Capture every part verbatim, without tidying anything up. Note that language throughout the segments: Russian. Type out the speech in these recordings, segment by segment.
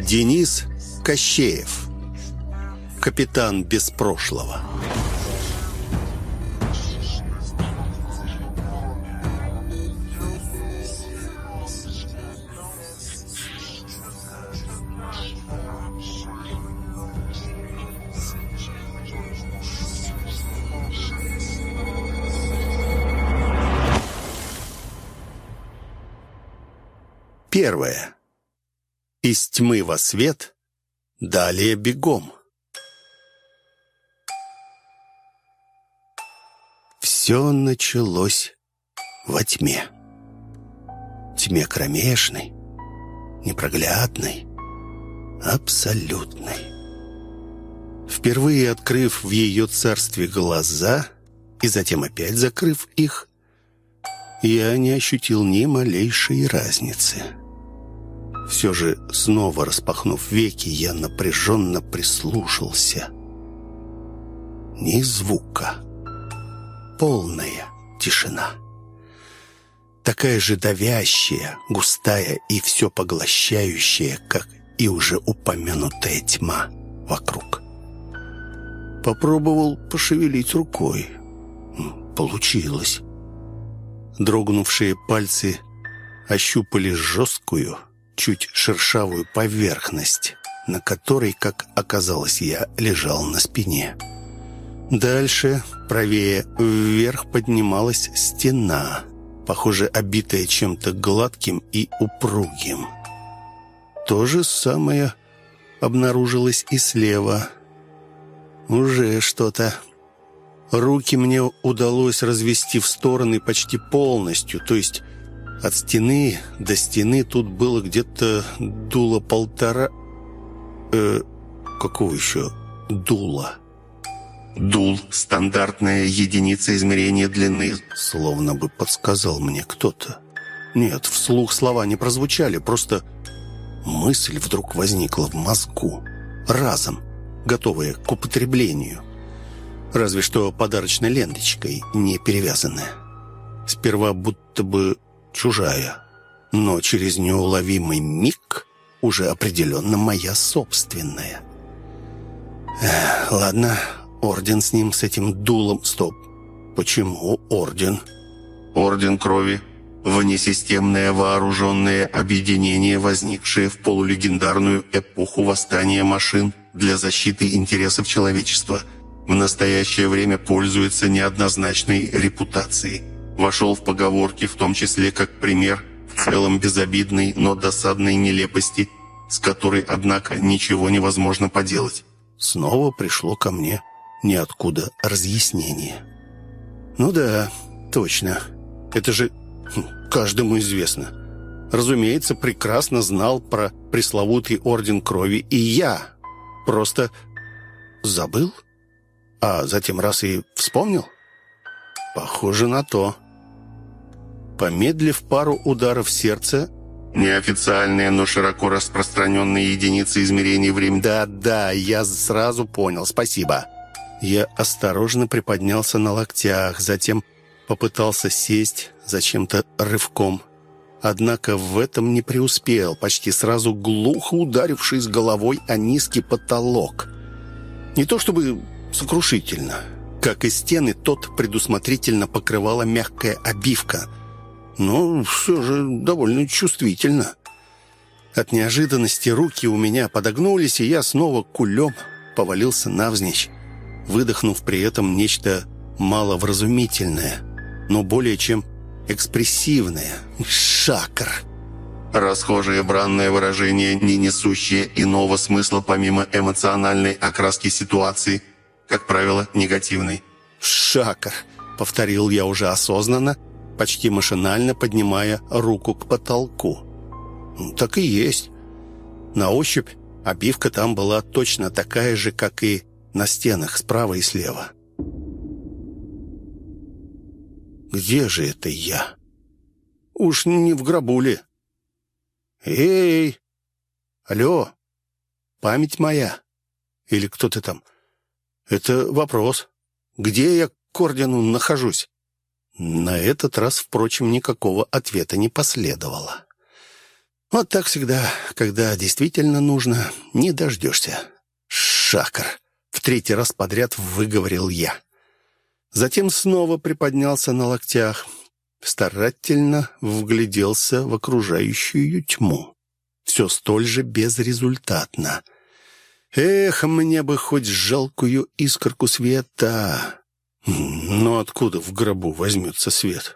Денис Кощеев. Капитан без прошлого. Первое. Из тьмы во свет, далее бегом. Все началось во тьме. Тьме кромешной, непроглядной, абсолютной. Впервые открыв в ее царстве глаза и затем опять закрыв их, я не ощутил ни малейшей разницы. Все же, снова распахнув веки, я напряженно прислушался. Ни звука. Полная тишина. Такая же давящая, густая и все поглощающая, как и уже упомянутая тьма вокруг. Попробовал пошевелить рукой. Получилось. Дрогнувшие пальцы ощупали жесткую, чуть шершавую поверхность, на которой, как оказалось, я лежал на спине. Дальше, правее вверх, поднималась стена, похоже, обитая чем-то гладким и упругим. То же самое обнаружилось и слева. Уже что-то. Руки мне удалось развести в стороны почти полностью, то есть от стены до стены тут было где-то дуло полтора... Э, какого еще дула? Дул – стандартная единица измерения длины. Словно бы подсказал мне кто-то. Нет, вслух слова не прозвучали, просто мысль вдруг возникла в мозгу. Разом, готовая к употреблению. Разве что подарочной ленточкой, не перевязанная. Сперва будто бы чужая, но через неуловимый миг уже определенно моя собственная. Эх, ладно, орден с ним, с этим дулом. Стоп. Почему орден? Орден крови. Внесистемное вооруженное объединение, возникшее в полулегендарную эпоху восстания машин для защиты интересов человечества. В настоящее время пользуется неоднозначной репутацией. Вошел в поговорки, в том числе как пример в целом безобидной, но досадной нелепости, с которой, однако, ничего невозможно поделать. Снова пришло ко мне ниоткуда разъяснение. Ну да, точно. Это же каждому известно. Разумеется, прекрасно знал про пресловутый орден крови и я. Просто забыл, а затем раз и вспомнил. Похоже на то. Помедлив пару ударов сердца... Неофициальная, но широко распространенная единица измерения времени. Да-да, я сразу понял, спасибо. Я осторожно приподнялся на локтях, затем попытался сесть зачем-то рывком. Однако в этом не преуспел, почти сразу глухо ударившись головой о низкий потолок. Не то чтобы сокрушительно. Как и стены, тот предусмотрительно покрывала мягкая обивка. Но все же довольно чувствительно. От неожиданности руки у меня подогнулись, и я снова кулем повалился навзничь, выдохнув при этом нечто маловразумительное, но более чем экспрессивное. Шакр. Расхожее бранное выражение, не несущее иного смысла помимо эмоциональной окраски ситуации, как правило, негативной. «Шакр», — повторил я уже осознанно, почти машинально поднимая руку к потолку. Так и есть. На ощупь обивка там была точно такая же, как и на стенах справа и слева. Где же это я? Уж не в гробу ли? Эй! Алло! Память моя? Или кто ты там? Это вопрос. Где я к ордену нахожусь? На этот раз, впрочем, никакого ответа не последовало. Вот так всегда, когда действительно нужно, не дождешься. Шакар. В третий раз подряд выговорил я. Затем снова приподнялся на локтях. Старательно вгляделся в окружающую тьму. Все столь же безрезультатно. Эх, мне бы хоть жалкую искорку света. Но откуда в гробу возьмется свет?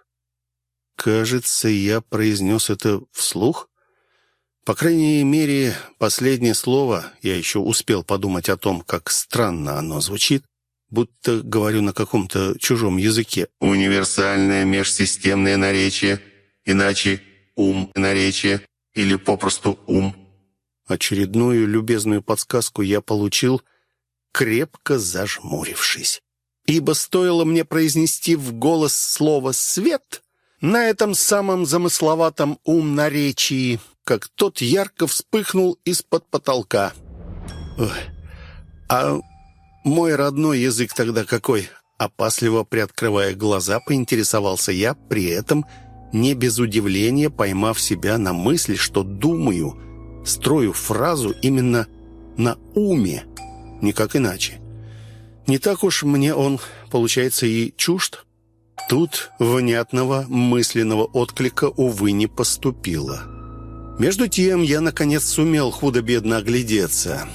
Кажется, я произнес это вслух. По крайней мере, последнее слово, я еще успел подумать о том, как странно оно звучит, будто говорю на каком-то чужом языке. Универсальное межсистемное наречие, иначе ум наречие или попросту ум. Очередную любезную подсказку я получил, крепко зажмурившись. Ибо стоило мне произнести в голос слово «свет», на этом самом замысловатом ум-наречии, как тот ярко вспыхнул из-под потолка. Ой, а мой родной язык тогда какой? Опасливо приоткрывая глаза, поинтересовался я, при этом не без удивления поймав себя на мысли, что думаю, строю фразу именно на уме, никак иначе. Не так уж мне он, получается, и чужд. Тут внятного мысленного отклика, увы, не поступило. Между тем я, наконец, сумел худо-бедно оглядеться.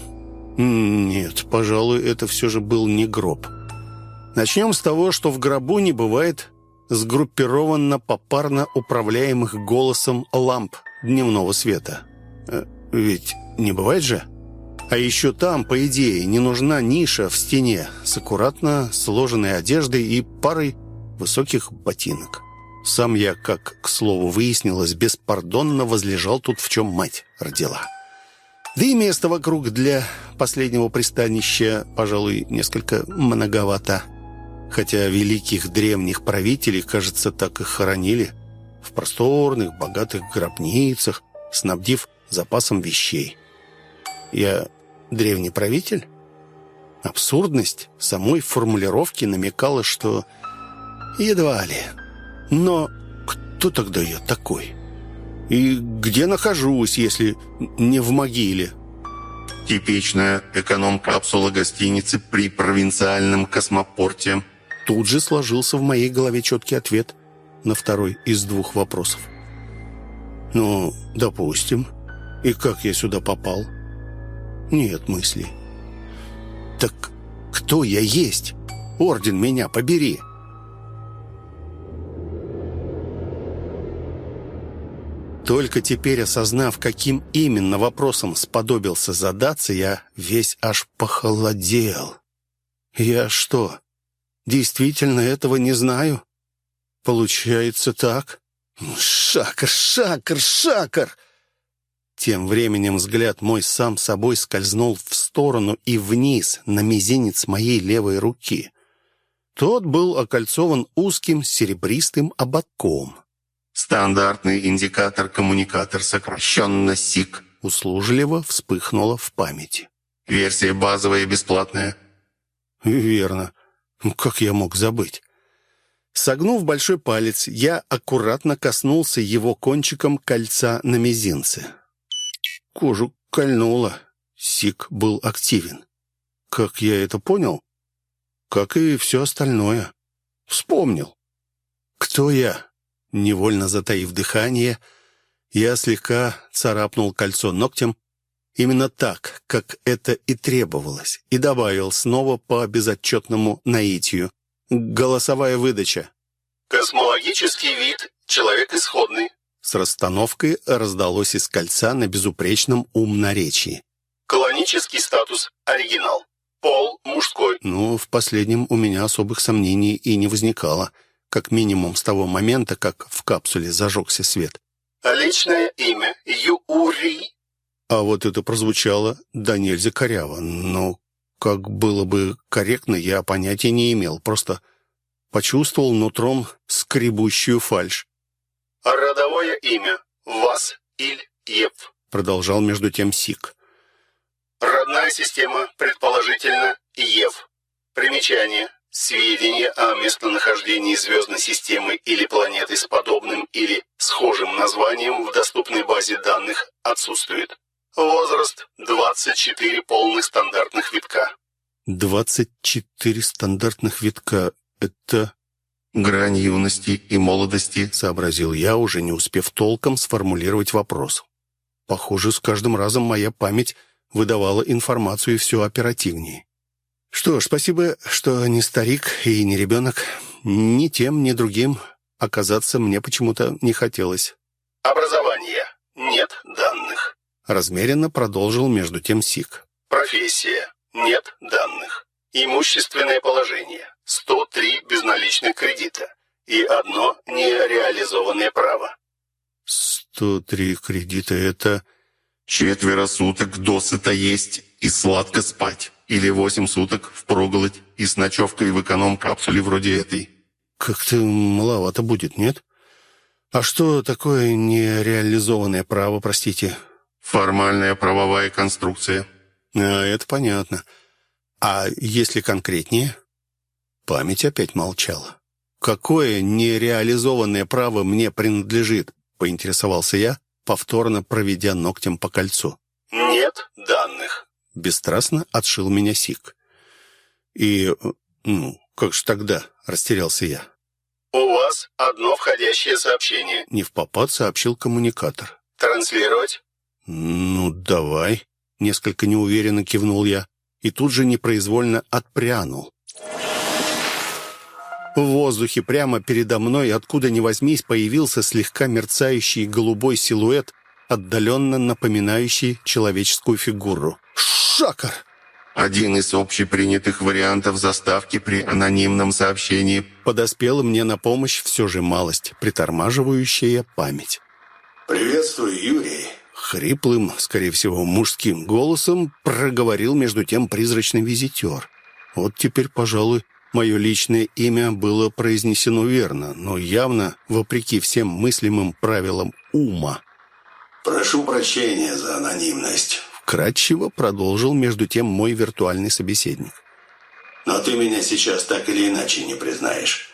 Нет, пожалуй, это все же был не гроб. Начнем с того, что в гробу не бывает сгруппированно попарно управляемых голосом ламп дневного света. Ведь не бывает же? А еще там, по идее, не нужна ниша в стене с аккуратно сложенной одеждой и парой высоких ботинок. Сам я, как, к слову, выяснилось, беспардонно возлежал тут, в чем мать родила. Да и места вокруг для последнего пристанища, пожалуй, несколько многовато. Хотя великих древних правителей, кажется, так и хоронили в просторных, богатых гробницах, снабдив запасом вещей. Я древний правитель? Абсурдность самой формулировки намекала, что едва ли. Но кто тогда я такой? И где нахожусь, если не в могиле? Типичная эконом-капсула гостиницы при провинциальном космопорте. Тут же сложился в моей голове четкий ответ на второй из двух вопросов. Ну, допустим. И как я сюда попал? Нет мыслей. Так кто я есть? Орден меня побери. Только теперь, осознав, каким именно вопросом сподобился задаться, я весь аж похолодел. Я что, действительно этого не знаю? Получается так? Шакар, шакар, шакар! Тем временем взгляд мой сам собой скользнул в сторону и вниз, на мизинец моей левой руки. Тот был окольцован узким серебристым ободком. Стандартный индикатор-коммуникатор, сокращенно СИК. Услужливо вспыхнуло в памяти. Версия базовая и бесплатная. Верно. Как я мог забыть? Согнув большой палец, я аккуратно коснулся его кончиком кольца на мизинце. Кожу кольнуло. СИК был активен. Как я это понял? Как и все остальное. Вспомнил. Кто я? Невольно затаив дыхание, я слегка царапнул кольцо ногтем, именно так, как это и требовалось, и добавил снова по безотчетному наитию. Голосовая выдача. Космологический вид. Человек исходный. С расстановкой раздалось из кольца на безупречном ум-наречии. Колонический статус. Оригинал. Пол мужской. Ну, в последнем у меня особых сомнений и не возникало. Как минимум с того момента, как в капсуле зажегся свет. Личное имя Юрий. А вот это прозвучало да нельзя коряво. Но как было бы корректно, я понятия не имел. Просто почувствовал нутром скребущую фальшь. Родовое имя Васильев. Продолжал между тем СИК. Родная система, предположительно, Ев. Примечание. Сведения о местонахождении звездной системы или планеты с подобным или схожим названием в доступной базе данных отсутствуют. Возраст двадцать четыре полных стандартных витка. двадцать четыре стандартных витка — это... Грань юности и молодости, сообразил я, уже не успев толком сформулировать вопрос. Похоже, с каждым разом моя память выдавала информацию все оперативнее. Что ж, спасибо, что не старик и не ребенок. Ни тем, ни другим оказаться мне почему-то не хотелось. Образование. Нет данных. Размеренно продолжил между тем Сик. Профессия. Нет данных. Имущественное положение. сто три безналичных кредита. И одно нереализованное право. сто три кредита — это... четверо суток досыта есть и сладко спать. Или восемь суток впроголодь и с ночевкой в эконом-капсуле вроде этой. Как-то маловато будет, нет? А что такое нереализованное право, простите? Формальная правовая конструкция. А, это понятно. А если конкретнее? Память опять молчала. Какое нереализованное право мне принадлежит? Поинтересовался я, повторно проведя ногтем по кольцу. Нет данных. Бесстрастно отшил меня Сик. И, ну, как же тогда? Растерялся я. У вас одно входящее сообщение. Невпопад сообщил коммуникатор. Транслировать? Ну, давай. Несколько неуверенно кивнул я и тут же непроизвольно отпрянул. В воздухе прямо передо мной, откуда ни возьмись, появился слегка мерцающий голубой силуэт, отдаленно напоминающий человеческую фигуру. Шакар! Один из общепринятых вариантов заставки при анонимном сообщении. Подоспела мне на помощь все же малость, притормаживающая память. «Приветствую, Юрий!» Хриплым, скорее всего, мужским голосом проговорил между тем призрачный визитер. Вот теперь, пожалуй, мое личное имя было произнесено верно, но явно вопреки всем мыслимым правилам ума. «Прошу прощения за анонимность». Вкратчиво продолжил между тем мой виртуальный собеседник. «Но ты меня сейчас так или иначе не признаешь.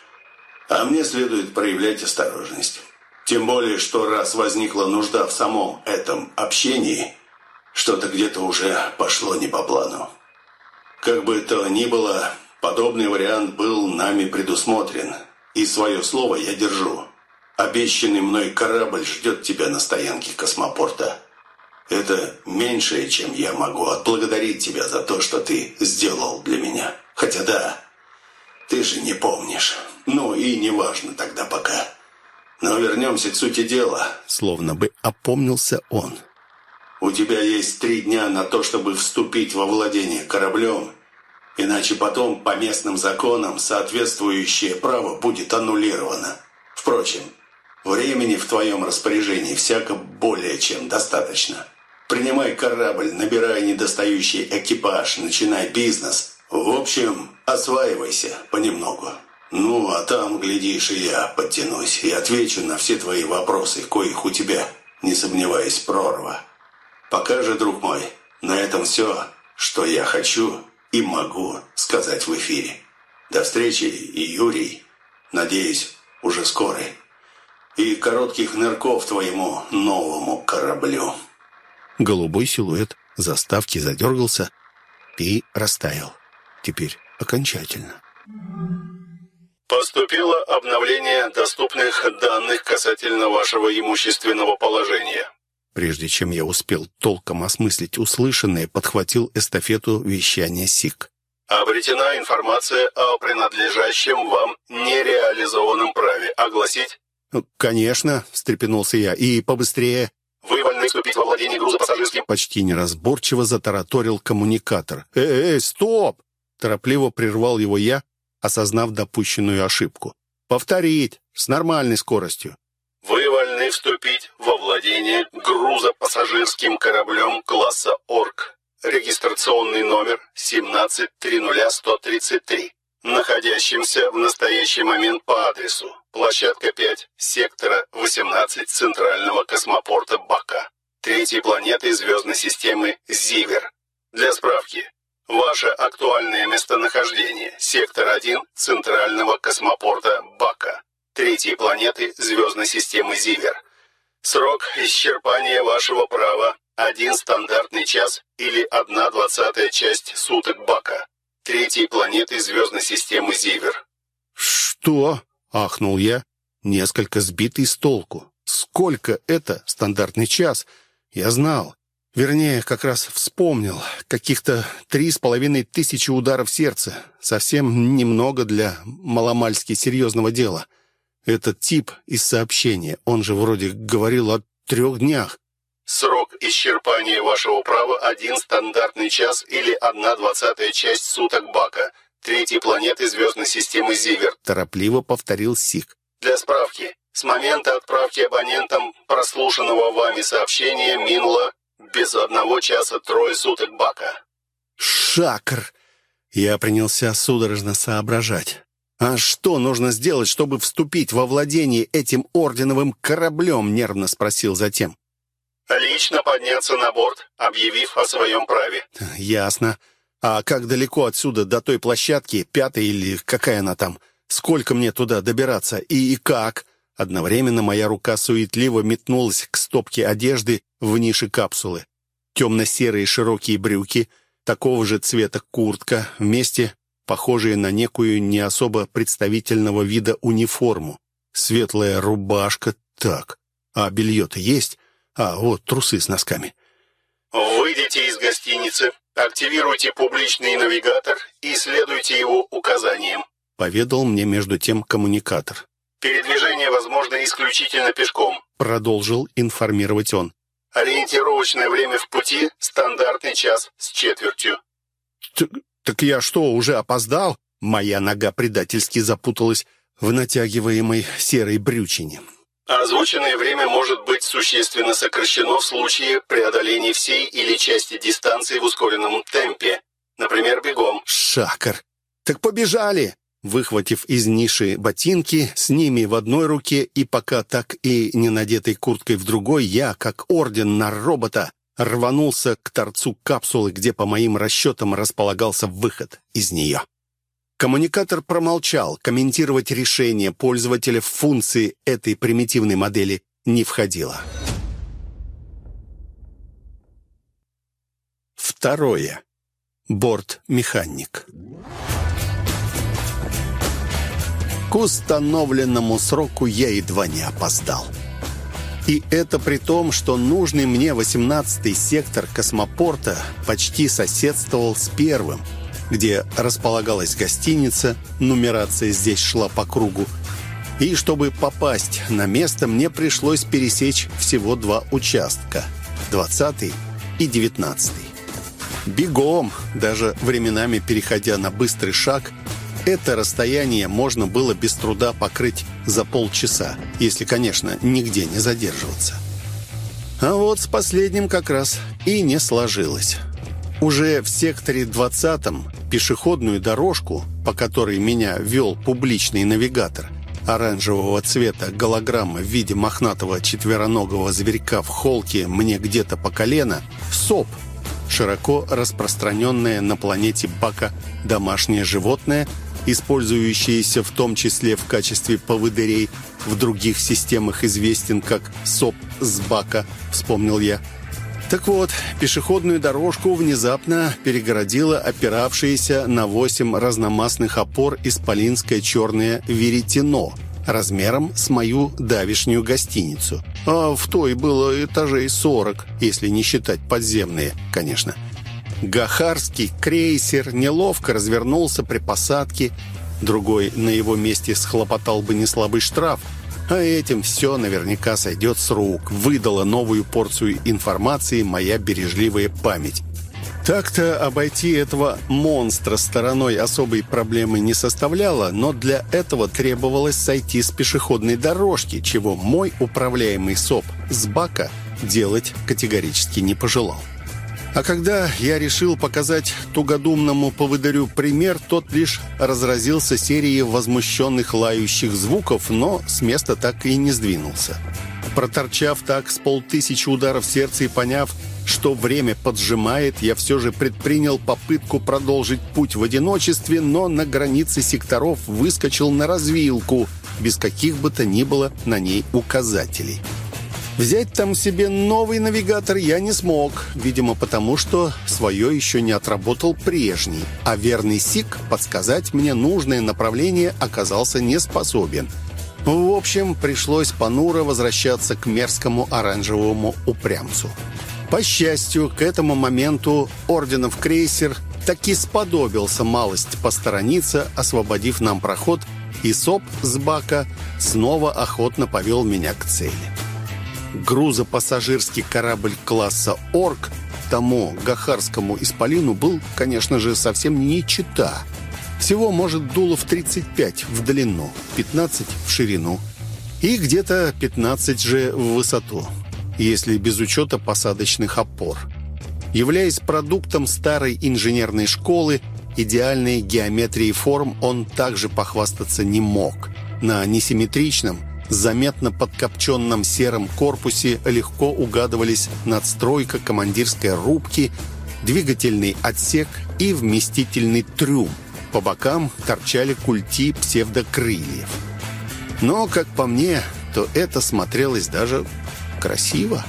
А мне следует проявлять осторожность. Тем более, что раз возникла нужда в самом этом общении, что-то где-то уже пошло не по плану. Как бы то ни было, подобный вариант был нами предусмотрен, и свое слово я держу. Обещанный мной корабль ждет тебя на стоянке космопорта. Это меньшее, чем я могу отблагодарить тебя за то, что ты сделал для меня. Хотя да, ты же не помнишь. Ну и не важно тогда пока. Но вернемся к сути дела». Словно бы опомнился он. «У тебя есть три дня на то, чтобы вступить во владение кораблем, иначе потом по местным законам соответствующее право будет аннулировано. Впрочем, времени в твоем распоряжении всяко более чем достаточно. Принимай корабль, набирай недостающий экипаж, начинай бизнес. В общем, осваивайся понемногу. Ну, а там, глядишь, и я подтянусь и отвечу на все твои вопросы, коих у тебя, не сомневаюсь, прорва. Пока же, друг мой, на этом все, что я хочу и могу сказать в эфире. До встречи, и Юрий, надеюсь, уже скорой. И коротких нырков твоему новому кораблю». Голубой силуэт заставки задергался и растаял. Теперь окончательно. Поступило обновление доступных данных касательно вашего имущественного положения. Прежде чем я успел толком осмыслить услышанное, подхватил эстафету вещания Сик. Обретена информация о принадлежащем вам нереализованном праве. Огласить? «Конечно», — встрепенулся я, — «и побыстрее». Вы вольны вступить во владение грузопассажирским. Почти неразборчиво затараторил коммуникатор. «Эй, эй, стоп!» — торопливо прервал его я, осознав допущенную ошибку. «Повторить, с нормальной скоростью». Вы вольны вступить во владение грузопассажирским кораблем класса «Орк». Регистрационный номер семнадцать три ноль сто тридцать три. Находящимся в настоящий момент по адресу площадка пять, сектора восемнадцать Центрального космопорта Бака, третьей планеты звездной системы Зивер. Для справки, Ваше актуальное местонахождение. Сектор один Центрального космопорта Бака. Третьей планеты звездной системы Зивер. Срок исчерпания вашего права. Один стандартный час или одна двадцатая часть суток Бака. Третьей планеты звездной системы Зивер. «Что?» — ахнул я, несколько сбитый с толку. «Сколько это стандартный час?» Я знал. Вернее, как раз вспомнил. Каких-то три с половиной тысячи ударов сердца. Совсем немного для маломальски серьезного дела. Этот тип из сообщения, он же вроде говорил о трех днях. Срок исчерпания вашего права один стандартный час или одна двадцатая часть суток Бака. Третьей планеты звездной системы Зивер. Торопливо повторил Сик. Для справки. С момента отправки абонентам прослушанного вами сообщения минуло без одного часа трое суток Бака. Шакр! Я принялся судорожно соображать. А что нужно сделать, чтобы вступить во владение этим орденовым кораблем? Нервно спросил затем. Лично подняться на борт, объявив о своем праве. Ясно. А как далеко отсюда до той площадки, пятой или какая она там? Сколько мне туда добираться и, и как? Одновременно моя рука суетливо метнулась к стопке одежды в нише капсулы. Темно-серые широкие брюки, такого же цвета куртка, вместе похожие на некую не особо представительного вида униформу. Светлая рубашка, так. А белье-то есть? А, вот трусы с носками. Выйдите из гостиницы, активируйте публичный навигатор и следуйте его указаниям. Поведал мне между тем коммуникатор. Передвижение возможно исключительно пешком. Продолжил информировать он. Ориентировочное время в пути – стандартный час с четвертью. Так, так я что, уже опоздал? Моя нога предательски запуталась в натягиваемой серой брючине. Озвученное время может быть существенно сокращено в случае преодоления всей или части дистанции в ускоренном темпе. Например, бегом. Шакар. Так побежали! Выхватив из ниши ботинки, с ними в одной руке и пока так и не надетой курткой в другой, я, как орден на робота, рванулся к торцу капсулы, где, по моим расчетам, располагался выход из нее. Коммуникатор промолчал. Комментировать решение пользователя в функции этой примитивной модели не входило. Второе. Бортмеханик. К установленному сроку я едва не опоздал. И это при том, что нужный мне восемнадцатый сектор космопорта почти соседствовал с первым, где располагалась гостиница, нумерация здесь шла по кругу. И чтобы попасть на место, мне пришлось пересечь всего два участка – двадцатый и девятнадцатый. Бегом, даже временами переходя на быстрый шаг, это расстояние можно было без труда покрыть за полчаса, если, конечно, нигде не задерживаться. А вот с последним как раз и не сложилось. Уже в секторе двадцатом пешеходную дорожку, по которой меня вел публичный навигатор, оранжевого цвета голограмма в виде мохнатого четвероногого зверька в холке мне где-то по колено, СОП, широко распространенное на планете Бака домашнее животное, использующееся в том числе в качестве поводырей, в других системах известен как СОП с Бака, вспомнил я. Так вот, пешеходную дорожку внезапно перегородила опиравшееся на восемь разномастных опор исполинское черное веретено размером с мою давишнюю гостиницу. А в той было этажей сорок, если не считать подземные, конечно. Гахарский крейсер неловко развернулся при посадке, другой на его месте схлопотал бы неслабый штраф, а этим все наверняка сойдет с рук. Выдала новую порцию информации моя бережливая память. Так-то обойти этого монстра стороной особой проблемы не составляло, но для этого требовалось сойти с пешеходной дорожки, чего мой управляемый СОП с Бака делать категорически не пожелал. А когда я решил показать тугодумному поводырю пример, тот лишь разразился серией возмущенных лающих звуков, но с места так и не сдвинулся. Проторчав так с полтысячи ударов сердца и поняв, что время поджимает, я все же предпринял попытку продолжить путь в одиночестве, но на границе секторов выскочил на развилку, без каких бы то ни было на ней указателей. Взять там себе новый навигатор я не смог, видимо, потому что свое еще не отработал прежний, а верный СИК подсказать мне нужное направление оказался не способен. В общем, пришлось понуро возвращаться к мерзкому оранжевому упрямцу. По счастью, к этому моменту Орденов крейсер таки сподобился малость посторониться, освободив нам проход, и СОП с бака снова охотно повел меня к цели. Грузопассажирский корабль класса «Орк» тому гахарскому исполину был, конечно же, совсем не чета. Всего, может, дуло в тридцать пять в длину, пятнадцать в ширину и где-то пятнадцать же в высоту, если без учета посадочных опор. Являясь продуктом старой инженерной школы, идеальной геометрией форм он также похвастаться не мог. На несимметричном, заметно подкопченном сером корпусе легко угадывались надстройка командирской рубки, двигательный отсек и вместительный трюм. По бокам торчали культи псевдокрыльев. Но, как по мне, то это смотрелось даже красиво.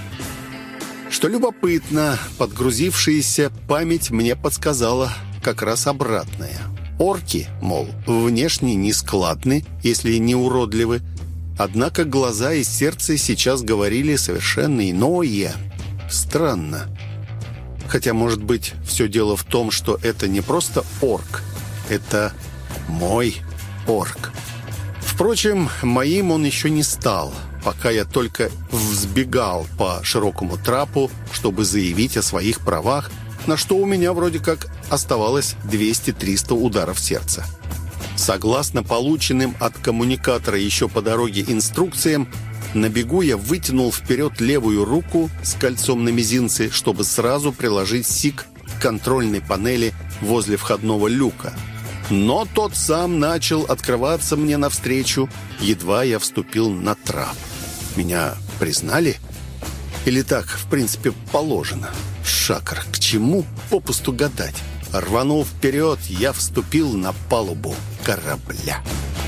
Что любопытно, подгрузившаяся память мне подсказала как раз обратное. Орки, мол, внешне нескладны, если не уродливы, однако глаза и сердце сейчас говорили совершенно иное. Странно. Хотя, может быть, все дело в том, что это не просто орк, это мой орк. Впрочем, моим он еще не стал, пока я только взбегал по широкому трапу, чтобы заявить о своих правах, на что у меня вроде как оставалось двести-триста ударов сердца. Согласно полученным от коммуникатора еще по дороге инструкциям, на бегу я вытянул вперед левую руку с кольцом на мизинце, чтобы сразу приложить СИК к контрольной панели возле входного люка. Но тот сам начал открываться мне навстречу, едва я вступил на трап. Меня признали? Или так, в принципе, положено? Шакар, к чему попусту гадать? Рванув вперед, я вступил на палубу корабля.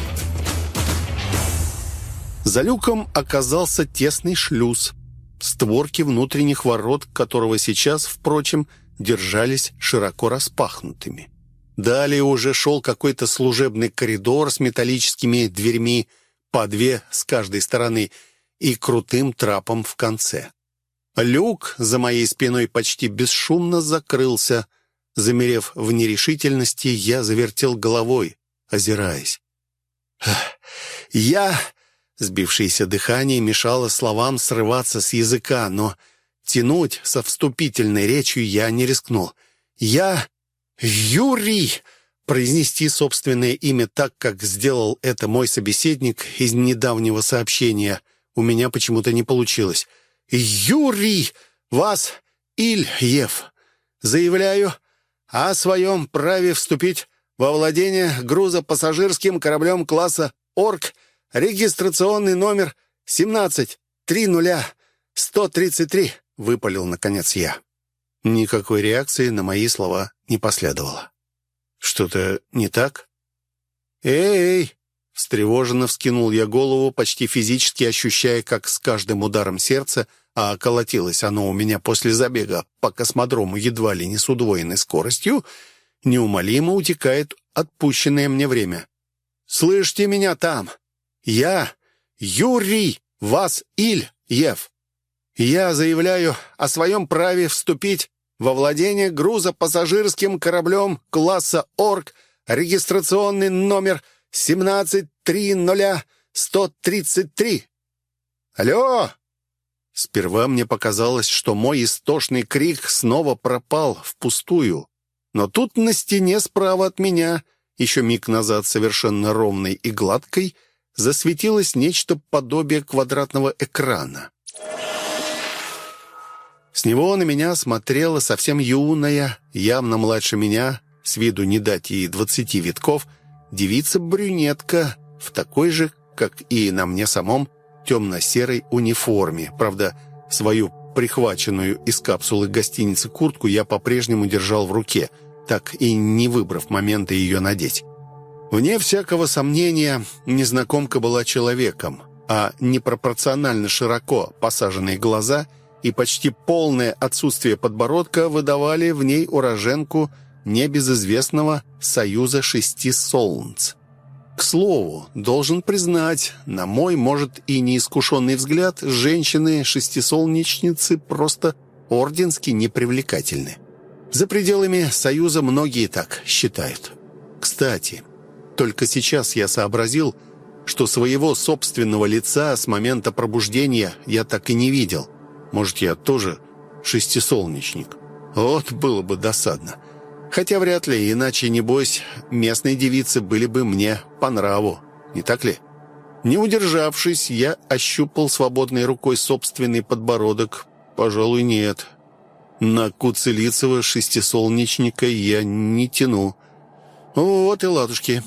За люком оказался тесный шлюз. Створки внутренних ворот, которого сейчас, впрочем, держались широко распахнутыми. Далее уже шел какой-то служебный коридор с металлическими дверьми, по две с каждой стороны, и крутым трапом в конце. Люк за моей спиной почти бесшумно закрылся. Замерев в нерешительности, я завертел головой, озираясь. «Я...» Сбившееся дыхание мешало словам срываться с языка, но тянуть со вступительной речью я не рискнул. «Я... Юрий!» Произнести собственное имя так, как сделал это мой собеседник из недавнего сообщения, у меня почему-то не получилось. «Юрий Вас Ильев! Заявляю о своем праве вступить во владение грузопассажирским кораблем класса «Орк», регистрационный номер семнадцать три ноль сто тридцать три», — выпалил, наконец, я. Никакой реакции на мои слова не последовало. «Что-то не так?» «Эй!» — встревоженно вскинул я голову, почти физически ощущая, как с каждым ударом сердца, а колотилось оно у меня после забега по космодрому едва ли не с удвоенной скоростью, неумолимо утекает отпущенное мне время. «Слышите меня там? Я Юрий Вас Ильев. Я заявляю о своем праве вступить во владение грузопассажирским кораблем класса «Орк», регистрационный номер семнадцать три ноль сто тридцать три. Алло!» Сперва мне показалось, что мой истошный крик снова пропал впустую. Но тут на стене справа от меня, еще миг назад совершенно ровной и гладкой, засветилось нечто подобие квадратного экрана. С него на меня смотрела совсем юная, явно младше меня, с виду не дать ей двадцати витков, девица-брюнетка в такой же, как и на мне самом, темно-серой униформе. Правда, свою прихваченную из капсулы гостиницы куртку я по-прежнему держал в руке, так и не выбрав момента ее надеть. Вне всякого сомнения, незнакомка была человеком, а непропорционально широко посаженные глаза и почти полное отсутствие подбородка выдавали в ней уроженку небезызвестного Союза Шести Солнц. К слову, должен признать, на мой, может, и неискушенный взгляд, женщины-шестисолнечницы просто орденски непривлекательны. За пределами Союза многие так считают. Кстати, только сейчас я сообразил, что своего собственного лица с момента пробуждения я так и не видел. Может, я тоже шестисолнечник? Вот было бы досадно. Хотя вряд ли, иначе, небось, местные девицы были бы мне по нраву. Не так ли? Не удержавшись, я ощупал свободной рукой собственный подбородок. Пожалуй, нет. На Куцелицева шестисолнечника я не тяну. Вот и ладушки.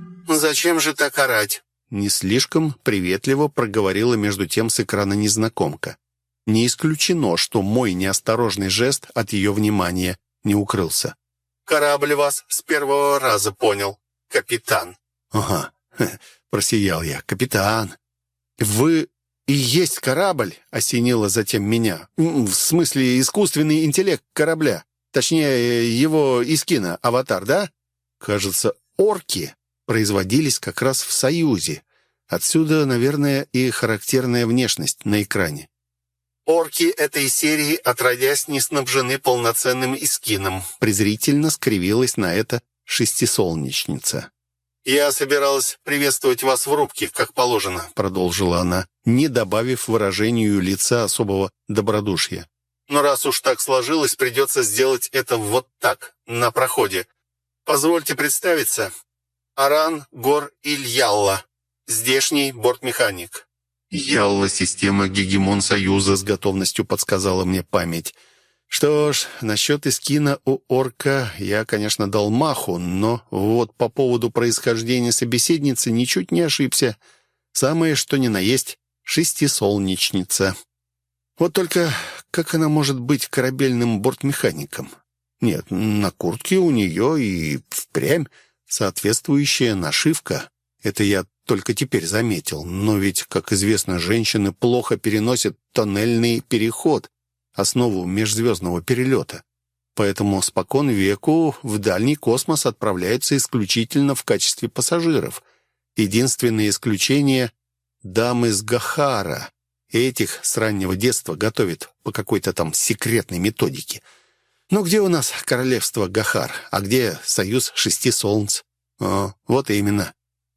«Зачем же так орать?» Не слишком приветливо проговорила между тем с экрана незнакомка. Не исключено, что мой неосторожный жест от ее внимания не укрылся. «Корабль вас с первого раза понял, капитан». «Ага», — просиял я, — «капитан». «Вы и есть корабль?» — осенило затем меня. «В смысле, искусственный интеллект корабля. Точнее, его Искина, аватар, да? Кажется, орки производились как раз в Союзе. Отсюда, наверное, и характерная внешность на экране». «Орки этой серии, отродясь, не снабжены полноценным Искином», презрительно скривилась на это шестисолнечница. «Я собиралась приветствовать вас в рубке, как положено», продолжила она, не добавив выражению лица особого добродушия. «Но раз уж так сложилось, придется сделать это вот так, на проходе. Позвольте представиться. Аран Гор Ильялла, здешний бортмеханик». «Ялла, система Гегемон Союза», с готовностью подсказала мне память. Что ж, насчет Искина у орка я, конечно, дал маху, но вот по поводу происхождения собеседницы ничуть не ошибся. Самое что ни на есть шестисолнечница. Вот только как она может быть корабельным бортмехаником? Нет, на куртке у нее и впрямь соответствующая нашивка. Это я только теперь заметил. Но ведь, как известно, женщины плохо переносят тоннельный переход, основу межзвездного перелета. Поэтому спокон веку в дальний космос отправляются исключительно в качестве пассажиров. Единственное исключение — дамы с Гахара. Этих с раннего детства готовят по какой-то там секретной методике. Но где у нас королевство Гахар, а где союз шести солнц? О, вот именно.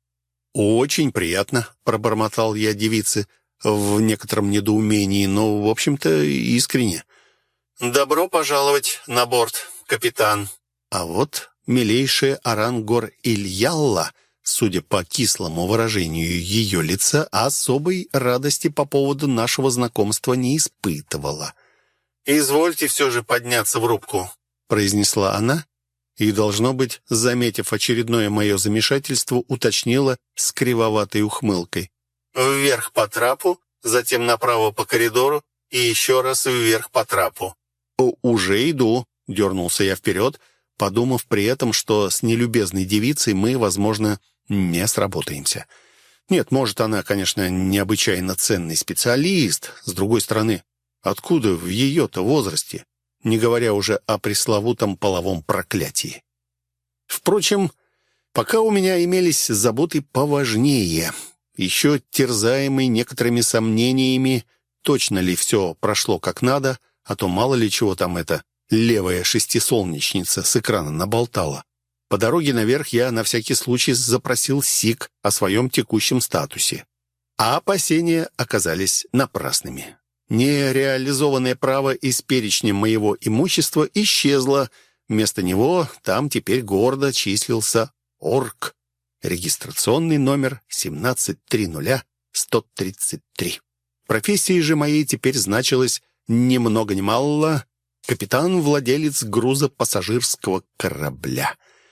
«Очень приятно», — пробормотал я девице в некотором недоумении, но, в общем-то, искренне. «Добро пожаловать на борт, капитан». А вот милейшая Арангор Ильялла, судя по кислому выражению ее лица, особой радости по поводу нашего знакомства не испытывала. «Извольте все же подняться в рубку», — произнесла она, и, должно быть, заметив очередное мое замешательство, уточнила с кривоватой ухмылкой. «Вверх по трапу, затем направо по коридору и еще раз вверх по трапу». «Уже иду», — дернулся я вперед, подумав при этом, что с нелюбезной девицей мы, возможно, не сработаемся. Нет, может, она, конечно, необычайно ценный специалист. С другой стороны, откуда в ее-то возрасте? Не говоря уже о пресловутом половом проклятии. Впрочем, пока у меня имелись заботы поважнее. Еще терзаемый некоторыми сомнениями, точно ли все прошло как надо, а то мало ли чего там эта левая шестисолнечница с экрана наболтала. По дороге наверх я на всякий случай запросил СИК о своем текущем статусе. А опасения оказались напрасными. Нереализованное право из перечня моего имущества исчезло. Вместо него там теперь гордо числился орк. Регистрационный номер семнадцать три ноль сто тридцать три. Профессией же моей теперь значилось ни много ни мало капитан-владелец грузопассажирского корабля.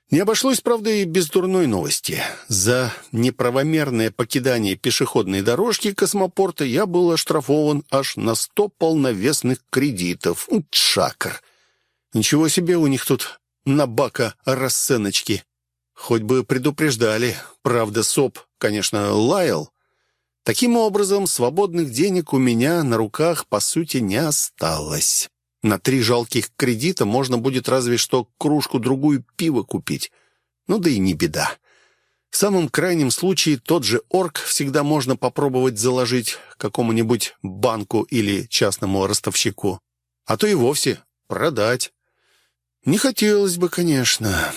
Не обошлось, правда, и без дурной новости. За неправомерное покидание пешеходной дорожки космопорта я был оштрафован аж на сто полновесных кредитов. Чакр! Ничего себе у них тут на бака расценочки. Хоть бы предупреждали. Правда, СОП, конечно, лаял. Таким образом, свободных денег у меня на руках, по сути, не осталось. На три жалких кредита можно будет разве что кружку-другую пива купить. Ну да и не беда. В самом крайнем случае тот же орг всегда можно попробовать заложить какому-нибудь банку или частному ростовщику. А то и вовсе продать. Не хотелось бы, конечно.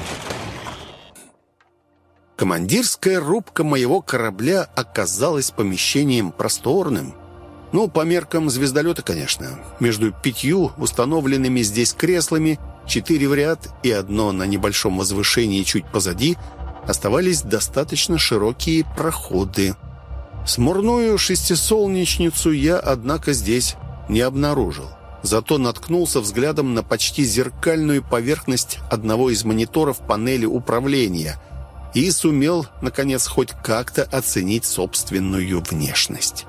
Командирская рубка моего корабля оказалась помещением просторным. Ну, по меркам звездолета, конечно. Между пятью установленными здесь креслами, четыре в ряд и одно на небольшом возвышении чуть позади, оставались достаточно широкие проходы. Смурную шестисолнечницу я, однако, здесь не обнаружил. Зато наткнулся взглядом на почти зеркальную поверхность одного из мониторов панели управления и сумел, наконец, хоть как-то оценить собственную внешность.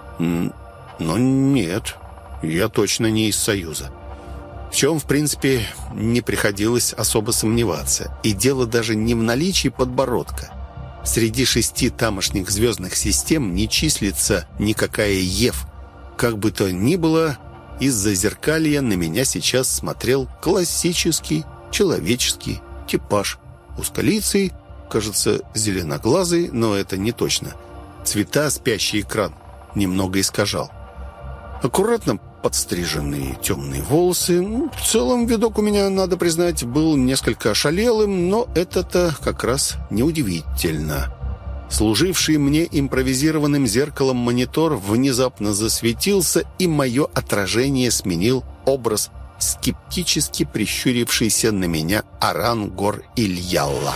Но нет, я точно не из Союза. В чем, в принципе, не приходилось особо сомневаться. И дело даже не в наличии подбородка. Среди шести тамошних звездных систем не числится никакая ЕВ. Как бы то ни было, из-за зеркалья на меня сейчас смотрел классический человеческий типаж. Узколицый, кажется, зеленоглазый, но это не точно. Цвета спящий экран немного искажал. Аккуратно подстриженные темные волосы. Ну, в целом видок у меня, надо признать, был несколько ошалелым, но это-то как раз неудивительно. Служивший мне импровизированным зеркалом монитор внезапно засветился, и мое отражение сменил образ скептически прищурившийся на меня Аран Гор Ильялла.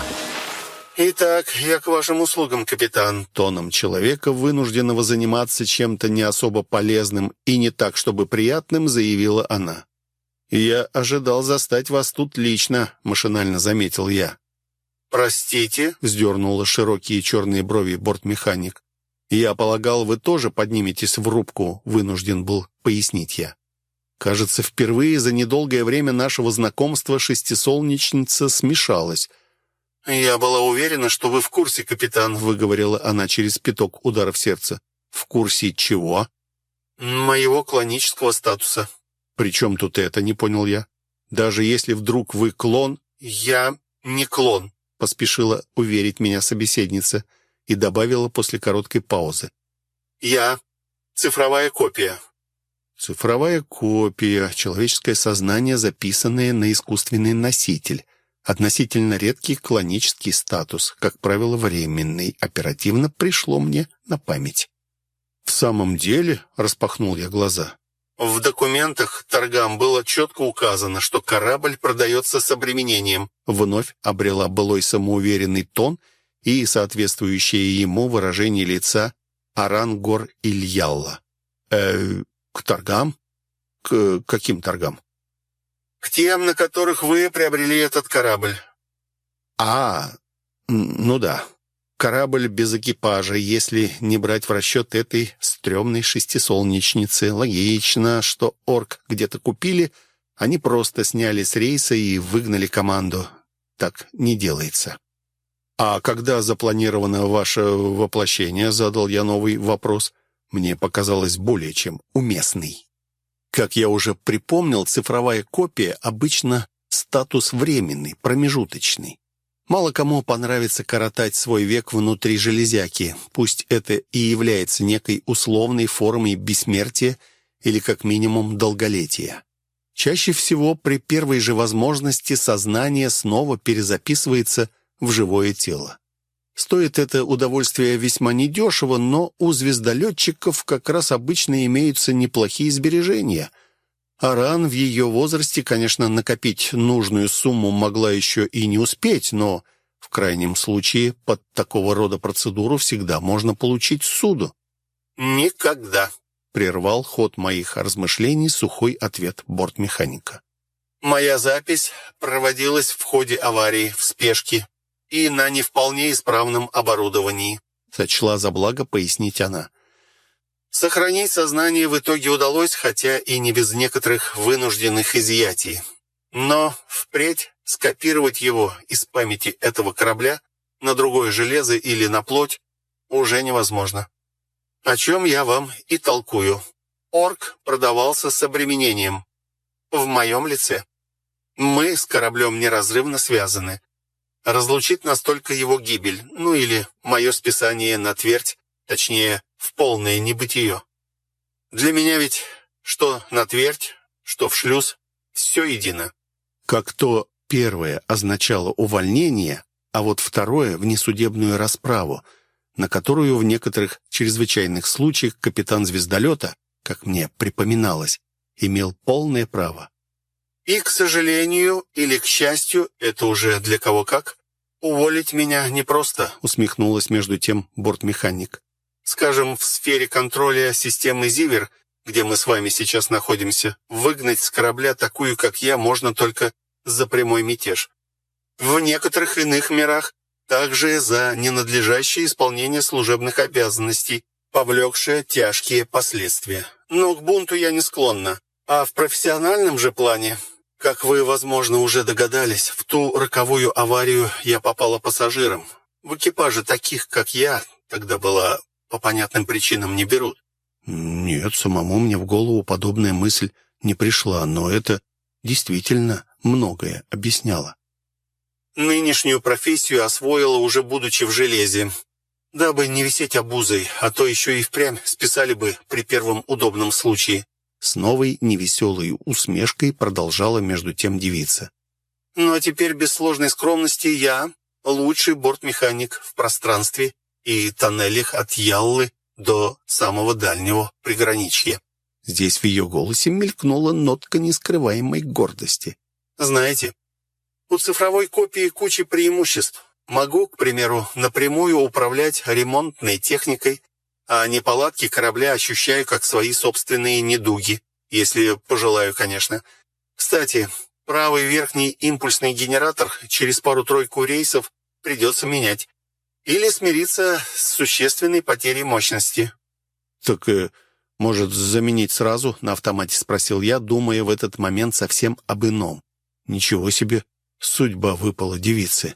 «Итак, я к вашим услугам, капитан», — тоном человека, вынужденного заниматься чем-то не особо полезным и не так, чтобы приятным, заявила она. «Я ожидал застать вас тут лично», — машинально заметил я. «Простите», — вздернула широкие черные брови бортмеханик. «Я полагал, вы тоже подниметесь в рубку», — вынужден был пояснить я. Кажется, впервые за недолгое время нашего знакомства шестисолнечница смешалась. «Я была уверена, что вы в курсе, капитан», — выговорила она через пяток ударов сердца. «В курсе чего?» «Моего клонического статуса». «При чем тут это?» — не понял я. «Даже если вдруг вы клон...» «Я не клон», — поспешила уверить меня собеседница и добавила после короткой паузы. «Я цифровая копия». Цифровая копия, человеческое сознание, записанное на искусственный носитель. Относительно редкий клонический статус, как правило, временный, оперативно пришло мне на память. «В самом деле?» — распахнул я глаза. «В документах торгам было четко указано, что корабль продается с обременением». Вновь обрела былой самоуверенный тон и соответствующее ему выражение лица Аран Гор Ильялла. «Э, к торгам? К каким торгам?» «К тем, на которых вы приобрели этот корабль». «А, ну да. Корабль без экипажа, если не брать в расчет этой стрёмной шестисолнечницы. Логично, что орг где-то купили, они просто сняли с рейса и выгнали команду. Так не делается». «А когда запланировано ваше воплощение?» — задал я новый вопрос. Мне показалось более чем уместный. Как я уже припомнил, цифровая копия обычно статус временный, промежуточный. Мало кому понравится коротать свой век внутри железяки, пусть это и является некой условной формой бессмертия или как минимум долголетия. Чаще всего при первой же возможности сознание снова перезаписывается в живое тело. Стоит это удовольствие весьма недешево, но у звездолетчиков как раз обычно имеются неплохие сбережения. Аран в ее возрасте, конечно, накопить нужную сумму могла еще и не успеть, но в крайнем случае под такого рода процедуру всегда можно получить суду. «Никогда», — прервал ход моих размышлений сухой ответ бортмеханика. Моя запись проводилась в ходе аварии, в спешке и на не вполне исправном оборудовании», — сочла за благо пояснить она. «Сохранить сознание в итоге удалось, хотя и не без некоторых вынужденных изъятий. Но впредь скопировать его из памяти этого корабля на другое железо или на плоть уже невозможно. О чем я вам и толкую. Орк продавался с обременением. В моем лице. Мы с кораблем неразрывно связаны. Разлучит нас только его гибель, ну или мое списание на твердь, точнее, в полное небытие. Для меня ведь что на твердь, что в шлюз, все едино». Как то первое означало увольнение, а вот второе — внесудебную расправу, на которую в некоторых чрезвычайных случаях капитан звездолета, как мне припоминалось, имел полное право. «И, к сожалению, или к счастью, это уже для кого как, уволить меня непросто», — усмехнулась между тем бортмеханик. «Скажем, в сфере контроля системы Зивер, где мы с вами сейчас находимся, выгнать с корабля такую, как я, можно только за прямой мятеж. В некоторых иных мирах также за ненадлежащее исполнение служебных обязанностей, повлекшее тяжкие последствия. Но к бунту я не склонна. А в профессиональном же плане, как вы, возможно, уже догадались, в ту роковую аварию я попала пассажиром. В экипаже таких, как я, тогда была по понятным причинам не берут». Нет, самому мне в голову подобная мысль не пришла, но это действительно многое объясняло. «Нынешнюю профессию освоила, уже будучи в железе, дабы не висеть обузой, а то еще и впрямь списали бы при первом удобном случае». С новой невеселой усмешкой продолжала между тем девица. «Ну а теперь без сложной скромности я лучший бортмеханик в пространстве и тоннелях от Яллы до самого дальнего приграничья». Здесь в ее голосе мелькнула нотка нескрываемой гордости. «Знаете, у цифровой копии куча преимуществ. Могу, к примеру, напрямую управлять ремонтной техникой, а неполадки корабля ощущаю как свои собственные недуги, если пожелаю, конечно. Кстати, правый верхний импульсный генератор через пару-тройку рейсов придется менять. Или смириться с существенной потерей мощности». «Так, э, может, заменить сразу?» — на автомате спросил я, думая в этот момент совсем об ином. Ничего себе, судьба выпала девице.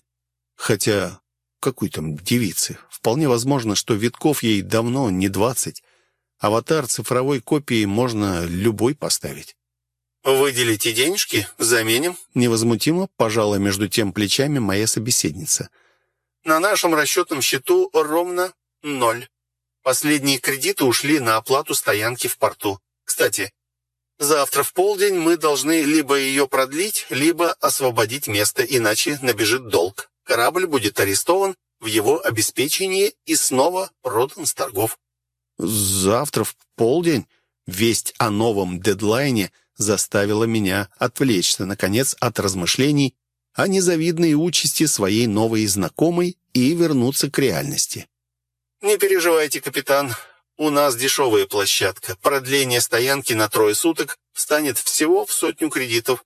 Хотя, какой там девице? Вполне возможно, что витков ей давно не двадцать. Аватар цифровой копии можно любой поставить. «Выделите денежки, заменим», — невозмутимо пожала между тем плечами моя собеседница. «На нашем расчетном счету ровно ноль. Последние кредиты ушли на оплату стоянки в порту. Кстати, завтра в полдень мы должны либо ее продлить, либо освободить место, иначе набежит долг. Корабль будет арестован в его обеспечении и снова продан с торгов». «Завтра в полдень?» Весть о новом дедлайне заставила меня отвлечься, наконец, от размышлений о незавидной участи своей новой знакомой и вернуться к реальности. «Не переживайте, капитан. У нас дешевая площадка. Продление стоянки на трое суток станет всего в сотню кредитов».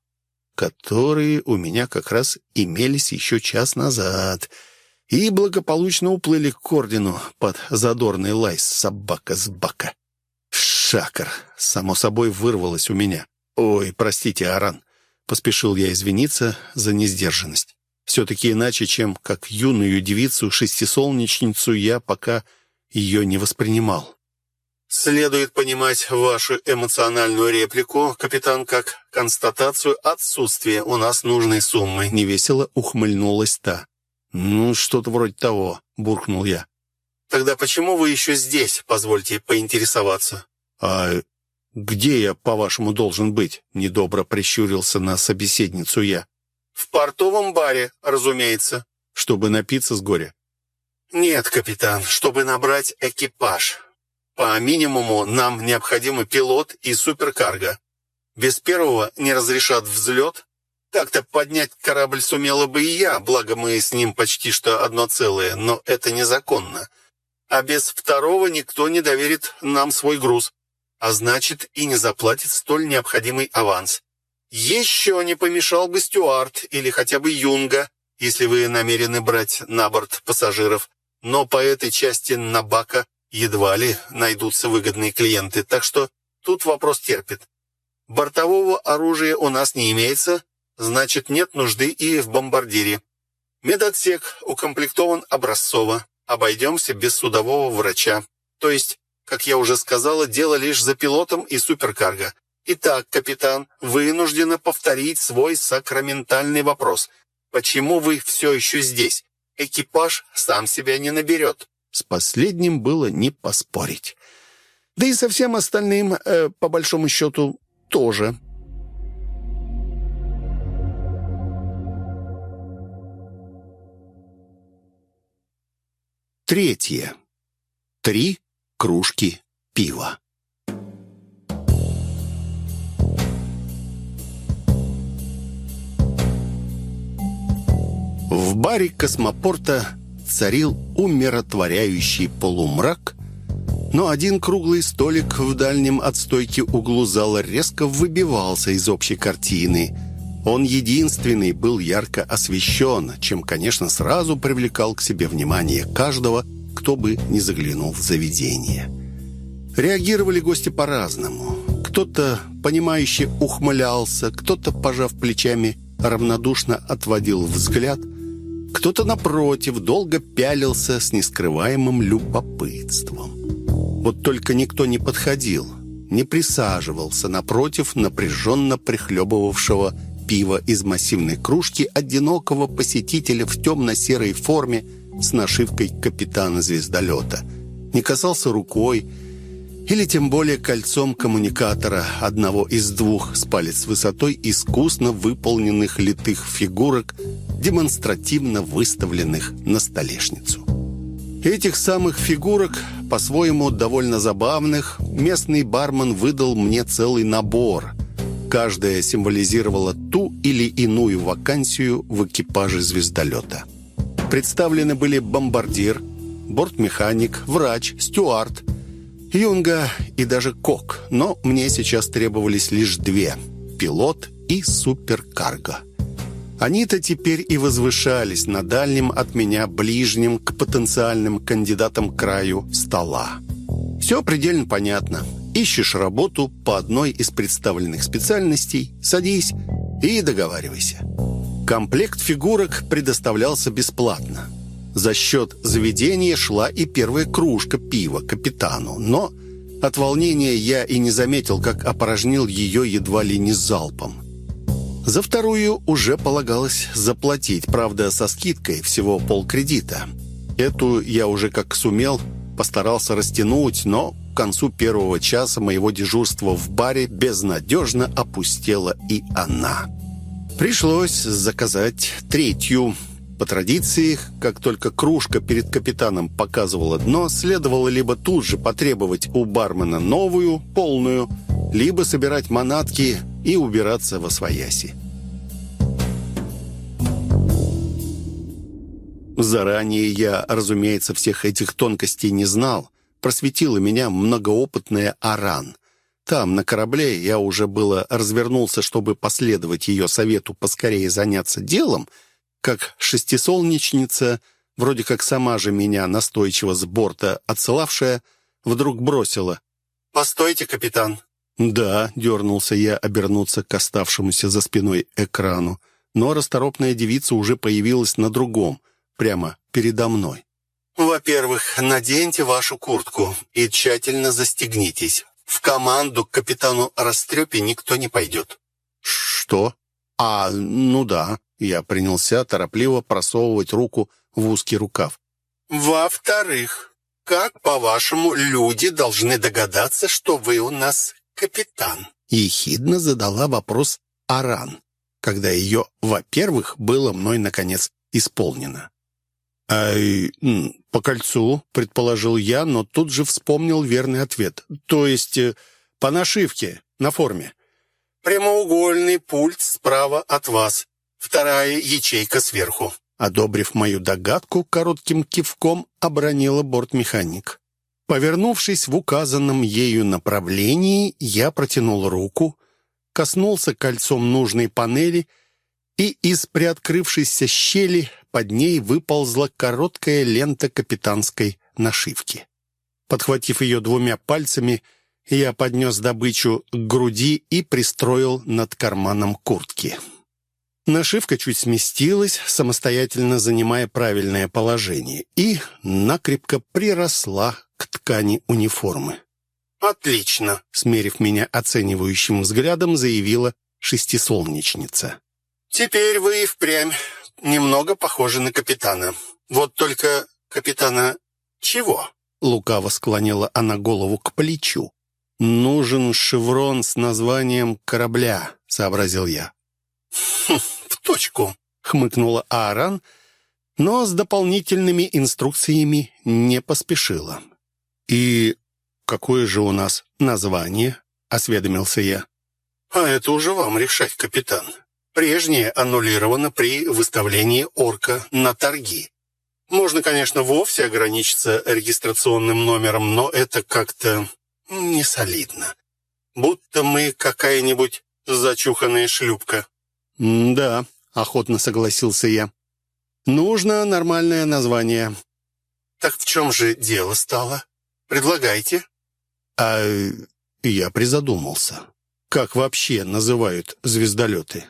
Которые у меня как раз имелись еще час назад и благополучно уплыли к ордену под задорный лай собака с бака. «Шакар!» — само собой вырвалось у меня. «Ой, простите, Аран!» — поспешил я извиниться за несдержанность. Все-таки иначе, чем как юную девицу-шестисолнечницу, я пока ее не воспринимал. «Следует понимать вашу эмоциональную реплику, капитан, как констатацию отсутствия у нас нужной суммы». Невесело ухмыльнулась та. «Ну, что-то вроде того», — буркнул я. «Тогда почему вы еще здесь, позвольте поинтересоваться?» «А где я, по-вашему, должен быть?» — недобро прищурился на собеседницу я. «В портовом баре, разумеется». «Чтобы напиться с горя?» «Нет, капитан, чтобы набрать экипаж. По минимуму нам необходимы пилот и суперкарго. Без первого не разрешат взлет. Так-то поднять корабль сумела бы и я, благо мы с ним почти что одно целое, но это незаконно. А без второго никто не доверит нам свой груз, а значит и не заплатит столь необходимый аванс. Еще не помешал бы Стюарт или хотя бы Юнга, если вы намерены брать на борт пассажиров. Но по этой части Набака едва ли найдутся выгодные клиенты, так что тут вопрос терпит. Бортового оружия у нас не имеется, значит, нет нужды и в бомбардире. Медотсек укомплектован образцово. Обойдемся без судового врача. То есть, как я уже сказала, дело лишь за пилотом и суперкарго. Итак, капитан, вынуждена повторить свой сакраментальный вопрос. Почему вы все еще здесь? Экипаж сам себя не наберет. С последним было не поспорить. Да и со всем остальным, э, по большому счету, тоже. Третье. Три кружки пива. В баре космопорта царил умиротворяющий полумрак, но один круглый столик в дальнем от стойки углу зала резко выбивался из общей картины. Он единственный был ярко освещен, чем, конечно, сразу привлекал к себе внимание каждого, кто бы не заглянул в заведение. Реагировали гости по-разному. Кто-то, понимающе ухмылялся, кто-то, пожав плечами, равнодушно отводил взгляд, кто-то, напротив, долго пялился с нескрываемым любопытством. Вот только никто не подходил, не присаживался напротив напряженно прихлебывавшего пива из массивной кружки одинокого посетителя в темно-серой форме с нашивкой капитана звездолета. Не касался рукой или тем более кольцом коммуникатора одного из двух с палец высотой искусно выполненных литых фигурок, демонстративно выставленных на столешницу. Этих самых фигурок, по-своему довольно забавных, местный бармен выдал мне целый набор. Каждая символизировала ту или иную вакансию в экипаже звездолета. Представлены были бомбардир, бортмеханик, врач, стюард, юнга и даже кок, но мне сейчас требовались лишь две – пилот и суперкарго. Они-то теперь и возвышались на дальнем от меня ближнем к потенциальным кандидатам краю стола. Все предельно понятно. Ищешь работу по одной из представленных специальностей, садись и договаривайся. Комплект фигурок предоставлялся бесплатно. За счет заведения шла и первая кружка пива капитану, но от волнения я и не заметил, как опорожнил ее едва ли не залпом. За вторую уже полагалось заплатить, правда, со скидкой всего полкредита. Эту я уже как сумел постарался растянуть, но к концу первого часа моего дежурства в баре безнадежно опустела и она. Пришлось заказать третью. По традиции, как только кружка перед капитаном показывала дно, следовало либо тут же потребовать у бармена новую, полную, либо собирать манатки и убираться восвояси. Заранее я, разумеется, всех этих тонкостей не знал. Просветила меня многоопытная Аран. Там, на корабле, я уже было развернулся, чтобы последовать ее совету поскорее заняться делом, как шестисолнечница, вроде как сама же меня настойчиво с борта отсылавшая, вдруг бросила: «Постойте, капитан». «Да», — дернулся я обернуться к оставшемуся за спиной экрану, но расторопная девица уже появилась на другом, прямо передо мной. «Во-первых, наденьте вашу куртку и тщательно застегнитесь. В команду к капитану Растрепе никто не пойдет». «Что? А, ну да». Я принялся торопливо просовывать руку в узкий рукав. «Во-вторых, как, по-вашему, люди должны догадаться, что вы у нас капитан?» Ехидно задала вопрос Аран, когда ее, во-первых, было мной, наконец, исполнено. «А, по кольцу», — предположил я, но тут же вспомнил верный ответ. «То есть по нашивке на форме». «Прямоугольный пульт справа от вас. Вторая ячейка сверху», — одобрив мою догадку, коротким кивком обронила бортмеханик. Повернувшись в указанном ею направлении, я протянул руку, коснулся кольцом нужной панели, и из приоткрывшейся щели под ней выползла короткая лента капитанской нашивки. Подхватив ее двумя пальцами, я поднес добычу к груди и пристроил над карманом куртки. Нашивка чуть сместилась, самостоятельно занимая правильное положение, и накрепко приросла к ткани униформы. «Отлично!» — смерив меня оценивающим взглядом, заявила шестисолнечница. «Теперь вы и впрямь немного похожи на капитана. Вот только капитана чего?» Лукаво склонила она голову к плечу. «Нужен шеврон с названием корабля», — сообразил я. «Хм, в точку», — хмыкнула Аарон, но с дополнительными инструкциями не поспешила. «И какое же у нас название?» — осведомился я. «А это уже вам решать, капитан. Прежнее аннулировано при выставлении орка на торги. Можно, конечно, вовсе ограничиться регистрационным номером, но это как-то не солидно. Будто мы какая-нибудь зачуханная шлюпка». «Да», — охотно согласился я. «Нужно нормальное название». «Так в чем же дело стало? Предлагайте». «А я призадумался. Как вообще называют звездолеты?»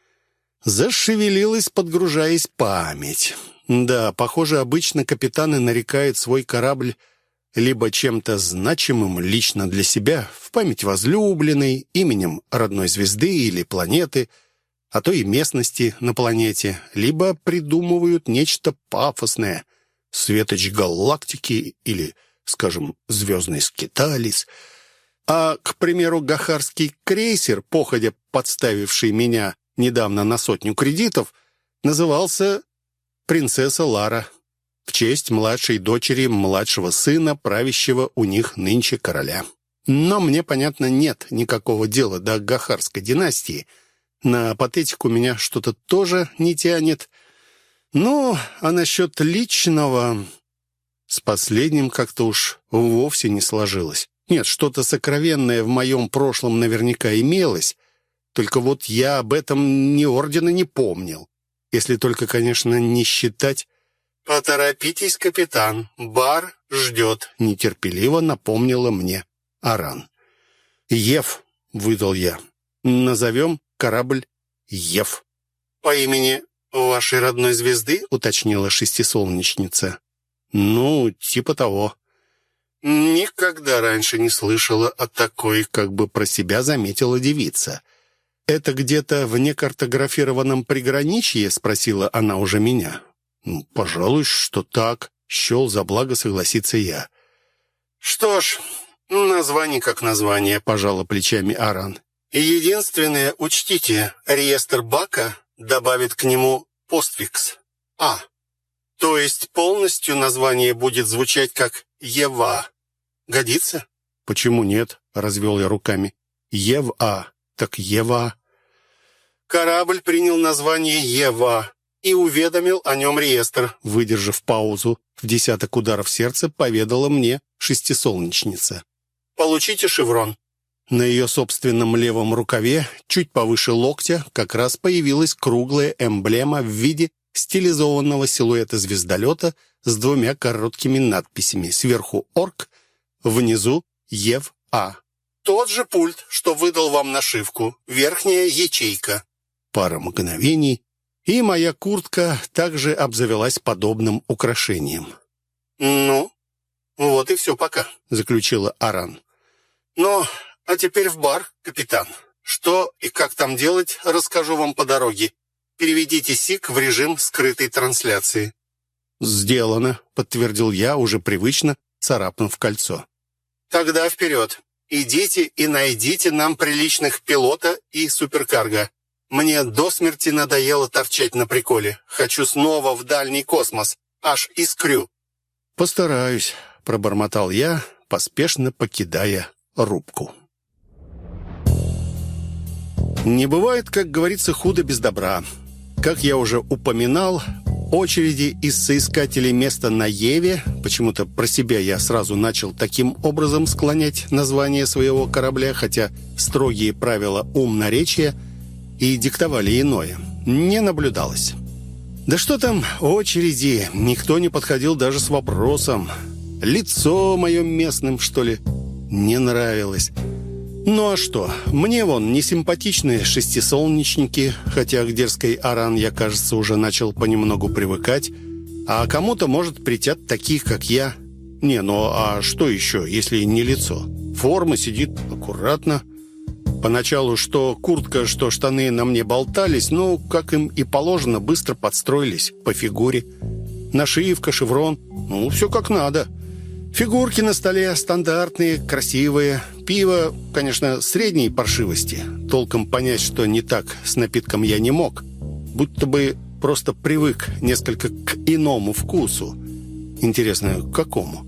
Зашевелилась, подгружаясь, память. Да, похоже, обычно капитаны нарекают свой корабль либо чем-то значимым лично для себя, в память возлюбленной, именем родной звезды или планеты, а то и местности на планете, либо придумывают нечто пафосное, светоч галактики или, скажем, звездный скиталец. А, к примеру, гахарский крейсер, походя подставивший меня недавно на сотню кредитов, назывался «Принцесса Лара», в честь младшей дочери младшего сына, правящего у них нынче короля. Но мне, понятно, нет никакого дела до гахарской династии. На патетику меня что-то тоже не тянет. Ну, а насчет личного... С последним как-то уж вовсе не сложилось. Нет, что-то сокровенное в моем прошлом наверняка имелось, только вот я об этом ни ордена не помнил. Если только, конечно, не считать... «Поторопитесь, капитан, бар ждет», — нетерпеливо напомнила мне Аран. «Ев», — выдал я. «Назовем корабль Ев». «По имени вашей родной звезды?» — уточнила шестисолнечница. «Ну, типа того». «Никогда раньше не слышала о такой», — как бы про себя заметила девица. «Это где-то в некартографированном приграничье?» — спросила она уже меня. «Ну, пожалуй, что так», — счел за благо согласиться я. «Что ж, название как название», — пожала плечами Аран. «Единственное, учтите, реестр Бака добавит к нему постфикс «А». То есть полностью название будет звучать как «Ева». Годится?» «Почему нет?» — развел я руками. «Ева, так Ева». «Корабль принял название «Ева» и уведомил о нем реестр», выдержав паузу, в десяток ударов сердца поведала мне шестисолнечница. «Получите шеврон». На ее собственном левом рукаве, чуть повыше локтя, как раз появилась круглая эмблема в виде стилизованного силуэта звездолета с двумя короткими надписями. Сверху «Орк», внизу «Ев-А». «Тот же пульт, что выдал вам нашивку. Верхняя ячейка». Пара мгновений, и моя куртка также обзавелась подобным украшением. «Ну, вот и все пока», — заключила Аран. «Ну, а теперь в бар, капитан. Что и как там делать, расскажу вам по дороге. Переведите СИК в режим скрытой трансляции». «Сделано», — подтвердил я, уже привычно царапнув кольцо. «Тогда вперед. Идите и найдите нам приличных пилота и суперкарго. Мне до смерти надоело торчать на приколе. Хочу снова в дальний космос. Аж искрю». «Постараюсь», — пробормотал я, поспешно покидая рубку. Не бывает, как говорится, худо без добра. Как я уже упоминал, очереди из соискателей места на Еве, почему-то про себя я сразу начал таким образом склонять название своего корабля, хотя строгие правила умноречия и диктовали иное, не наблюдалось. Да что там очереди, никто не подходил даже с вопросом. Лицо мое местным, что ли, не нравилось. Ну а что, мне вон несимпатичные шестисолнечники, хотя к дерзкой Аран я, кажется, уже начал понемногу привыкать, а кому-то, может, притят таких, как я. Не, ну а что еще, если не лицо? Форма сидит аккуратно. Поначалу что куртка, что штаны на мне болтались, ну, как им и положено, быстро подстроились по фигуре. Нашивка, шеврон, ну, все как надо. Фигурки на столе стандартные, красивые. Пиво, конечно, средней паршивости. Толком понять, что не так с напитком я не мог. Будто бы просто привык несколько к иному вкусу. Интересно, к какому?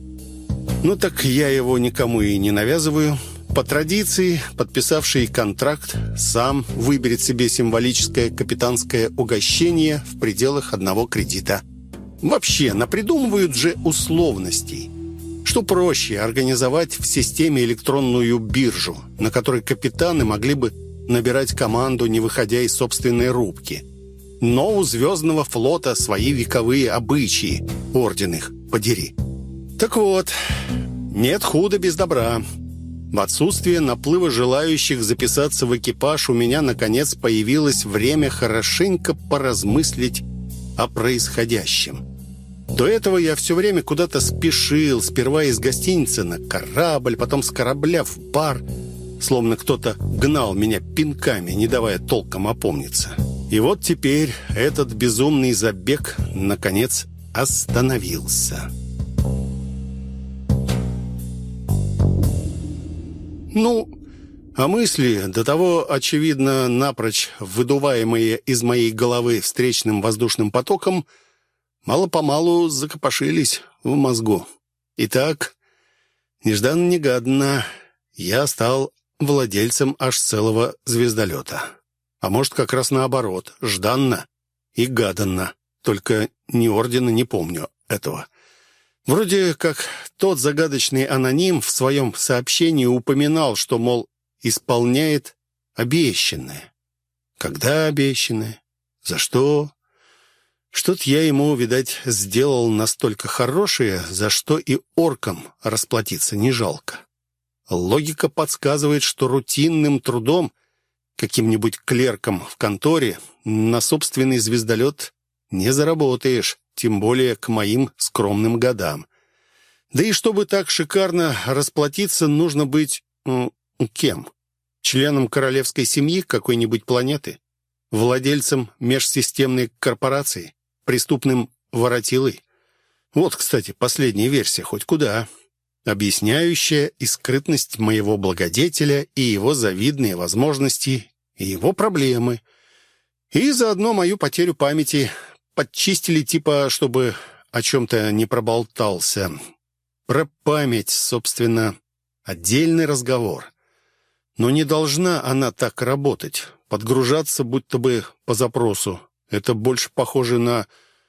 Ну так я его никому и не навязываю. По традиции, подписавший контракт сам выберет себе символическое капитанское угощение в пределах одного кредита. Вообще, напридумывают же условностей. Что проще организовать в системе электронную биржу, на которой капитаны могли бы набирать команду, не выходя из собственной рубки. Но у Звездного флота свои вековые обычаи, орден их подери. Так вот, нет худа без добра. В отсутствие наплыва желающих записаться в экипаж у меня, наконец, появилось время хорошенько поразмыслить о происходящем. До этого я все время куда-то спешил, сперва из гостиницы на корабль, потом с корабля в бар, словно кто-то гнал меня пинками, не давая толком опомниться. И вот теперь этот безумный забег, наконец, остановился. Ну, а мысли, до того, очевидно, напрочь выдуваемые из моей головы встречным воздушным потоком, мало-помалу закопошились в мозгу. Итак, нежданно-негаданно я стал владельцем аж целого звездолета. А может, как раз наоборот, жданно и гаданно. Только ни ордена не помню этого. Вроде как тот загадочный аноним в своем сообщении упоминал, что, мол, исполняет обещанное. Когда обещанное? За что? Что-то я ему, видать, сделал настолько хорошее, за что и оркам расплатиться не жалко. Логика подсказывает, что рутинным трудом, каким-нибудь клерком в конторе, на собственный звездолет не заработаешь, тем более к моим скромным годам. Да и чтобы так шикарно расплатиться, нужно быть... М, кем? Членом королевской семьи какой-нибудь планеты? Владельцем межсистемной корпорации? Преступным воротилой? Вот, кстати, последняя версия хоть куда, объясняющая и скрытность моего благодетеля, и его завидные возможности, и его проблемы, и заодно мою потерю памяти подчистили, типа, чтобы о чем-то не проболтался. Про память, собственно, отдельный разговор. Но не должна она так работать, подгружаться будто бы по запросу. Это больше похоже на...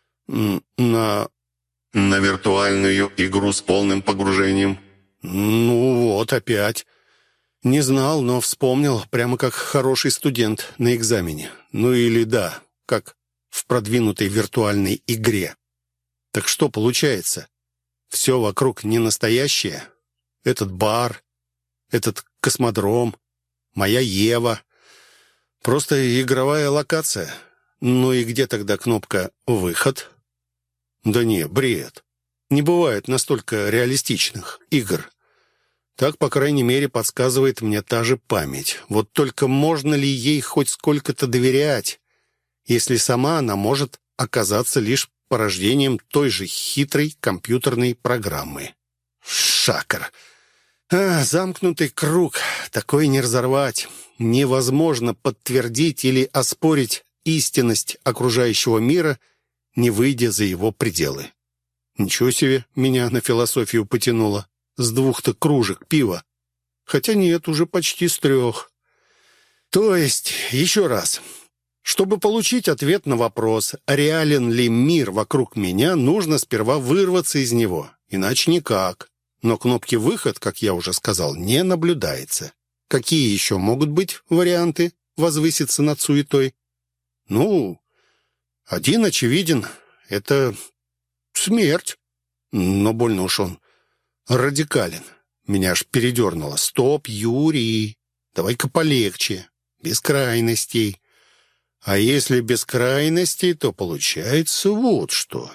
на... На виртуальную игру с полным погружением. Ну вот, опять. Не знал, но вспомнил, прямо как хороший студент на экзамене. Ну или да, как в продвинутой виртуальной игре. Так что получается? Все вокруг не настоящее. Этот бар, этот космодром, моя Ева. Просто игровая локация. Ну и где тогда кнопка «Выход»? Да не, бред. Не бывает настолько реалистичных игр. Так, по крайней мере, подсказывает мне та же память. Вот только можно ли ей хоть сколько-то доверять, если сама она может оказаться лишь порождением той же хитрой компьютерной программы? Шакр. А, замкнутый круг. Такой не разорвать. Невозможно подтвердить или оспорить истинность окружающего мира, не выйдя за его пределы. Ничего себе, меня на философию потянуло. С двух-то кружек пива. Хотя нет, уже почти с трех. То есть, еще раз, Чтобы получить ответ на вопрос, реален ли мир вокруг меня, нужно сперва вырваться из него, иначе никак. Но кнопки «Выход», как я уже сказал, не наблюдается. Какие еще могут быть варианты возвыситься над суетой? Ну, один очевиден — это смерть. Но больно уж он радикален. Меня аж передернуло. Стоп, Юрий, давай-ка полегче. Без крайностей. А если без крайностей, то получается вот что.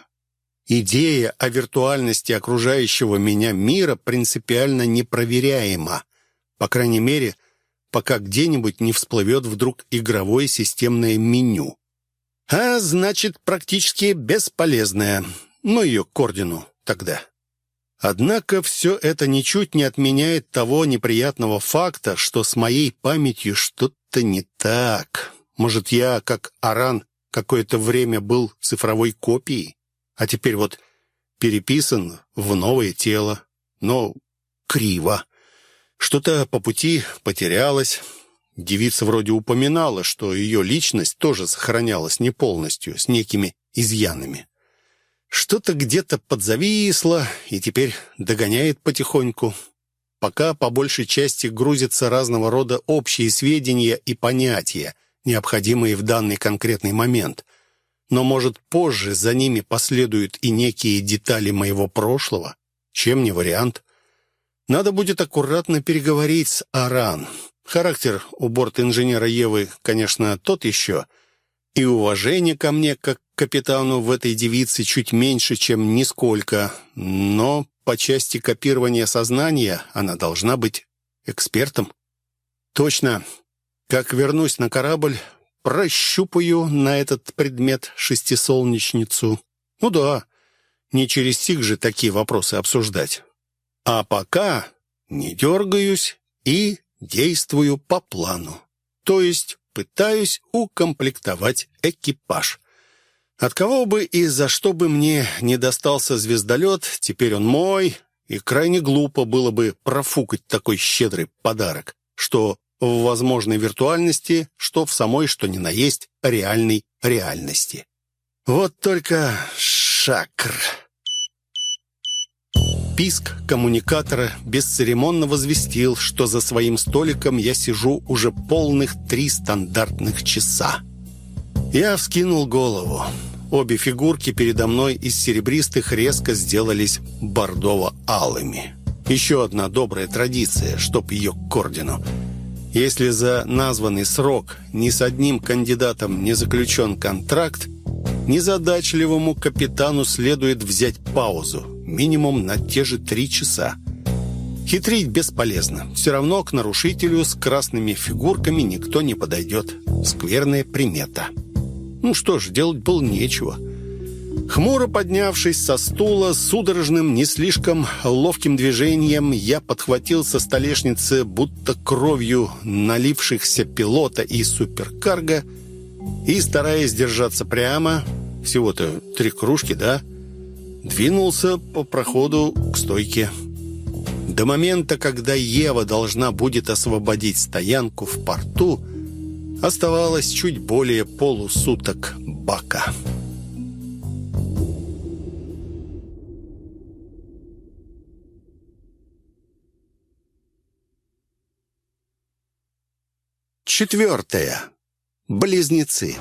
Идея о виртуальности окружающего меня мира принципиально непроверяема. По крайней мере, пока где-нибудь не всплывет вдруг игровое системное меню. А значит, практически бесполезная. Ну ее к ордену тогда. Однако все это ничуть не отменяет того неприятного факта, что с моей памятью что-то не так. Может, я, как Аран, какое-то время был цифровой копией, а теперь вот переписан в новое тело, но криво. Что-то по пути потерялось. Девица вроде упоминала, что ее личность тоже сохранялась не полностью, с некими изъянами. Что-то где-то подзависло и теперь догоняет потихоньку, пока по большей части грузятся разного рода общие сведения и понятия, необходимые в данный конкретный момент. Но, может, позже за ними последуют и некие детали моего прошлого? Чем не вариант? Надо будет аккуратно переговорить с Аран. Характер у борт-инженера Евы, конечно, тот еще. И уважение ко мне, как к капитану в этой девице, чуть меньше, чем нисколько. Но по части копирования сознания она должна быть экспертом. Точно. Как вернусь на корабль, прощупаю на этот предмет шестисолнечницу. Ну да, не через сих же такие вопросы обсуждать. А пока не дергаюсь и действую по плану. То есть пытаюсь укомплектовать экипаж. От кого бы и за что бы мне не достался звездолет, теперь он мой, и крайне глупо было бы профукать такой щедрый подарок, что в возможной виртуальности, что в самой, что ни на есть, реальной реальности. Вот только шакр. Писк коммуникатора бесцеремонно возвестил, что за своим столиком я сижу уже полных три стандартных часа. Я вскинул голову. Обе фигурки передо мной из серебристых резко сделались бордово-алыми. Еще одна добрая традиция, чтоб ее к ордену. Если за названный срок ни с одним кандидатом не заключен контракт, незадачливому капитану следует взять паузу, минимум на те же три часа. Хитрить бесполезно. Все равно к нарушителю с красными фигурками никто не подойдет. Скверная примета. Ну что ж, делать было нечего. Хмуро поднявшись со стула, судорожным, не слишком ловким движением я подхватил со столешницы, будто кровью налившихся пилота и суперкарго, и, стараясь держаться прямо, всего-то три кружки, да, двинулся по проходу к стойке. До момента, когда Ева должна будет освободить стоянку в порту, оставалось чуть более полусуток бака. Четвертое. Близнецы.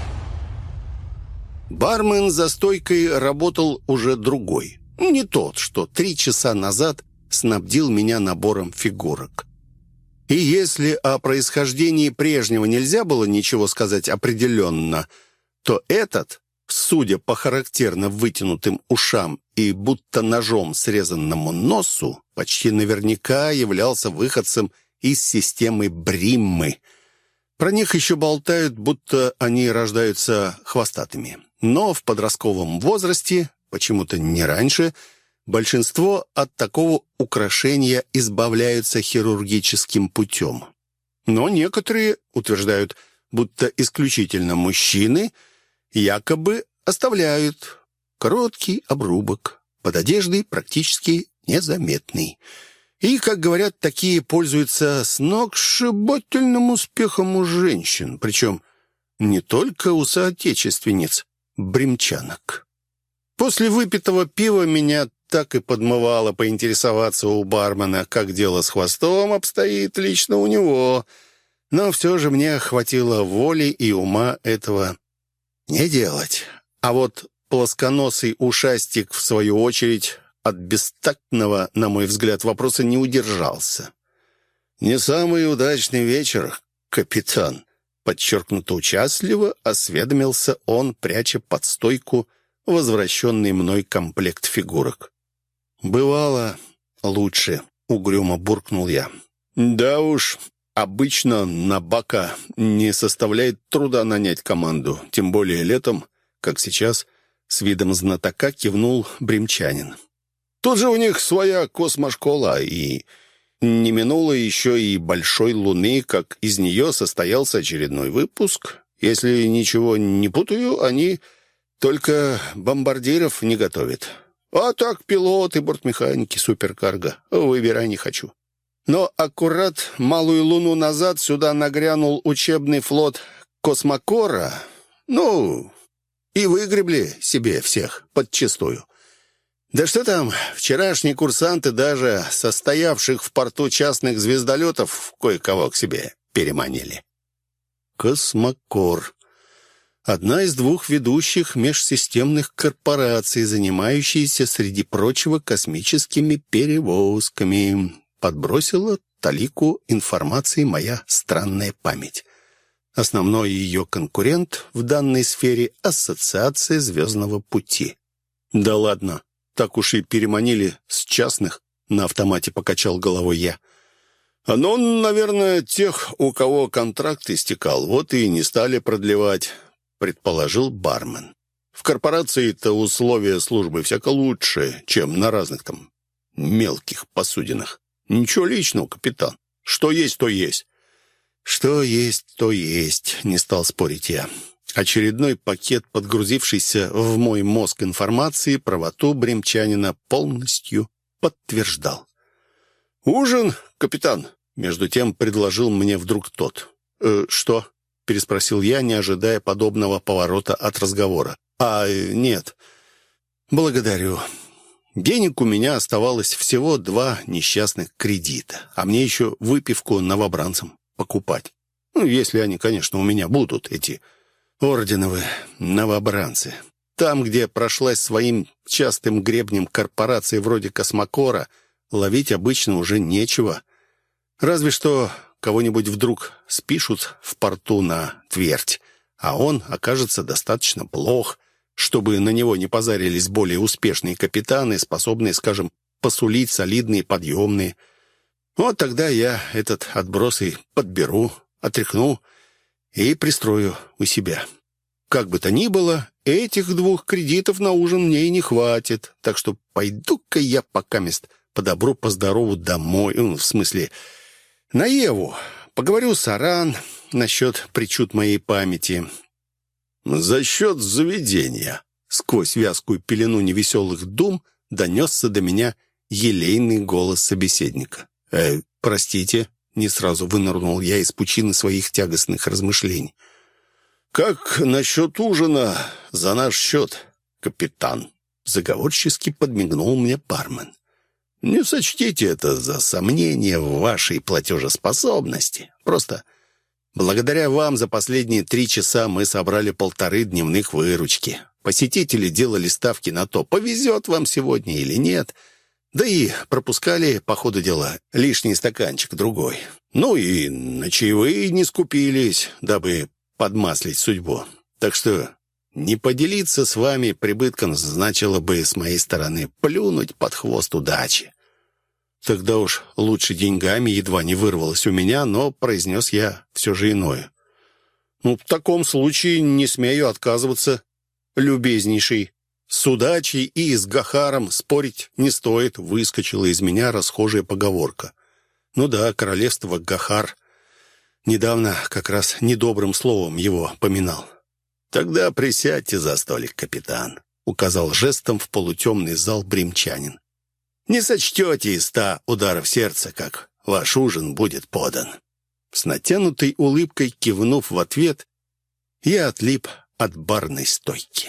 Бармен за стойкой работал уже другой. Не тот, что три часа назад снабдил меня набором фигурок. И если о происхождении прежнего нельзя было ничего сказать определенно, то этот, судя по характерно вытянутым ушам и будто ножом срезанному носу, почти наверняка являлся выходцем из системы Бриммы. Про них еще болтают, будто они рождаются хвостатыми. Но в подростковом возрасте, почему-то не раньше, большинство от такого украшения избавляются хирургическим путем. Но некоторые утверждают, будто исключительно мужчины якобы оставляют короткий обрубок, под одеждой практически незаметный. И, как говорят, такие пользуются сногсшибательным успехом у женщин. Причем не только у соотечественниц, бремчанок. После выпитого пива меня так и подмывало поинтересоваться у бармена, как дело с хвостом обстоит лично у него. Но все же мне хватило воли и ума этого не делать. А вот плосконосый ушастик, в свою очередь, от бестактного, на мой взгляд, вопроса не удержался. «Не самый удачный вечер, капитан», — подчеркнуто участливо осведомился он, пряча под стойку возвращенный мной комплект фигурок. «Бывало лучше», — угрюмо буркнул я. «Да уж, обычно на бака не составляет труда нанять команду, тем более летом, как сейчас», — с видом знатока кивнул бремчанин. «Тут же у них своя космошкола, и не минуло еще и большой луны, как из нее состоялся очередной выпуск. Если ничего не путаю, они только бомбардиров не готовят. А так пилоты, бортмеханики, суперкарго. Выбирай не хочу». Но аккурат малую луну назад сюда нагрянул учебный флот Космокора. Ну, и выгребли себе всех подчистую. Да что там, вчерашние курсанты даже состоявших в порту частных звездолетов кое-кого к себе переманили. Космокор. Одна из двух ведущих межсистемных корпораций, занимающаяся, среди прочего, космическими перевозками. Подбросила талику информации моя странная память. Основной ее конкурент в данной сфере — Ассоциация Звездного Пути. Да ладно, так уж и переманили с частных, на автомате покачал головой я. А ну, наверное, тех, у кого контракт истекал, вот и не стали продлевать, предположил бармен. В корпорации-то условия службы всяко лучше, чем на разных там мелких посудинах. Ничего личного, капитан. Что есть, то есть. Что есть, то есть, не стал спорить я. Очередной пакет, подгрузившийся в мой мозг информации, правоту бремчанина полностью подтверждал. «Ужин, капитан?» — между тем предложил мне вдруг тот. «Э, «Что?» — переспросил я, не ожидая подобного поворота от разговора. «А, нет, благодарю». Денег у меня оставалось всего два несчастных кредита, а мне еще выпивку новобранцам покупать. Ну, если они, конечно, у меня будут, эти орденовые новобранцы. Там, где прошлась своим частым гребнем корпорации вроде Космокора, ловить обычно уже нечего. Разве что кого-нибудь вдруг спишут в порту на твердь, а он окажется достаточно плох, чтобы на него не позарились более успешные капитаны, способные, скажем, посулить солидные подъемные. Вот тогда я этот отброс и подберу, отряхну и пристрою у себя. Как бы то ни было, этих двух кредитов на ужин мне и не хватит, так что пойду-ка я покамест по добру, по здорову домой, ну, в смысле, на Еву. Поговорю с Аран насчет причуд моей памяти. «За счет заведения», — сквозь вязкую пелену невеселых дум донесся до меня елейный голос собеседника. «Э, простите», — не сразу вынырнул я из пучины своих тягостных размышлений. «Как насчет ужина за наш счет, капитан?» — заговорчески подмигнул мне бармен. «Не сочтите это за сомнение в вашей платежеспособности. Просто благодаря вам за последние три часа мы собрали полторы дневных выручки. Посетители делали ставки на то, повезет вам сегодня или нет. Да и пропускали, по ходу дела, лишний стаканчик другой. Ну и на чаевые не скупились, дабы подмаслить судьбу. Так что не поделиться с вами прибытком значило бы с моей стороны плюнуть под хвост удачи. Тогда уж лучше деньгами едва не вырвалось у меня, но произнес я все же иное. «Ну, в таком случае не смею отказываться, любезнейший. С удачей и с Гахаром спорить не стоит», — выскочила из меня расхожая поговорка. Ну да, королевство Гахар. Недавно как раз недобрым словом его поминал. «Тогда присядьте за столик, капитан», — указал жестом в полутемный зал бремчанин. «Не сочтете из ста ударов сердца, как ваш ужин будет подан». С натянутой улыбкой кивнув в ответ, я отлип от барной стойки.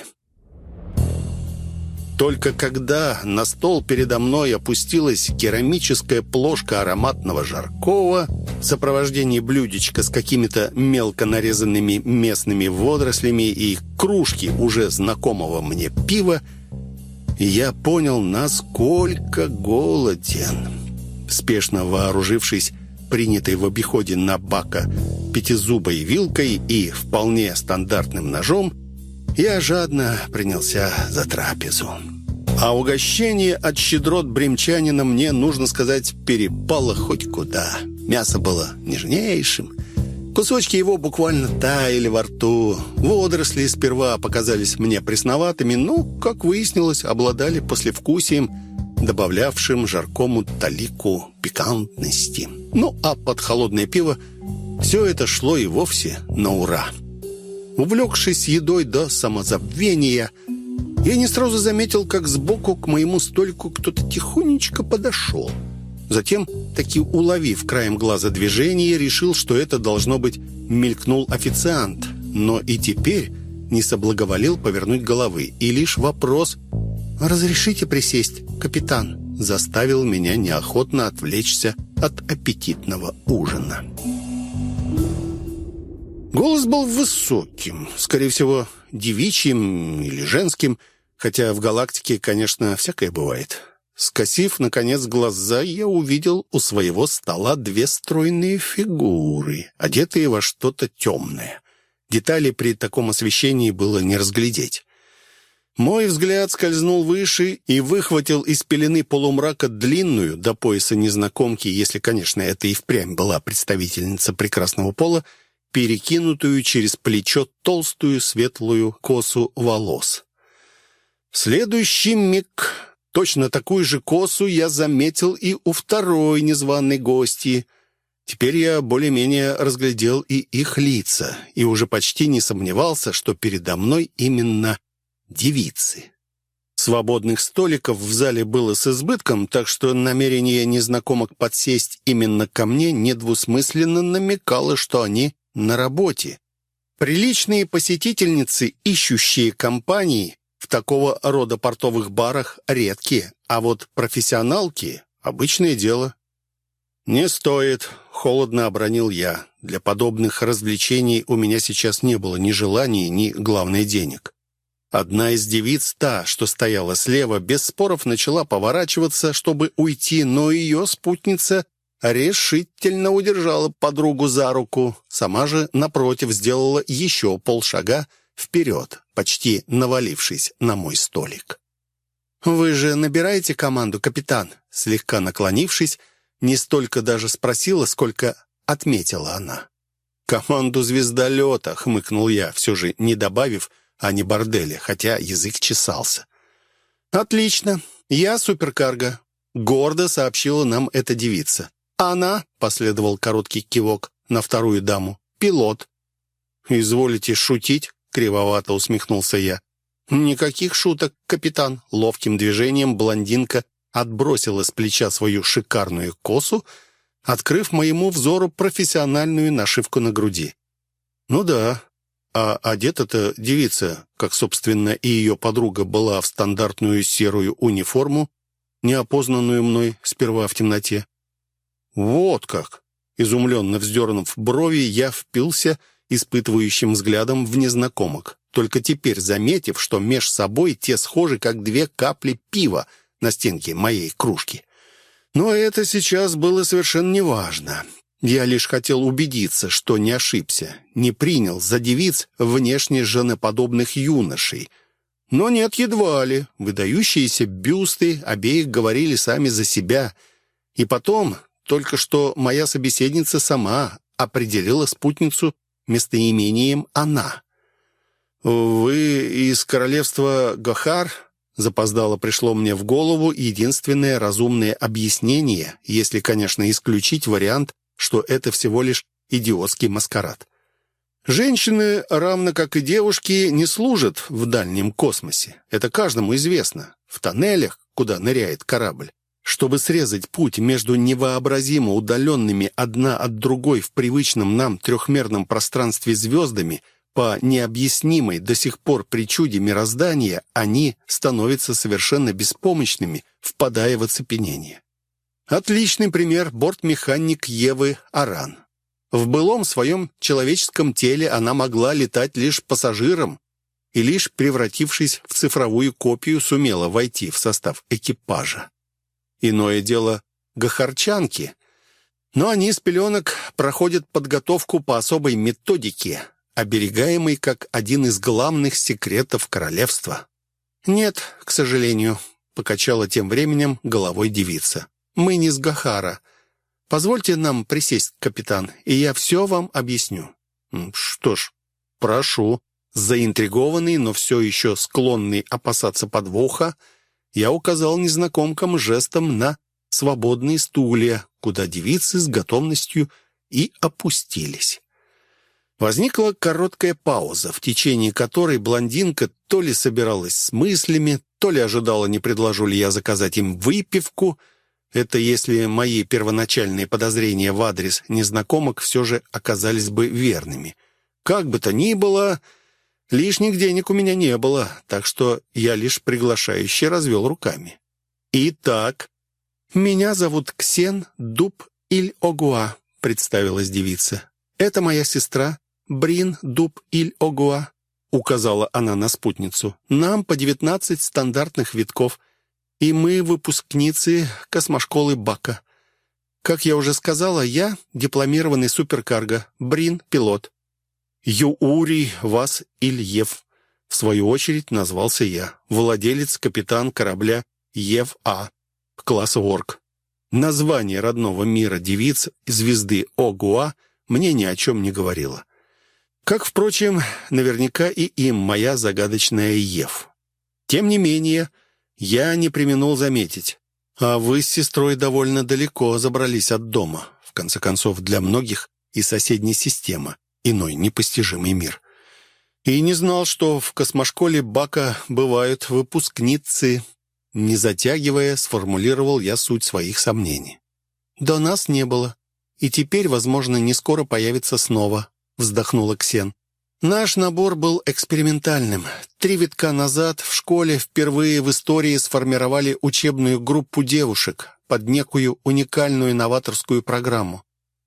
Только когда на стол передо мной опустилась керамическая плошка ароматного жаркого в сопровождении блюдечка с какими-то мелко нарезанными местными водорослями и кружки уже знакомого мне пива, я понял, насколько голоден. Спешно вооружившись принятой в обиходе на бака пятизубой вилкой и вполне стандартным ножом, я жадно принялся за трапезу. А угощение от щедрот бремчанина мне, нужно сказать, перепало хоть куда. Мясо было нежнейшим. Кусочки его буквально таяли во рту. Водоросли сперва показались мне пресноватыми, но, как выяснилось, обладали послевкусием, добавлявшим жаркому талику пикантности. Ну, а под холодное пиво все это шло и вовсе на ура. Увлекшись едой до самозабвения, я не сразу заметил, как сбоку к моему столику кто-то тихонечко подошел. Затем, таки уловив краем глаза движение, решил, что это, должно быть, мелькнул официант, но и теперь не соблаговолил повернуть головы. И лишь вопрос «Разрешите присесть, капитан?» заставил меня неохотно отвлечься от аппетитного ужина. Голос был высоким, скорее всего, девичьим или женским, хотя в галактике, конечно, всякое бывает. Скосив, наконец, глаза, я увидел у своего стола две стройные фигуры, одетые во что-то темное. Детали при таком освещении было не разглядеть. Мой взгляд скользнул выше и выхватил из пелены полумрака длинную до пояса незнакомки, если, конечно, это и впрямь была представительница прекрасного пола, перекинутую через плечо толстую светлую косу волос. В следующий миг точно такую же косу я заметил и у второй незваной гости. Теперь я более-менее разглядел и их лица, и уже почти не сомневался, что передо мной именно девицы. Свободных столиков в зале было с избытком, так что намерение незнакомок подсесть именно ко мне недвусмысленно намекало, что они на работе. Приличные посетительницы, ищущие компании, в такого рода портовых барах редкие, а вот профессионалки — обычное дело. «Не стоит», — холодно обронил я. Для подобных развлечений у меня сейчас не было ни желаний, ни, главное, денег. Одна из девиц, та, что стояла слева, без споров начала поворачиваться, чтобы уйти, но ее спутница решительно удержала подругу за руку. Сама же, напротив, сделала еще полшага вперед, почти навалившись на мой столик. «Вы же набираете команду, капитан?» Слегка наклонившись, не столько даже спросила, сколько отметила она. «Команду звездолета», — хмыкнул я, все же не добавив, а не борделя, хотя язык чесался. «Отлично, я суперкарго», — гордо сообщила нам эта девица. «Она», — последовал короткий кивок на вторую даму, — «пилот». «Изволите шутить?» — кривовато усмехнулся я. «Никаких шуток, капитан». Ловким движением блондинка отбросила с плеча свою шикарную косу, открыв моему взору профессиональную нашивку на груди. «Ну да, а одета-то девица, как, собственно, и ее подруга, была в стандартную серую униформу, неопознанную мной сперва в темноте». «Вот как!» Изумленно вздернув брови, я впился испытывающим взглядом в незнакомок, только теперь заметив, что меж собой те схожи, как две капли пива на стенке моей кружки. Но это сейчас было совершенно неважно. Я лишь хотел убедиться, что не ошибся, не принял за девиц внешне женоподобных юношей. Но нет, едва ли. Выдающиеся бюсты обеих говорили сами за себя. И потом, только что моя собеседница сама определила спутницу местоимением «она». «Вы из королевства Гохар?» Запоздало пришло мне в голову единственное разумное объяснение, если, конечно, исключить вариант, что это всего лишь идиотский маскарад. Женщины, равно как и девушки, не служат в дальнем космосе. Это каждому известно. В тоннелях, куда ныряет корабль, чтобы срезать путь между невообразимо удаленными одна от другой в привычном нам трехмерном пространстве звездами, По необъяснимой до сих пор причуде мироздания они становятся совершенно беспомощными, впадая в оцепенение. Отличный пример — бортмеханик Евы Аран. В былом своем человеческом теле она могла летать лишь пассажиром и лишь превратившись в цифровую копию сумела войти в состав экипажа. Иное дело гахарчанки, но они с пеленок проходят подготовку по особой методике, оберегаемой как один из главных секретов королевства. «Нет, к сожалению», — покачала тем временем головой девица. «Мы не с Гахара. Позвольте нам присесть, капитан, и я все вам объясню». «Что ж, прошу». Заинтригованный, но все еще склонный опасаться подвоха, я указал незнакомкам жестом на свободные стулья, куда девицы с готовностью и опустились. Возникла короткая пауза, в течение которой блондинка то ли собиралась с мыслями, то ли ожидала, не предложу ли я заказать им выпивку. Это если мои первоначальные подозрения в адрес незнакомок все же оказались бы верными. Как бы то ни было, лишних денег у меня не было, так что я лишь приглашающе развел руками. «Итак, меня зовут Ксен Дуб-Иль-Огуа», — представилась девица. «Это моя сестра Брин Дуб-Иль-Огуа», — указала она на спутницу. «Нам по девятнадцать стандартных витков, и мы выпускницы космошколы Бака. Как я уже сказала, я дипломированный суперкарго, Брин — пилот». «Юурий Вас Ильев», в свою очередь назвался я, владелец, капитан корабля Ев-А, класса Орк. Название родного мира девиц звезды Огуа мне ни о чем не говорило. Как, впрочем, наверняка и им моя загадочная Ев. Тем не менее, я не преминул заметить. А вы с сестрой довольно далеко забрались от дома. В конце концов, для многих и соседняя система, иной непостижимый мир. И не знал, что в космошколе Бака бывают выпускницы. Не затягивая, сформулировал я суть своих сомнений. «До нас не было, и теперь, возможно, не скоро появится снова», — вздохнула Ксен. «Наш набор был экспериментальным. Три витка назад в школе впервые в истории сформировали учебную группу девушек под некую уникальную новаторскую программу.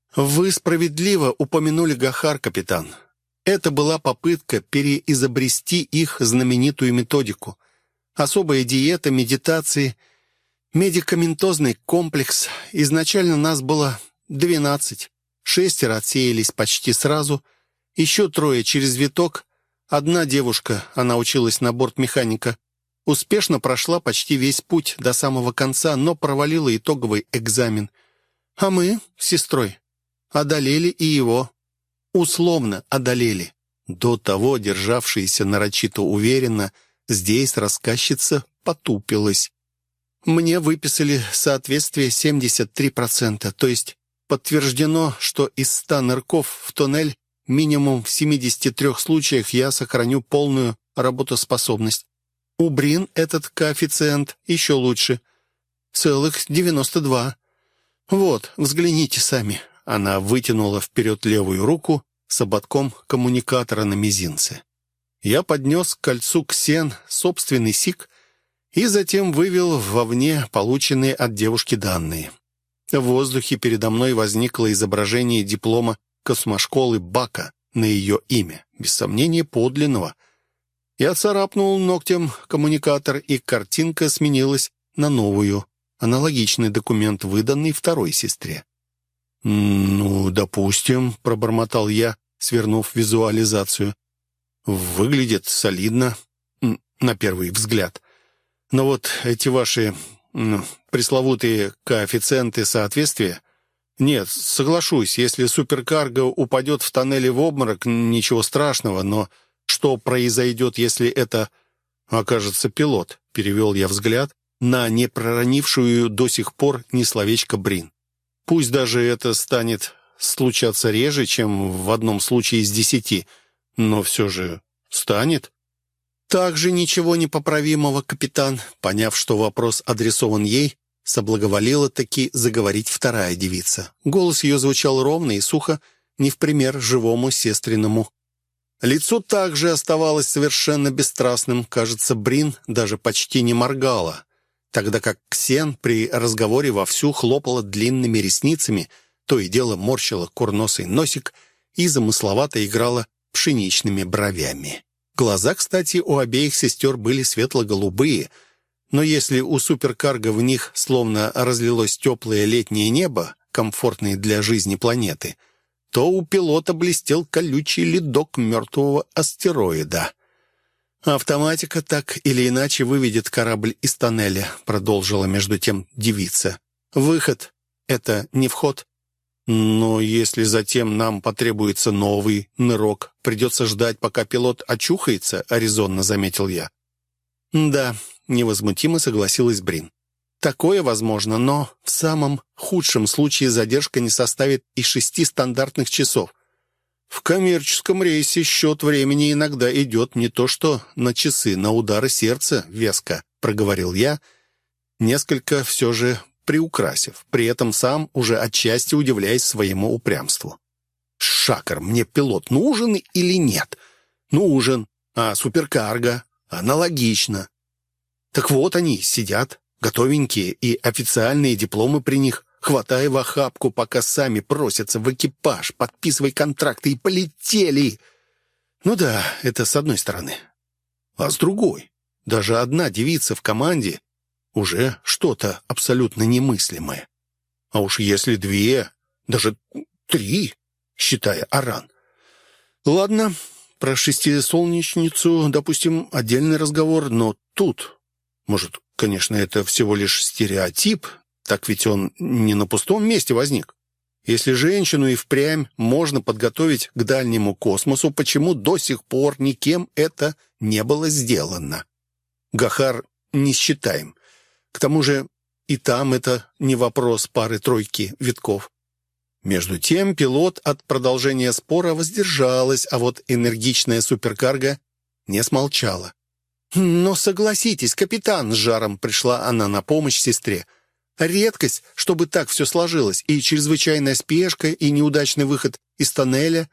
Вы справедливо упомянули Гахар, капитан. Это была попытка переизобрести их знаменитую методику. Особая диета, медитации, медикаментозный комплекс. Изначально нас было двенадцать. Шестеро отсеялись почти сразу. Еще трое через виток. Одна девушка, она училась на бортмеханика, успешно прошла почти весь путь до самого конца, но провалила итоговый экзамен. А мы с сестрой одолели и его. Условно одолели. До того державшаяся нарочито уверенно, здесь рассказчица потупилась. Мне выписали соответствие семьдесят три процента, то есть подтверждено, что из ста нырков в тоннель минимум в семидесяти трёх случаях я сохраню полную работоспособность. У Брин этот коэффициент еще лучше. Целых девяносто два. Вот, взгляните сами. Она вытянула вперед левую руку с ободком коммуникатора на мизинце. Я поднес к кольцу Ксен собственный сик и затем вывел вовне полученные от девушки данные. В воздухе передо мной возникло изображение диплома космошколы Бака на ее имя, без сомнения подлинного. Я царапнул ногтем коммуникатор, и картинка сменилась на новую, аналогичный документ, выданный второй сестре. «Ну, допустим», — пробормотал я, свернув визуализацию. «Выглядит солидно, на первый взгляд. Но вот эти ваши ну, пресловутые коэффициенты соответствия... Нет, соглашусь, если суперкарго упадет в тоннеле в обморок, ничего страшного, но что произойдет, если это окажется пилот?» Перевел я взгляд на не проронившую до сих пор ни словечко Брин. Пусть даже это станет случаться реже, чем в одном случае из десяти, но все же станет. «Также ничего непоправимого, капитан», поняв, что вопрос адресован ей, соблаговолила таки заговорить вторая девица. Голос ее звучал ровно и сухо, не в пример живому сестриному. Лицо также оставалось совершенно бесстрастным. Кажется, Брин даже почти не моргала, тогда как Ксен при разговоре вовсю хлопала длинными ресницами, то и дело морщила курносый носик и замысловато играла пшеничными бровями. Глаза, кстати, у обеих сестер были светло-голубые, но если у суперкарго в них словно разлилось теплое летнее небо, комфортное для жизни планеты, то у пилота блестел колючий ледок мертвого астероида. «Автоматика так или иначе выведет корабль из тоннеля», продолжила между тем девица. «Выход — это не вход. Но если затем нам потребуется новый нырок, придется ждать, пока пилот очухается», — резонно заметил я. «Да», — невозмутимо согласилась Брин. «Такое возможно, но в самом худшем случае задержка не составит и шести стандартных часов. В коммерческом рейсе счет времени иногда идет не то что на часы, на удары сердца», — веско проговорил я, несколько все же приукрасив, при этом сам уже отчасти удивляясь своему упрямству. «Шакар, мне пилот нужен или нет?» «Нужен. А суперкарго?» «Аналогично». «Так вот они сидят, готовенькие, и официальные дипломы при них. Хватай в охапку, пока сами просятся в экипаж, подписывай контракты и полетели». Ну да, это с одной стороны. А с другой, даже одна девица в команде уже что-то абсолютно немыслимое. А уж если две, даже три, считая Аран. Ладно, про шестисолнечницу, допустим, отдельный разговор, но тут, может, конечно, это всего лишь стереотип, так ведь он не на пустом месте возник. Если женщину и впрямь можно подготовить к дальнему космосу, почему до сих пор никем это не было сделано? Гахар не считаем. К тому же и там это не вопрос пары-тройки витков. Между тем пилот от продолжения спора воздержалась, а вот энергичная суперкарго не смолчала. «Но согласитесь, капитан», — с жаром пришла она на помощь сестре. «Редкость, чтобы так все сложилось, и чрезвычайная спешка, и неудачный выход из тоннеля.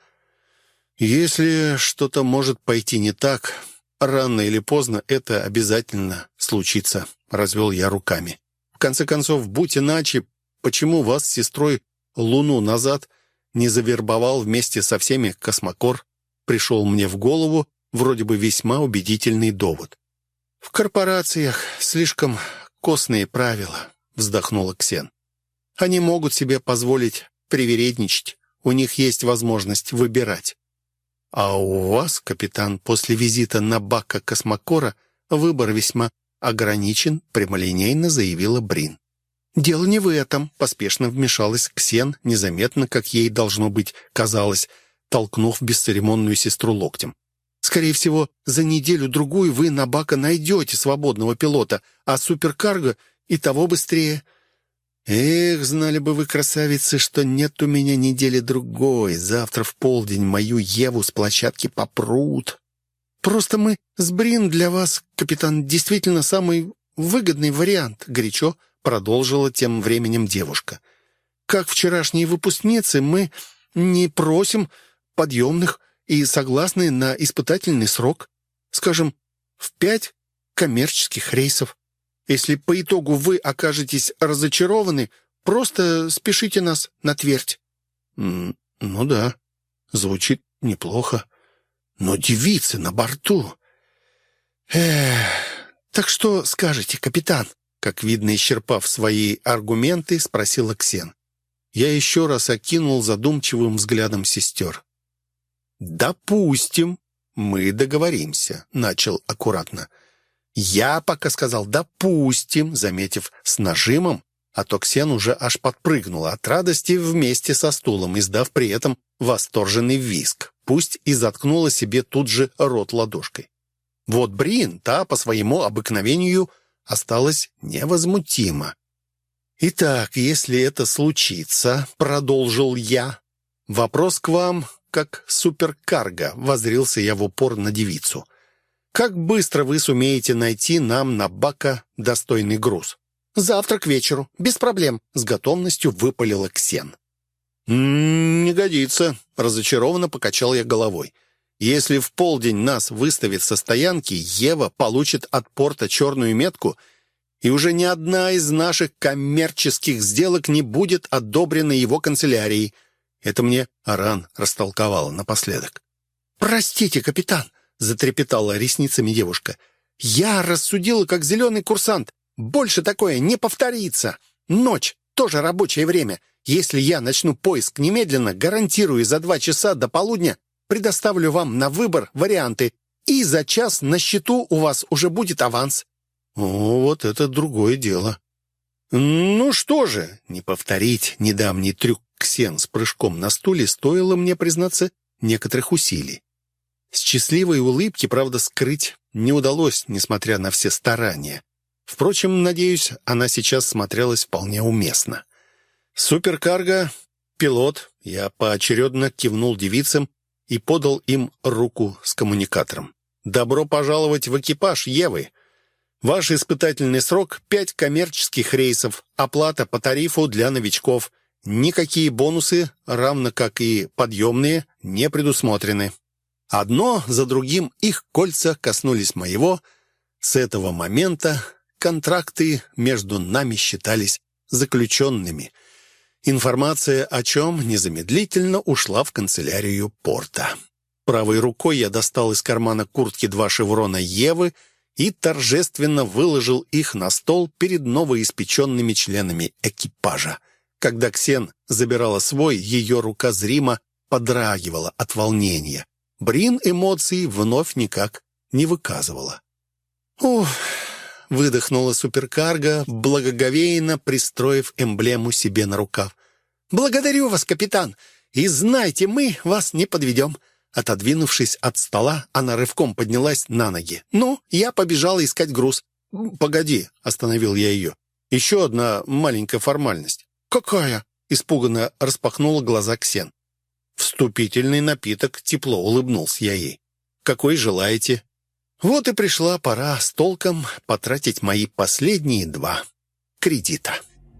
Если что-то может пойти не так, рано или поздно это обязательно случится», — развел я руками. «В конце концов, будь иначе, почему вас с сестрой луну назад не завербовал вместе со всеми космокор?» Пришел мне в голову вроде бы весьма убедительный довод. «В корпорациях слишком косные правила», — вздохнула Ксен. «Они могут себе позволить привередничать, у них есть возможность выбирать. А у вас, капитан, после визита на Бака Космокора выбор весьма ограничен», — прямолинейно заявила Брин. «Дело не в этом», — поспешно вмешалась Ксен, незаметно, как ей должно быть казалось, толкнув бесцеремонную сестру локтем. «Скорее всего, за неделю-другую вы на Бака найдете свободного пилота, а суперкарго и того быстрее». «Эх, знали бы вы, красавицы, что нет у меня недели-другой. Завтра в полдень мою Еву с площадки попрут. Просто мы с Брин для вас, капитан, действительно самый выгодный вариант», — горячо продолжила тем временем девушка. «Как вчерашние выпускницы, мы не просим подъемных и согласны на испытательный срок, скажем, в пять коммерческих рейсов. Если по итогу вы окажетесь разочарованы, просто спешите нас на твердь». «Ну да, звучит неплохо. Но девицы на борту...» «Эх, так что скажете, капитан?» Как видно, исчерпав свои аргументы, спросила Ксен. Я еще раз окинул задумчивым взглядом сестер. «Допустим, мы договоримся», — начал аккуратно. «Я пока сказал «допустим», заметив с нажимом, а то Ксен уже аж подпрыгнула от радости вместе со стулом, издав при этом восторженный визг, пусть и заткнула себе тут же рот ладошкой. Вот Брин, та по своему обыкновению осталась невозмутима. «Итак, если это случится, — продолжил я, — вопрос к вам, как суперкарго», — воззрился я в упор на девицу. «Как быстро вы сумеете найти нам на Бака достойный груз?» «Завтра к вечеру, без проблем», — с готовностью выпалила Ксен. «М-м, «Не годится», — разочарованно покачал я головой. Если в полдень нас выставят со стоянки, Ева получит от порта черную метку, и уже ни одна из наших коммерческих сделок не будет одобрена его канцелярией. Это мне Аран растолковала напоследок. «Простите, капитан», — затрепетала ресницами девушка. «Я рассудила, как зеленый курсант. Больше такое не повторится. Ночь — тоже рабочее время. Если я начну поиск немедленно, гарантирую, за два часа до полудня предоставлю вам на выбор варианты, и за час на счету у вас уже будет аванс». «О, вот это другое дело». «Ну что же, не повторить недавний трюк Ксен с прыжком на стуле стоило мне, признаться, некоторых усилий. Счастливой улыбки, правда, скрыть не удалось, несмотря на все старания. Впрочем, надеюсь, она сейчас смотрелась вполне уместно. «Суперкарго, пилот», я поочередно кивнул девицам и подал им руку с коммуникатором. «Добро пожаловать в экипаж Евы. Ваш испытательный срок — пять коммерческих рейсов, оплата по тарифу для новичков. Никакие бонусы, равно как и подъемные, не предусмотрены». Одно за другим их кольца коснулись моего. С этого момента контракты между нами считались заключенными. Информация о чем незамедлительно ушла в канцелярию порта. Правой рукой я достал из кармана куртки два шеврона Евы и торжественно выложил их на стол перед новоиспеченными членами экипажа. Когда Ксен забирала свой, ее рука зримо подрагивала от волнения. Брин эмоций вновь никак не выказывала. «Ух!» — выдохнула суперкарго, благоговейно пристроив эмблему себе на рукав. «Благодарю вас, капитан, и знайте, мы вас не подведем». Отодвинувшись от стола, она рывком поднялась на ноги. «Ну, я побежала искать груз». «Погоди», — остановил я ее. «Еще одна маленькая формальность». «Какая?» — испуганно распахнула глаза Ксен. «Вступительный напиток», — тепло улыбнулся я ей. «Какой желаете?» Вот и пришла пора с толком потратить мои последние два кредита.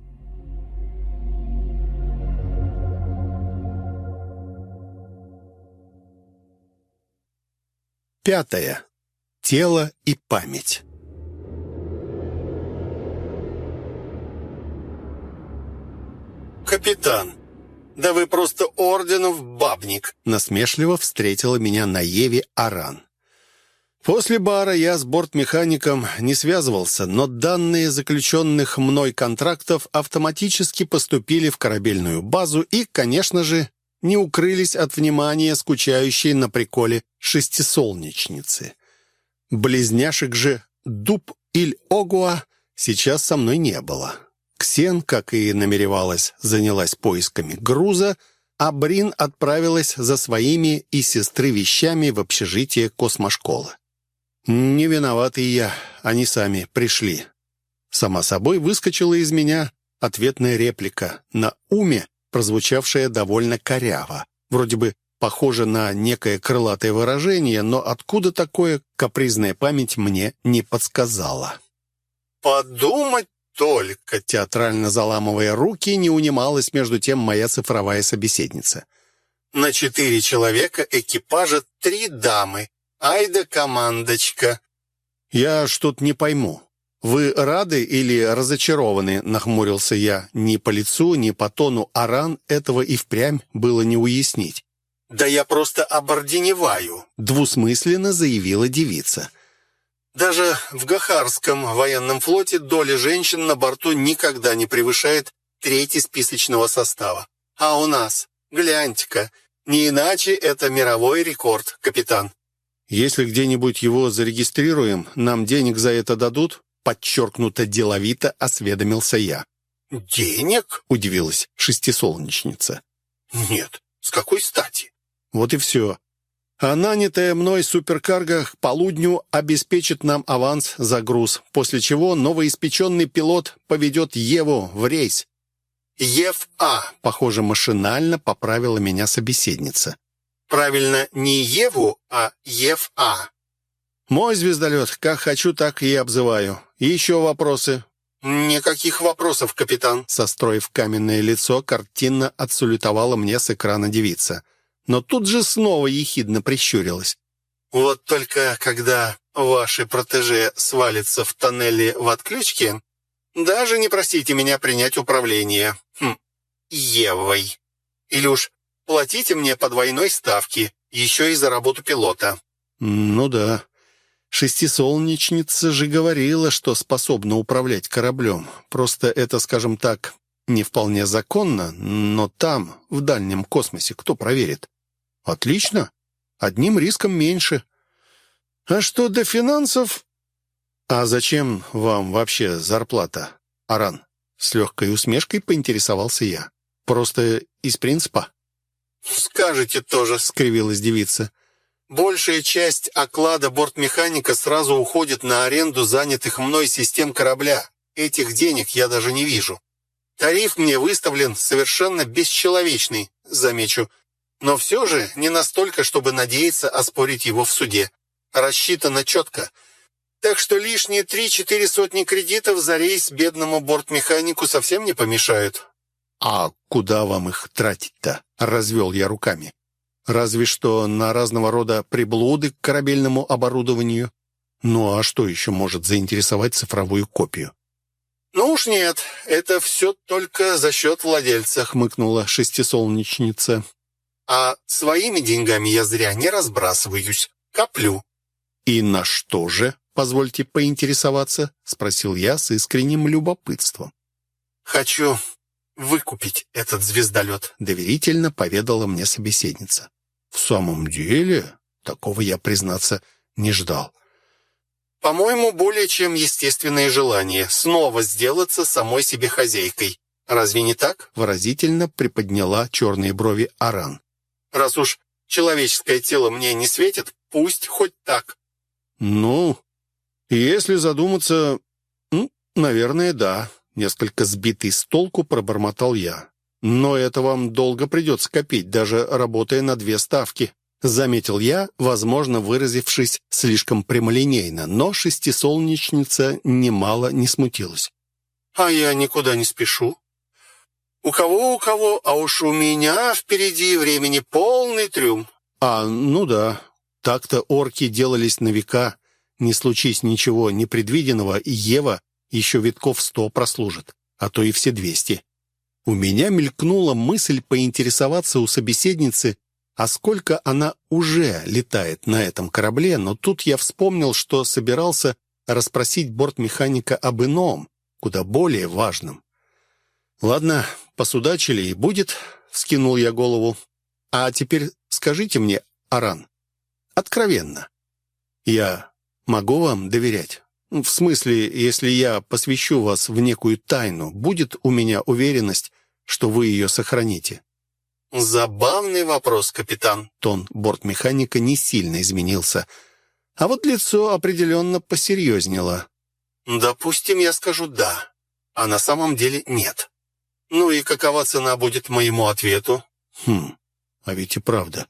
Пятое. Тело и память. «Капитан, да вы просто орденов бабник!» Насмешливо встретила меня на Еве Аран. После бара я с бортмехаником не связывался, но данные заключенных мной контрактов автоматически поступили в корабельную базу и, конечно же, не укрылись от внимания скучающей на приколе шестисолнечницы. Близняшек же Дуб-Иль-Огуа сейчас со мной не было. Ксен, как и намеревалась, занялась поисками груза, а Брин отправилась за своими и сестры вещами в общежитие космошколы. Не виноват и я, они сами пришли. Сама собой выскочила из меня ответная реплика на уме, прозвучавшая довольно коряво. Вроде бы похоже на некое крылатое выражение, но откуда такое капризная память мне не подсказала. «Подумать только!» Театрально заламывая руки, не унималась между тем моя цифровая собеседница. «На четыре человека экипажа три дамы. Ай да командочка!» «Я что-то не пойму. Вы рады или разочарованы?» — нахмурился я. Ни по лицу, ни по тону Аран этого и впрямь было не уяснить. «Да я просто оборденеваю», — двусмысленно заявила девица. «Даже в Гахарском военном флоте доля женщин на борту никогда не превышает трети списочного состава. А у нас, гляньте-ка, не иначе это мировой рекорд, капитан». «Если где-нибудь его зарегистрируем, нам денег за это дадут?» Подчеркнуто деловито осведомился я. «Денег?» — удивилась шестисолнечница. «Нет, с какой стати?» «Вот и все. А нанятая мной суперкарго к полудню обеспечит нам аванс за груз, после чего новоиспеченный пилот поведет Еву в рейс». «Ев-А», — похоже, машинально поправила меня собеседница. «Правильно, не Еву, а Ев-А». «Мой звездолет, как хочу, так и обзываю. Еще вопросы?» «Никаких вопросов, капитан», — состроив каменное лицо, картинно отсалютовала мне с экрана девица. но тут же снова ехидно прищурилась. «Вот только когда ваши протеже свалятся в тоннеле в отключке, даже не просите меня принять управление. Хм, Евой. Или уж платите мне по двойной ставке, еще и за работу пилота». «Ну да. Шестисолнечница же говорила, что способна управлять кораблем. Просто это, скажем так, не вполне законно, но там, в дальнем космосе, кто проверит?» «Отлично. Одним риском меньше. А что до финансов...» «А зачем вам вообще зарплата, Аран?» С легкой усмешкой поинтересовался я. «Просто из принципа?» «Скажете тоже», — скривилась девица. «Большая часть оклада бортмеханика сразу уходит на аренду занятых мной систем корабля. Этих денег я даже не вижу. Тариф мне выставлен совершенно бесчеловечный, замечу, но все же не настолько, чтобы надеяться оспорить его в суде. Рассчитано четко. Так что лишние три-четыре сотни кредитов за рейс бедному бортмеханику совсем не помешают». «А куда вам их тратить-то?» — развел я руками. «Разве что на разного рода приблуды к корабельному оборудованию. Ну а что еще может заинтересовать цифровую копию?» «Ну уж нет, это все только за счет владельца», — хмыкнула шестисолнечница. «А своими деньгами я зря не разбрасываюсь. Коплю». «И на что же, позвольте поинтересоваться?» — спросил я с искренним любопытством. «Хочу выкупить этот звездолет», — доверительно поведала мне собеседница. «В самом деле, такого я, признаться, не ждал». «По-моему, более чем естественное желание снова сделаться самой себе хозяйкой. Разве не так?» — выразительно приподняла черные брови Аран. «Раз уж человеческое тело мне не светит, пусть хоть так». «Ну, если задуматься, ну, наверное, да», — несколько сбитый с толку пробормотал я. «Но это вам долго придется копить, даже работая на две ставки», — заметил я, возможно, выразившись слишком прямолинейно, но шестисолнечница немало не смутилась. «А я никуда не спешу. У кого, у кого, а уж у меня впереди времени полный трюм». «А, ну да, так-то орки делались на века. Не случись ничего непредвиденного, и Ева еще витков сто прослужит, а то и все двести». У меня мелькнула мысль поинтересоваться у собеседницы, а сколько она уже летает на этом корабле, но тут я вспомнил, что собирался расспросить бортмеханика об ином, куда более важном. «Ладно, посудачили и будет», — вскинул я голову. «А теперь скажите мне, Аран, откровенно, я могу вам доверять? В смысле, если я посвящу вас в некую тайну, будет у меня уверенность, что вы ее сохраните?» «Забавный вопрос, капитан». Тон бортмеханика не сильно изменился, а вот лицо определенно посерьезнело. «Допустим, я скажу «да», а на самом деле «нет». Ну и какова цена будет моему ответу?» «Хм, а ведь и правда».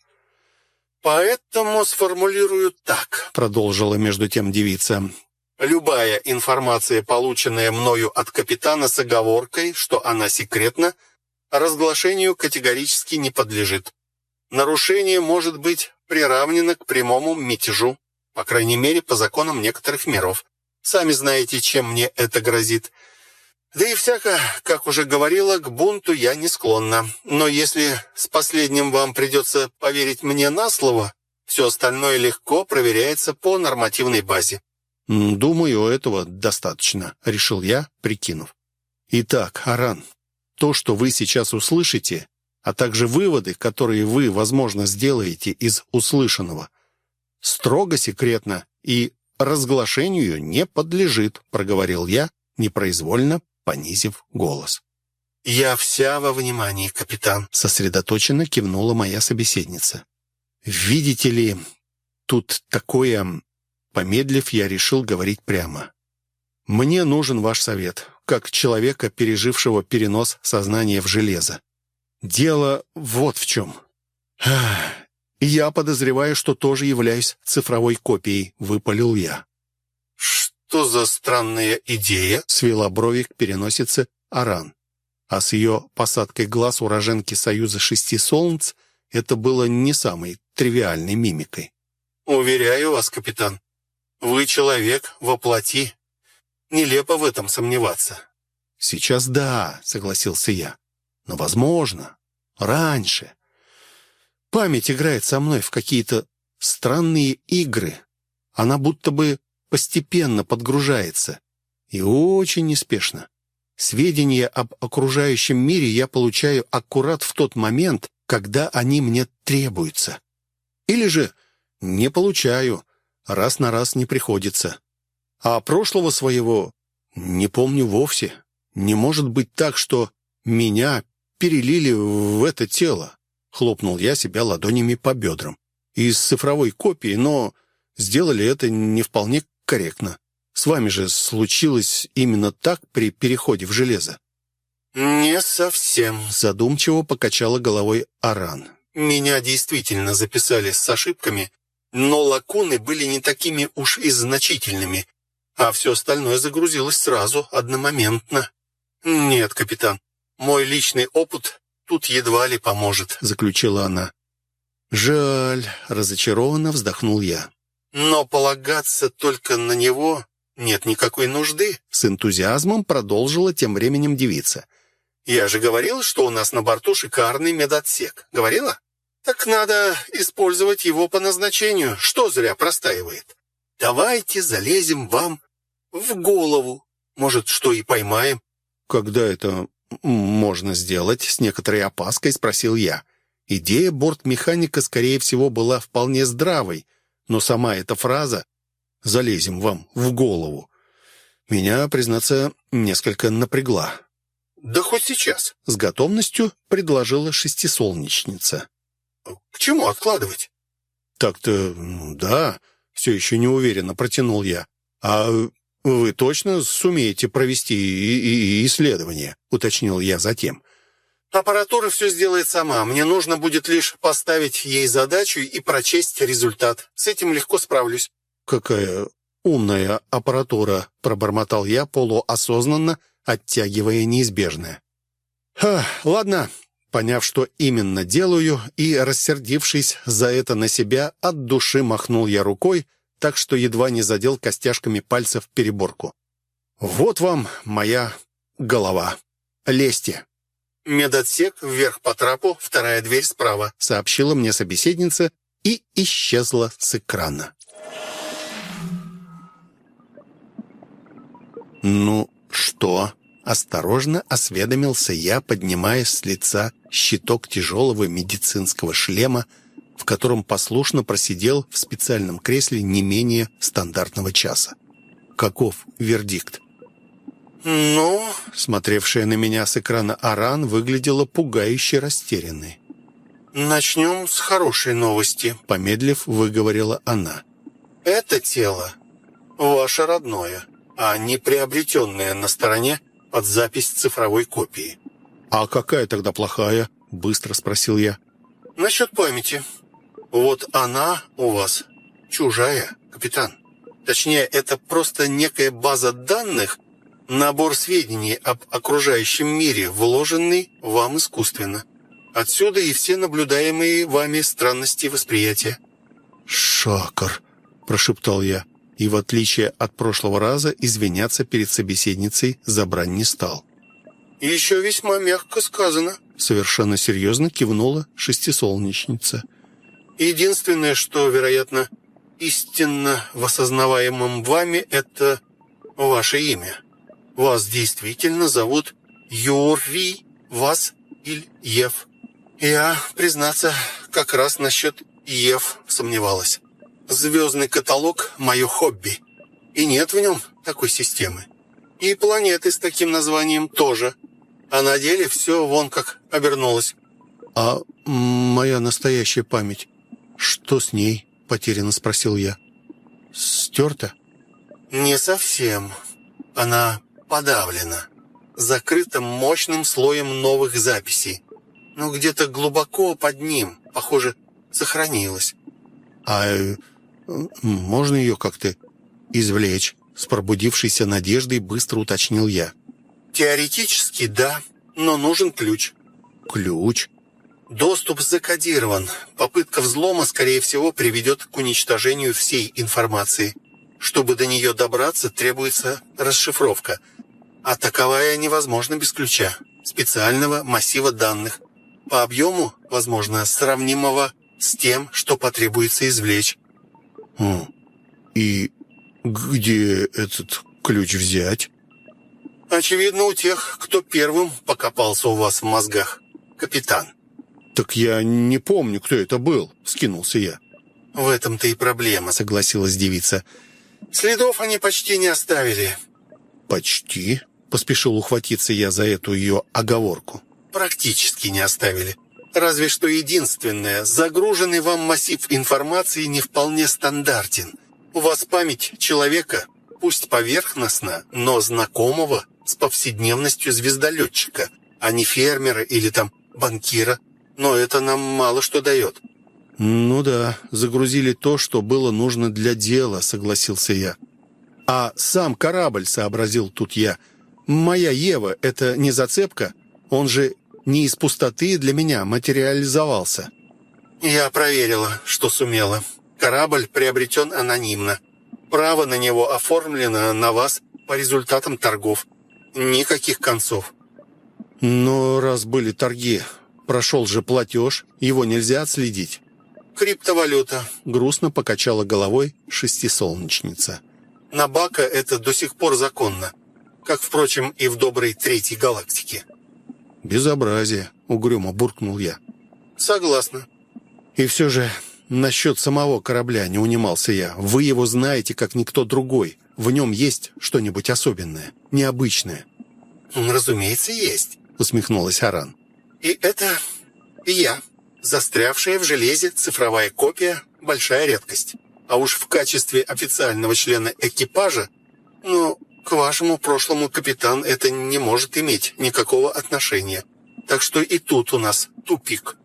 «Поэтому сформулирую так», — продолжила между тем девица. «Любая информация, полученная мною от капитана с оговоркой, что она секретна, разглашению категорически не подлежит. Нарушение может быть приравнено к прямому мятежу, по крайней мере, по законам некоторых миров. Сами знаете, чем мне это грозит. Да и всяко, как уже говорила, к бунту я не склонна. Но если с последним вам придется поверить мне на слово, все остальное легко проверяется по нормативной базе». «Думаю, этого достаточно», — решил я, прикинув. «Итак, Аран, то, что вы сейчас услышите, а также выводы, которые вы, возможно, сделаете из услышанного, строго секретно и разглашению не подлежит», — проговорил я, непроизвольно понизив голос. «Я вся во внимании, капитан», — сосредоточенно кивнула моя собеседница. «Видите ли, тут такое...» Помедлив, я решил говорить прямо. «Мне нужен ваш совет, как человека, пережившего перенос сознания в железо. Дело вот в чем. Я подозреваю, что тоже являюсь цифровой копией», — выпалил я. «Что за странная идея?» — свела брови к переносице Аран. А с ее посадкой глаз уроженки Союза Шести Солнц это было не самой тривиальной мимикой. «Уверяю вас, капитан, вы человек во плоти. Нелепо в этом сомневаться». «Сейчас да», — согласился я. «Но, возможно, раньше. Память играет со мной в какие-то странные игры. Она будто бы постепенно подгружается. И очень неспешно. Сведения об окружающем мире я получаю аккурат в тот момент, когда они мне требуются. Или же не получаю, раз на раз не приходится. А прошлого своего не помню вовсе. Не может быть так, что меня перелили в это тело. Хлопнул я себя ладонями по бедрам. Из цифровой копии, но сделали это не вполне корректно. С вами же случилось именно так при переходе в железо. «Не совсем», — задумчиво покачала головой Аран. «Меня действительно записали с ошибками, но лакуны были не такими уж и значительными, а все остальное загрузилось сразу, одномоментно. Нет, капитан, мой личный опыт тут едва ли поможет», — заключила она. «Жаль», — разочарованно вздохнул я. «Но полагаться только на него нет никакой нужды», — с энтузиазмом продолжила тем временем девица. «Я же говорила, что у нас на борту шикарный медотсек. Говорила? Так надо использовать его по назначению. Что зря простаивает? Давайте залезем вам в голову. Может, что и поймаем». «Когда это можно сделать?» — с некоторой опаской спросил я. Идея бортмеханика, скорее всего, была вполне здравой, но сама эта фраза «залезем вам в голову» меня, признаться, несколько напрягла. «Да хоть сейчас», — с готовностью предложила шестисолнечница. «К чему откладывать?» «Так-то, да», — все еще неуверенно протянул я. «А вы точно сумеете провести и и и исследование?» — уточнил я затем. «Аппаратура все сделает сама. Мне нужно будет лишь поставить ей задачу и прочесть результат. С этим легко справлюсь». «Какая умная аппаратура», — пробормотал я полуосознанно, оттягивая неизбежное. «Ха, ладно». Поняв, что именно делаю, и рассердившись за это на себя, от души махнул я рукой, так что едва не задел костяшками пальцев переборку. «Вот вам моя голова. Лезьте». «Медотсек, вверх по трапу, вторая дверь справа», — сообщила мне собеседница и исчезла с экрана. «Ну что?» — осторожно осведомился я, поднимая с лица щиток тяжелого медицинского шлема, в котором послушно просидел в специальном кресле не менее стандартного часа. «Каков вердикт?» «Ну...» — смотревшая на меня с экрана Аран выглядела пугающе растерянной. «Начнем с хорошей новости», — помедлив, выговорила она. «Это тело ваше родное, а не приобретенное на стороне под запись цифровой копии». «А какая тогда плохая?» — быстро спросил я. «Насчет памяти. Вот она у вас чужая, капитан. Точнее, это просто некая база данных, набор сведений об окружающем мире, вложенный вам искусственно. Отсюда и все наблюдаемые вами странности восприятия». «Шакар», — прошептал я, и, в отличие от прошлого раза, извиняться перед собеседницей за брань не стал. «Еще весьма мягко сказано», — совершенно серьезно кивнула шестисолнечница. «Единственное, что, вероятно, истинно воссознаваемым вами, это ваше имя. Вас действительно зовут Юрий Васильев. Я, признаться, как раз насчет Ев сомневалась. Звездный каталог — мое хобби, и нет в нем такой системы. И планеты с таким названием тоже. А на деле все вон как обернулось». «А моя настоящая память, что с ней?» — потерянно спросил я. «Стерта?» «Не совсем. Она подавлена, закрыта мощным слоем новых записей. Но где-то глубоко под ним, похоже, сохранилась». «А э, можно ее как-то извлечь?» С пробудившейся надеждой быстро уточнил я. «Теоретически, да, но нужен ключ». «Ключ? Доступ закодирован. Попытка взлома, скорее всего, приведет к уничтожению всей информации. Чтобы до нее добраться, требуется расшифровка. А таковая невозможна без ключа. Специального массива данных. По объему, возможно, сравнимого с тем, что потребуется извлечь. Хм. И где этот ключ взять? Очевидно, у тех, кто первым покопался у вас в мозгах. Капитан. «Так я не помню, кто это был», — вскинулся я. «В этом-то и проблема», — согласилась девица. «Следов они почти не оставили». «Почти?» — поспешил ухватиться я за эту ее оговорку. «Практически не оставили. Разве что единственное, загруженный вам массив информации не вполне стандартен. У вас память человека, пусть поверхностно, но знакомого с повседневностью звездолетчика, а не фермера или там банкира. Но это нам мало что дает». «Ну да, загрузили то, что было нужно для дела», — согласился я. «А сам корабль», — сообразил тут я. «Моя Ева — это не зацепка? Он же не из пустоты для меня материализовался». «Я проверила, что сумела. Корабль приобретен анонимно. Право на него оформлено на вас по результатам торгов. Никаких концов». «Но раз были торги, прошел же платеж, его нельзя отследить». «Криптовалюта», — грустно покачала головой шестисолнечница. «На Бака это до сих пор законно, как, впрочем, и в доброй третьей галактике». «Безобразие», — угрюмо буркнул я. «Согласна». «И все же насчет самого корабля не унимался я. Вы его знаете, как никто другой. В нем есть что-нибудь особенное, необычное?» «Разумеется, есть», — усмехнулась Аран. «И это я. Застрявшая в железе цифровая копия – большая редкость. А уж в качестве официального члена экипажа, ну, к вашему прошлому, капитан, это не может иметь никакого отношения. Так что и тут у нас тупик».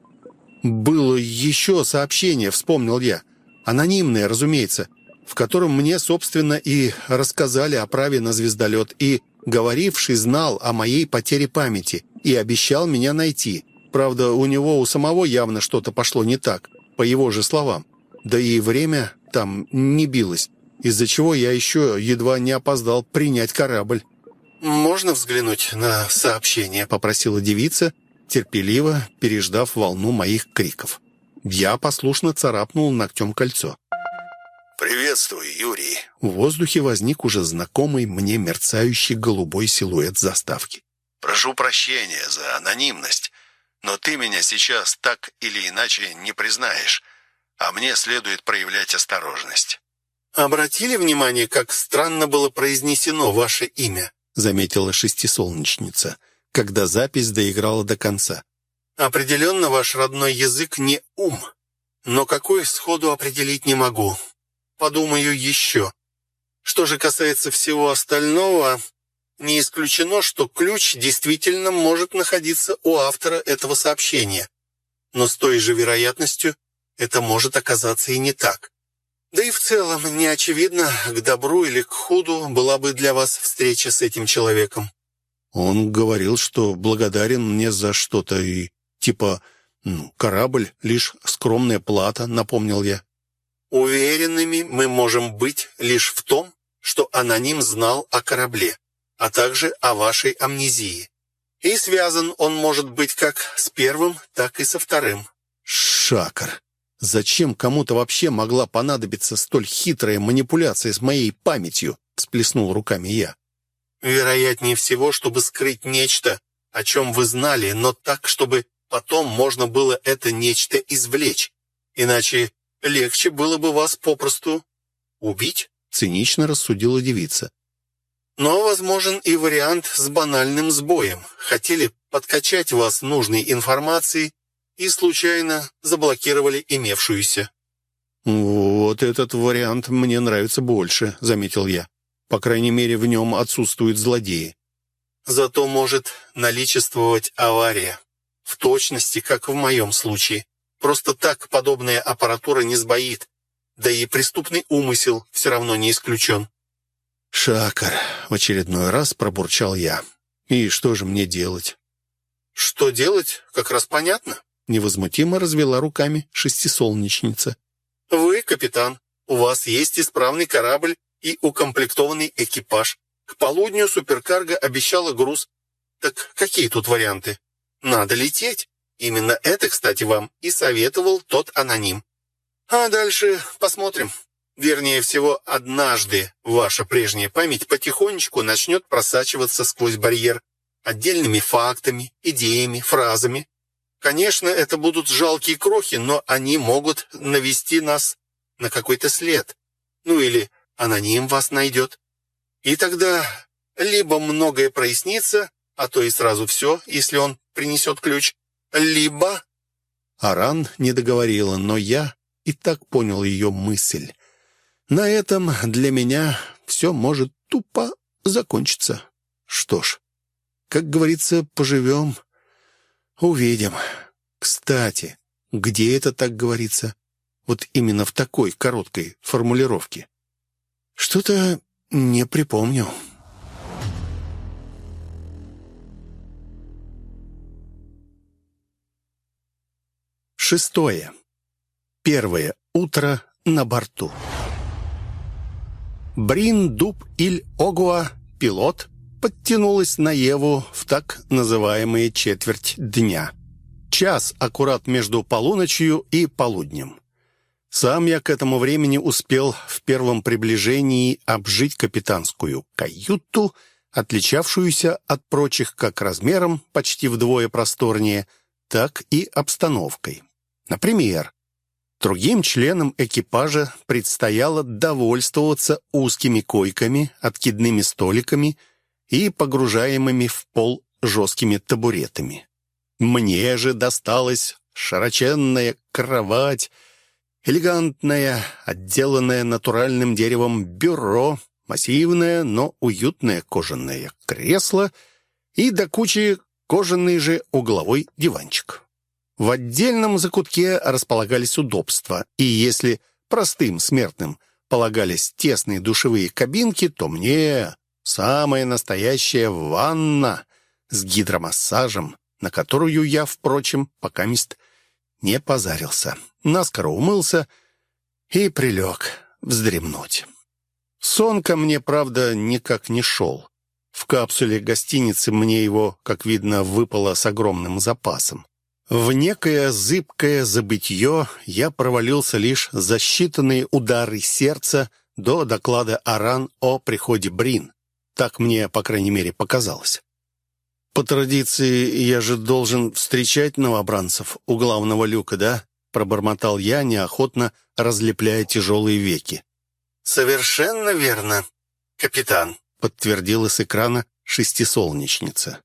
«Было еще сообщение», — вспомнил я. «Анонимное, разумеется, в котором мне, собственно, и рассказали о праве на звездолет, и говоривший знал о моей потере памяти и обещал меня найти. Правда, у него у самого явно что-то пошло не так, по его же словам. Да и время там не билось, из-за чего я еще едва не опоздал принять корабль». «Можно взглянуть на сообщение?» — попросила девица, терпеливо переждав волну моих криков. Я послушно царапнул ногтем кольцо. «Приветствую, Юрий». В воздухе возник уже знакомый мне мерцающий голубой силуэт заставки. «Прошу прощения за анонимность, но ты меня сейчас так или иначе не признаешь, а мне следует проявлять осторожность». «Обратили внимание, как странно было произнесено ваше имя?» — заметила шестисолнечница, когда запись доиграла до конца. «Определенно ваш родной язык не ум, но какой сходу определить не могу. Подумаю еще. Что же касается всего остального, не исключено, что ключ действительно может находиться у автора этого сообщения. Но с той же вероятностью это может оказаться и не так. Да и в целом не очевидно, к добру или к худу была бы для вас встреча с этим человеком». «Он говорил, что благодарен мне за что-то и типа ну, корабль — лишь скромная плата», — напомнил я. «Уверенными мы можем быть лишь в том, что аноним знал о корабле, а также о вашей амнезии. И связан он может быть как с первым, так и со вторым». «Шакар, зачем кому-то вообще могла понадобиться столь хитрая манипуляция с моей памятью?» — всплеснул руками я. «Вероятнее всего, чтобы скрыть нечто, о чем вы знали, но так, чтобы потом можно было это нечто извлечь. Иначе легче было бы вас попросту убить», — цинично рассудила девица. «Но возможен и вариант с банальным сбоем. Хотели подкачать вас нужной информацией и случайно заблокировали имевшуюся». «Вот этот вариант мне нравится больше», — заметил я. «По крайней мере, в нем отсутствуют злодеи». «Зато может наличествовать авария. В точности, как в моем случае. Просто так подобная аппаратура не сбоит. Да и преступный умысел все равно не исключен». «Шакар», — в очередной раз пробурчал я. «И что же мне делать?» «Что делать, как раз понятно». невозмутимо развела руками шестисолнечница. «Вы, капитан, у вас есть исправный корабль и укомплектованный экипаж. К полудню суперкарго обещала груз. Так какие тут варианты? Надо лететь. Именно это, кстати, вам и советовал тот аноним. А дальше посмотрим. Вернее всего, однажды ваша прежняя память потихонечку начнет просачиваться сквозь барьер отдельными фактами, идеями, фразами. Конечно, это будут жалкие крохи, но они могут навести нас на какой-то след. Ну или аноним вас найдет. И тогда либо многое прояснится, а то и сразу все, если он принесет ключ, либо...» Аран не договорила, но я и так понял ее мысль. На этом для меня все может тупо закончиться. Что ж, как говорится, поживем, увидим. Кстати, где это так говорится? Вот именно в такой короткой формулировке. Что-то не припомню. Шестое. Первое утро на борту. Брин Дуб Иль Огуа, пилот, подтянулась на Еву в так называемые четверть дня. Час аккурат между полуночью и полуднем. Сам я к этому времени успел в первом приближении обжить капитанскую каюту, отличавшуюся от прочих как размером, почти вдвое просторнее, так и обстановкой. Например, другим членам экипажа предстояло довольствоваться узкими койками, откидными столиками и погружаемыми в пол жесткими табуретами. Мне же досталась широченная кровать, элегантное, отделанное натуральным деревом бюро, массивное, но уютное кожаное кресло и до кучи кожаный же угловой диванчик. В отдельном закутке располагались удобства, и если простым смертным полагались тесные душевые кабинки, то мне самая настоящая ванна с гидромассажем, на которую я, впрочем, покамест не позарился. Наскоро умылся и прилег вздремнуть. Сон ко мне, правда, никак не шел. В капсуле гостиницы мне его, как видно, выпало с огромным запасом. В некое зыбкое забытье я провалился лишь за считанные удары сердца до доклада Аран о приходе Брин. Так мне, по крайней мере, показалось. «По традиции, я же должен встречать новобранцев у главного люка, да?» Пробормотал я, неохотно разлепляя тяжелые веки. «Совершенно верно, капитан», — подтвердила с экрана шестисолнечница.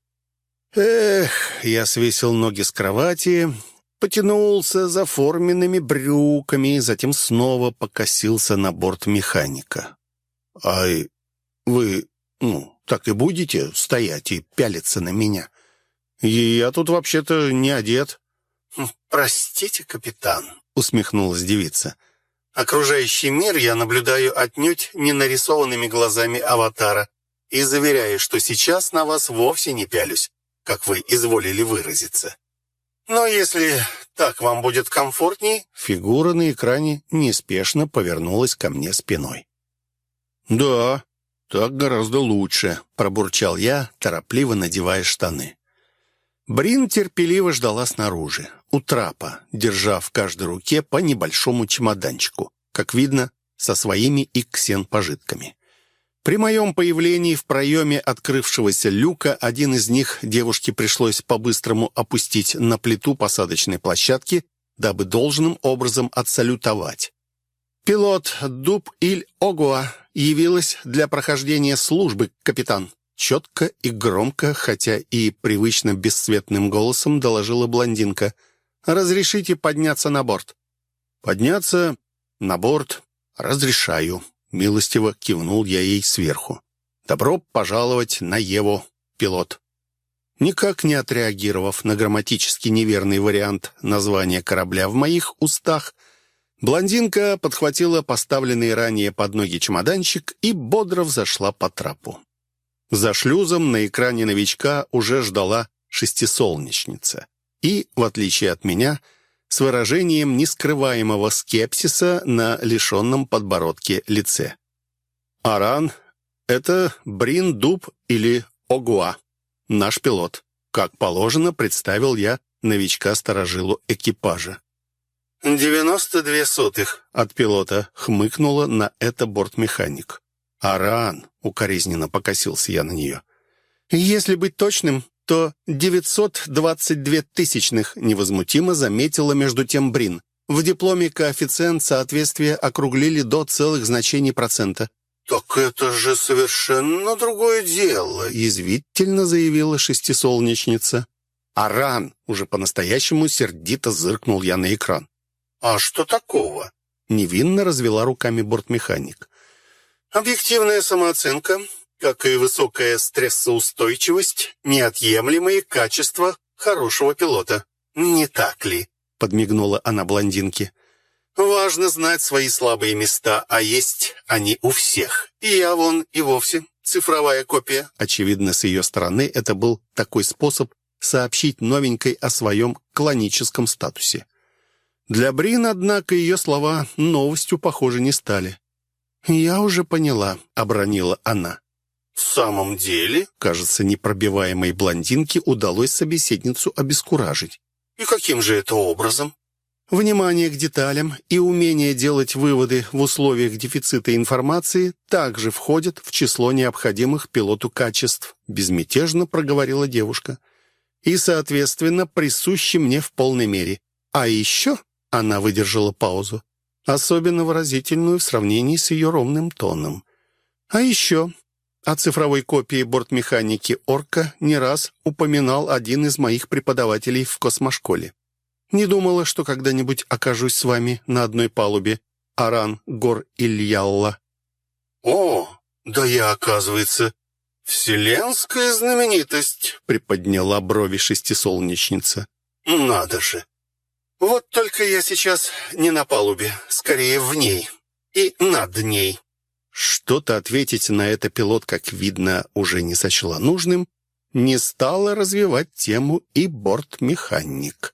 Эх, я свесил ноги с кровати, потянулся за форменными брюками, затем снова покосился на борт механика. «Ай, вы, ну, так и будете стоять и пялиться на меня? Я тут вообще-то не одет». «Простите, капитан», — усмехнулась девица. «Окружающий мир я наблюдаю отнюдь не нарисованными глазами аватара и заверяю, что сейчас на вас вовсе не пялюсь, как вы изволили выразиться. Но если так вам будет комфортней...» Фигура на экране неспешно повернулась ко мне спиной. «Да, так гораздо лучше», — пробурчал я, торопливо надевая штаны. Брин терпеливо ждала снаружи, у трапа, держа в каждой руке по небольшому чемоданчику, как видно, со своими иксен-пожитками. При моем появлении в проеме открывшегося люка один из них девушке пришлось по-быстрому опустить на плиту посадочной площадки, дабы должным образом отсалютовать. «Пилот Дуб Иль Огуа явилась для прохождения службы, капитан», четко и громко, хотя и привычно бесцветным голосом доложила блондинка. «Разрешите подняться на борт?» «Подняться на борт разрешаю», — милостиво кивнул я ей сверху. «Добро пожаловать на Еву, пилот». Никак не отреагировав на грамматически неверный вариант названия корабля в моих устах, блондинка подхватила поставленный ранее под ноги чемоданчик и бодро взошла по трапу. За шлюзом на экране новичка уже ждала шестисолнечница. и, в отличие от меня, с выражением нескрываемого скепсиса на лишенном подбородке лице. «Аран — это Брин Дуб или Огуа, наш пилот», как положено, представил я новичка-старожилу экипажа. «Девяносто две сотых», — от пилота хмыкнула на это бортмеханик. «Аран», — укоризненно покосился я на нее. «Если быть точным, то девятьсот двадцать две тысячных», — невозмутимо заметила между тем Брин. «В дипломе коэффициент соответствия округлили до целых значений процента». «Так это же совершенно другое дело», — язвительно заявила шестисолнечница. «Аран!» — уже по-настоящему сердито зыркнул я на экран. «А что такого?» — невинно развела руками бортмеханик. «Объективная самооценка, как и высокая стрессоустойчивость, неотъемлемые качества хорошего пилота. Не так ли?» — подмигнула она блондинке. «Важно знать свои слабые места, а есть они у всех. И я вон и вовсе цифровая копия». Очевидно, с ее стороны это был такой способ сообщить новенькой о своем клоническом статусе. Для Брин, однако, ее слова новостью, похоже, не стали. «Я уже поняла», — обронила она. «В самом деле?» — кажется, непробиваемой блондинке удалось собеседницу обескуражить. «И каким же это образом?» Внимание к деталям и умение делать выводы в условиях дефицита информации также входят в число необходимых пилоту качеств, безмятежно проговорила девушка. И, соответственно, присущи мне в полной мере. А еще, она выдержала паузу, особенно выразительную в сравнении с ее ровным тоном. А еще, о цифровой копии бортмеханики «Орка» не раз упоминал один из моих преподавателей в космошколе. Не думала, что когда-нибудь окажусь с вами на одной палубе, Аран Гор Ильялла. «О, да я, оказывается, вселенская знаменитость», — приподняла брови шестисолнечница. «Надо же! Вот только я сейчас не на палубе, скорее в ней и над ней». Что-то ответить на это пилот, как видно, уже не сочла нужным, не стала развивать тему и бортмеханик.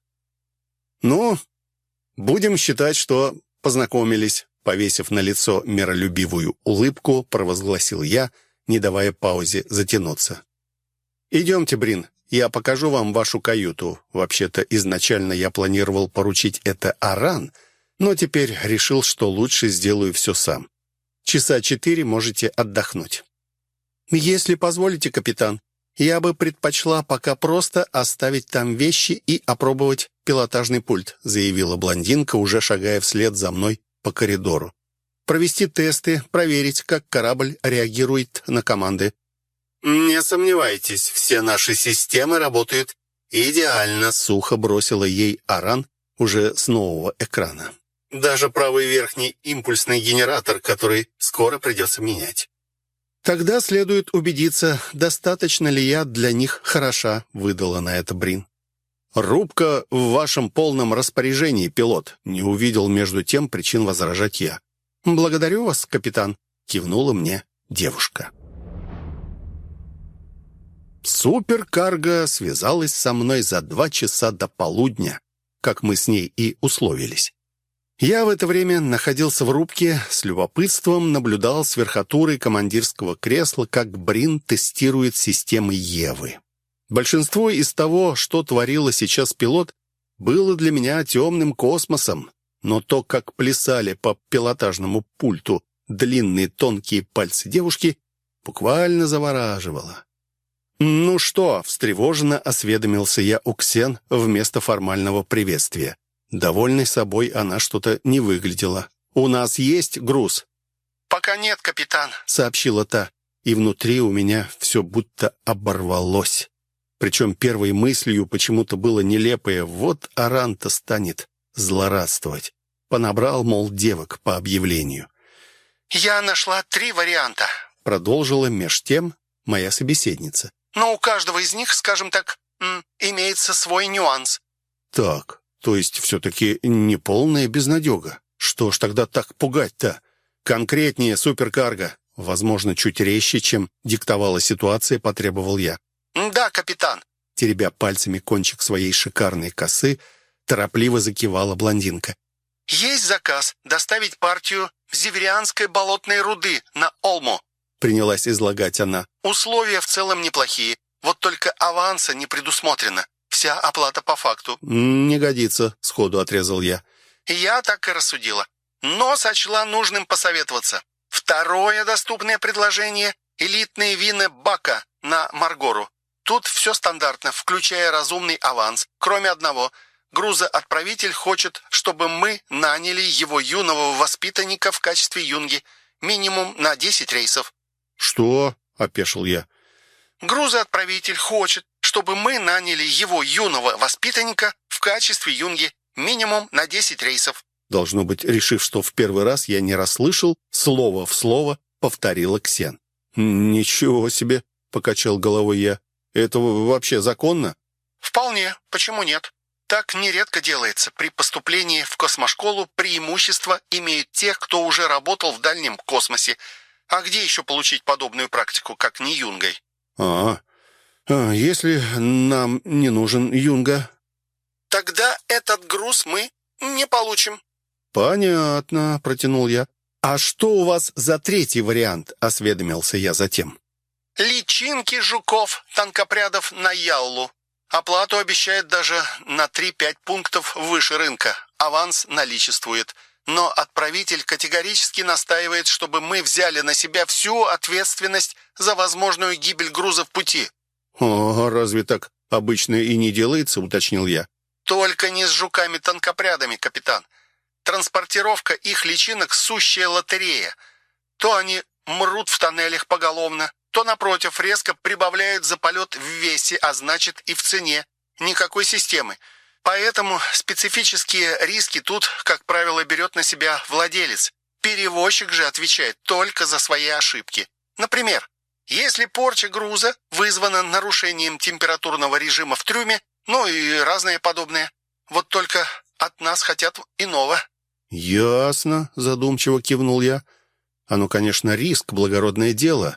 «Ну, будем считать, что познакомились», — повесив на лицо миролюбивую улыбку, провозгласил я, не давая паузе затянуться. «Идемте, Брин, я покажу вам вашу каюту. Вообще-то изначально я планировал поручить это Аран, но теперь решил, что лучше сделаю все сам. Часа четыре можете отдохнуть». «Если позволите, капитан, я бы предпочла пока просто оставить там вещи и опробовать пилотажный пульт», заявила блондинка, уже шагая вслед за мной по коридору. «Провести тесты, проверить, как корабль реагирует на команды». «Не сомневайтесь, все наши системы работают идеально», сухо бросила ей Аран уже с нового экрана. «Даже правый верхний импульсный генератор, который скоро придется менять». «Тогда следует убедиться, достаточно ли я для них хороша», — выдала на это Брин. «Рубка в вашем полном распоряжении, пилот», — не увидел между тем причин возражать я. «Благодарю вас, капитан», — кивнула мне девушка. Суперкарго связалась со мной за два часа до полудня, как мы с ней и условились. Я в это время находился в рубке, с любопытством наблюдал с верхотуры командирского кресла, как Брин тестирует системы Евы. Большинство из того, что творила сейчас пилот, было для меня темным космосом, но то, как плясали по пилотажному пульту длинные тонкие пальцы девушки, буквально завораживало. «Ну что?» — встревоженно осведомился я у Ксен вместо формального приветствия. Довольной собой она что-то не выглядела. «У нас есть груз?» «Пока нет, капитан», — сообщила та, и внутри у меня все будто оборвалось. Причем первой мыслью почему-то было нелепое: вот Аран-то станет злорадствовать. Понабрал, мол, девок по объявлению. «Я нашла три варианта», — продолжила меж тем моя собеседница. «Но у каждого из них, скажем так, имеется свой нюанс». «Так, то есть все-таки не полная безнадега. Что ж тогда так пугать-то? Конкретнее, суперкарго». Возможно, чуть резче, чем диктовала ситуация, потребовал я. «Да, капитан». теребя пальцами кончик своей шикарной косы, торопливо закивала блондинка. «Есть заказ доставить партию зеверианской болотной руды на Олму», принялась излагать она. «Условия в целом неплохие, вот только аванса не предусмотрено. Вся оплата по факту». «Не годится», — сходу отрезал я. «Я так и рассудила, но сочла нужным посоветоваться. Второе доступное предложение — элитные вина Бака на Маргору. Тут все стандартно, включая разумный аванс, кроме одного — грузоотправитель хочет, чтобы мы наняли его юного воспитанника в качестве юнги. Минимум на десять рейсов». «Что?» — опешил я. «Грузоотправитель хочет, чтобы мы наняли его юного воспитанника в качестве юнги. Минимум на десять рейсов». Должно быть, решив, что в первый раз я не расслышал, слово в слово повторила Ксен. «Ничего себе!» — покачал головой я. «Это вообще законно?» «Вполне. Почему нет? Так нередко делается. При поступлении в космошколу преимущество имеют те, кто уже работал в дальнем космосе. А где еще получить подобную практику, как не юнгой?» «А, а если нам не нужен юнга?» «Тогда этот груз мы не получим». «Понятно», — протянул я. «А что у вас за третий вариант?» — осведомился я затем. «Личинки жуков, танкопрядов на Яллу. Оплату обещают даже на три-пять пунктов выше рынка. Аванс наличествует. Но отправитель категорически настаивает, чтобы мы взяли на себя всю ответственность за возможную гибель груза в пути». «О, разве так обычно и не делается?» — уточнил я. «Только не с жуками-танкопрядами, капитан. Транспортировка их личинок — сущая лотерея. То они мрут в тоннелях поголовно, то, напротив, резко прибавляют за полет в весе, а значит и в цене. Никакой системы. Поэтому специфические риски тут, как правило, берет на себя владелец. Перевозчик же отвечает только за свои ошибки. Например, если порча груза вызвана нарушением температурного режима в трюме, ну и разное подобное. Вот только от нас хотят иного». «Ясно», — задумчиво кивнул я. «Оно, конечно, риск, благородное дело.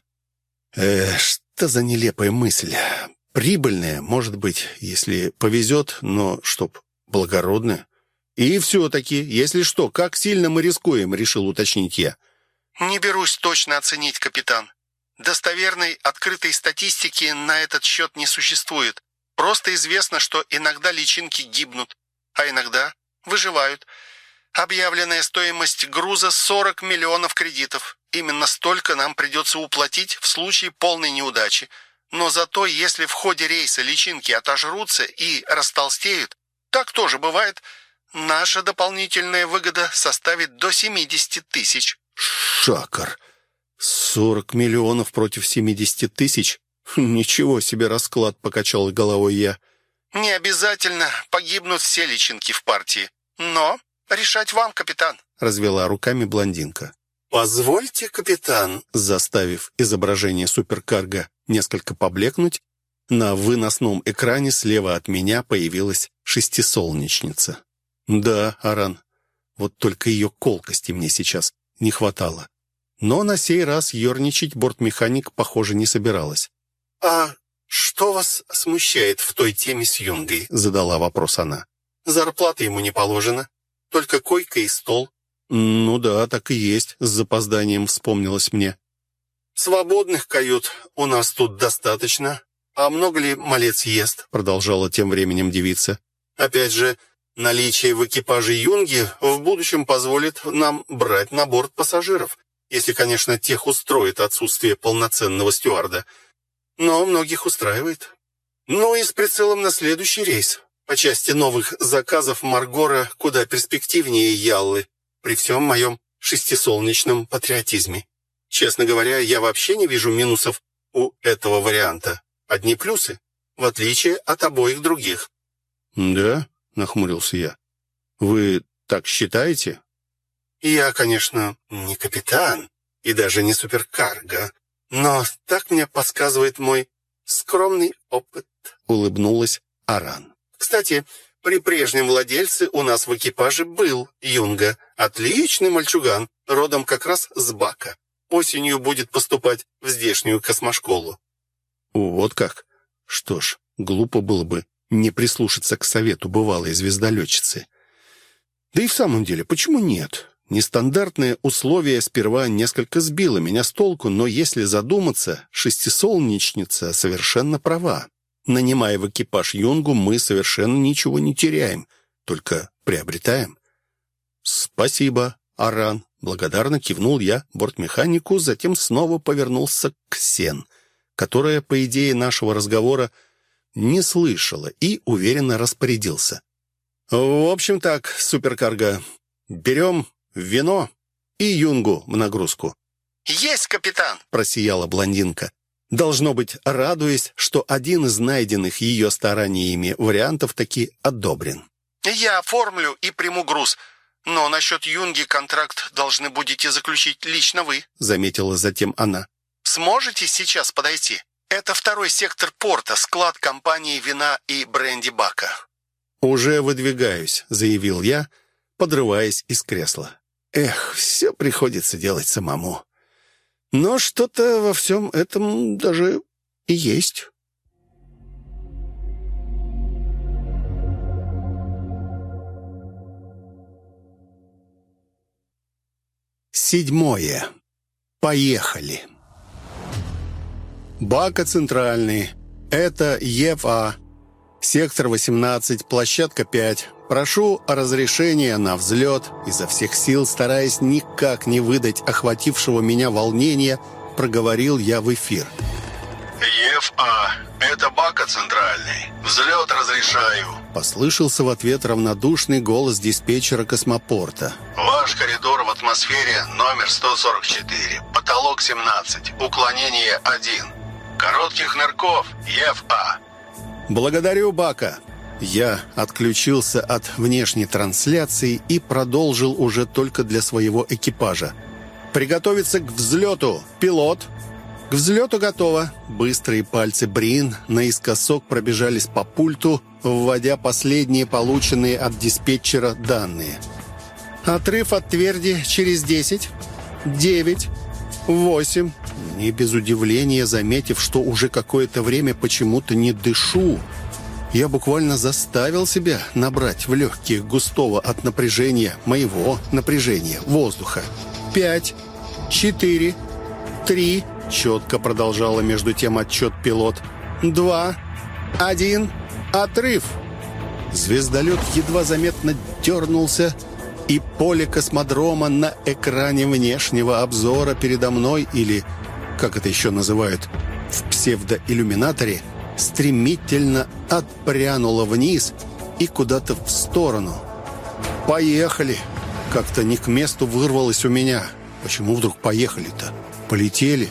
Э, что за нелепая мысль. Прибыльная, может быть, если повезет, но чтоб благородная. И все-таки, если что, как сильно мы рискуем?» — решил уточнить я. «Не берусь точно оценить, капитан. Достоверной открытой статистики на этот счет не существует. Просто известно, что иногда личинки гибнут, а иногда выживают. Объявленная стоимость груза сорок миллионов кредитов. Именно столько нам придется уплатить в случае полной неудачи. Но зато, если в ходе рейса личинки отожрутся и растолстеют, так тоже бывает, наша дополнительная выгода составит до семидесяти тысяч». «Шакар! Сорок миллионов против семидесяти тысяч? Ничего себе расклад!» — покачал головой я. «Не обязательно погибнут все личинки в партии. Но решать вам, капитан», — развела руками блондинка. «Позвольте, капитан», заставив изображение суперкарго несколько поблекнуть, на выносном экране слева от меня появилась шестисолнечница. «Да, Аран, вот только ее колкости мне сейчас не хватало». Но на сей раз ерничать бортмеханик, похоже, не собиралась. «А что вас смущает в той теме с юнгой?» — задала вопрос она. «Зарплата ему не положена, только койка и стол». «Ну да, так и есть», — с запозданием вспомнилось мне. «Свободных кают у нас тут достаточно. А много ли малец ест?» — продолжала тем временем девица. «Опять же, наличие в экипаже юнги в будущем позволит нам брать на борт пассажиров, если, конечно, тех устроит отсутствие полноценного стюарда. Но многих устраивает. Ну и с прицелом на следующий рейс. По части новых заказов Маргора куда перспективнее Яллы, при всем моем шестисолнечном патриотизме. Честно говоря, я вообще не вижу минусов у этого варианта. Одни плюсы, в отличие от обоих других». «Да?» — нахмурился я. «Вы так считаете?» «Я, конечно, не капитан и даже не суперкарго, но так мне подсказывает мой скромный опыт», — улыбнулась Аран. «Кстати, при прежнем владельце у нас в экипаже был юнга, отличный мальчуган, родом как раз с Бака. Осенью будет поступать в здешнюю космошколу». «Вот как? Что ж, Глупо было бы не прислушаться к совету бывалой звездолетчицы. Да и в самом деле, почему нет? Нестандартное условие сперва несколько сбило меня с толку, но если задуматься, шестисолнечница совершенно права. Нанимая в экипаж Юнгу, мы совершенно ничего не теряем, только приобретаем. «Спасибо, Аран», — благодарно кивнул я бортмеханику, затем снова повернулся к Сен, которая, по идее нашего разговора, не слышала, и уверенно распорядился. «В общем так, суперкарго, берем вино и Юнгу в нагрузку». «Есть, капитан!» — просияла блондинка. Должно быть, радуясь, что один из найденных ее стараниями вариантов таки одобрен. «Я оформлю и приму груз, но насчет Юнги контракт должны будете заключить лично вы», — заметила затем она. «Сможете сейчас подойти? Это второй сектор порта, склад компании вина и бренди-бака». «Уже выдвигаюсь», — заявил я, подрываясь из кресла. «Эх, все приходится делать самому. Но что-то во всем этом даже и есть». Седьмое. Поехали. Бака центральный. Это ЕФА. Сектор восемнадцать, площадка пять. Прошу о разрешении на взлет. Изо всех сил, стараясь никак не выдать охватившего меня волнения, проговорил я в эфир. ЕФА, это Бака центральный. Взлет разрешаю. Послышался в ответ равнодушный голос диспетчера космопорта. Ваш коридор в атмосфере номер сто сорок четыре. Потолок семнадцать. Уклонение один. Коротких нырков. ЕФА. Благодарю, Бака. Я отключился от внешней трансляции и продолжил уже только для своего экипажа. Приготовиться к взлету, пилот. К взлету готово. Быстрые пальцы Брин наискосок пробежались по пульту, вводя последние полученные от диспетчера данные. Отрыв от тверди через десять, девять, восемь. Не без удивления, заметив, что уже какое-то время почему-то не дышу, я буквально заставил себя набрать в легких густого от напряжения, моего напряжения, воздуха. Пять, четыре, три, четко продолжала между тем отчет пилот. Два, один, отрыв. Звездолет едва заметно дернулся, и поле космодрома на экране внешнего обзора передо мной, или, как это еще называют, в псевдоиллюминаторе, стремительно отпрянуло вниз и куда-то в сторону. «Поехали!» Как-то не к месту вырвалось у меня. Почему вдруг поехали-то? Полетели?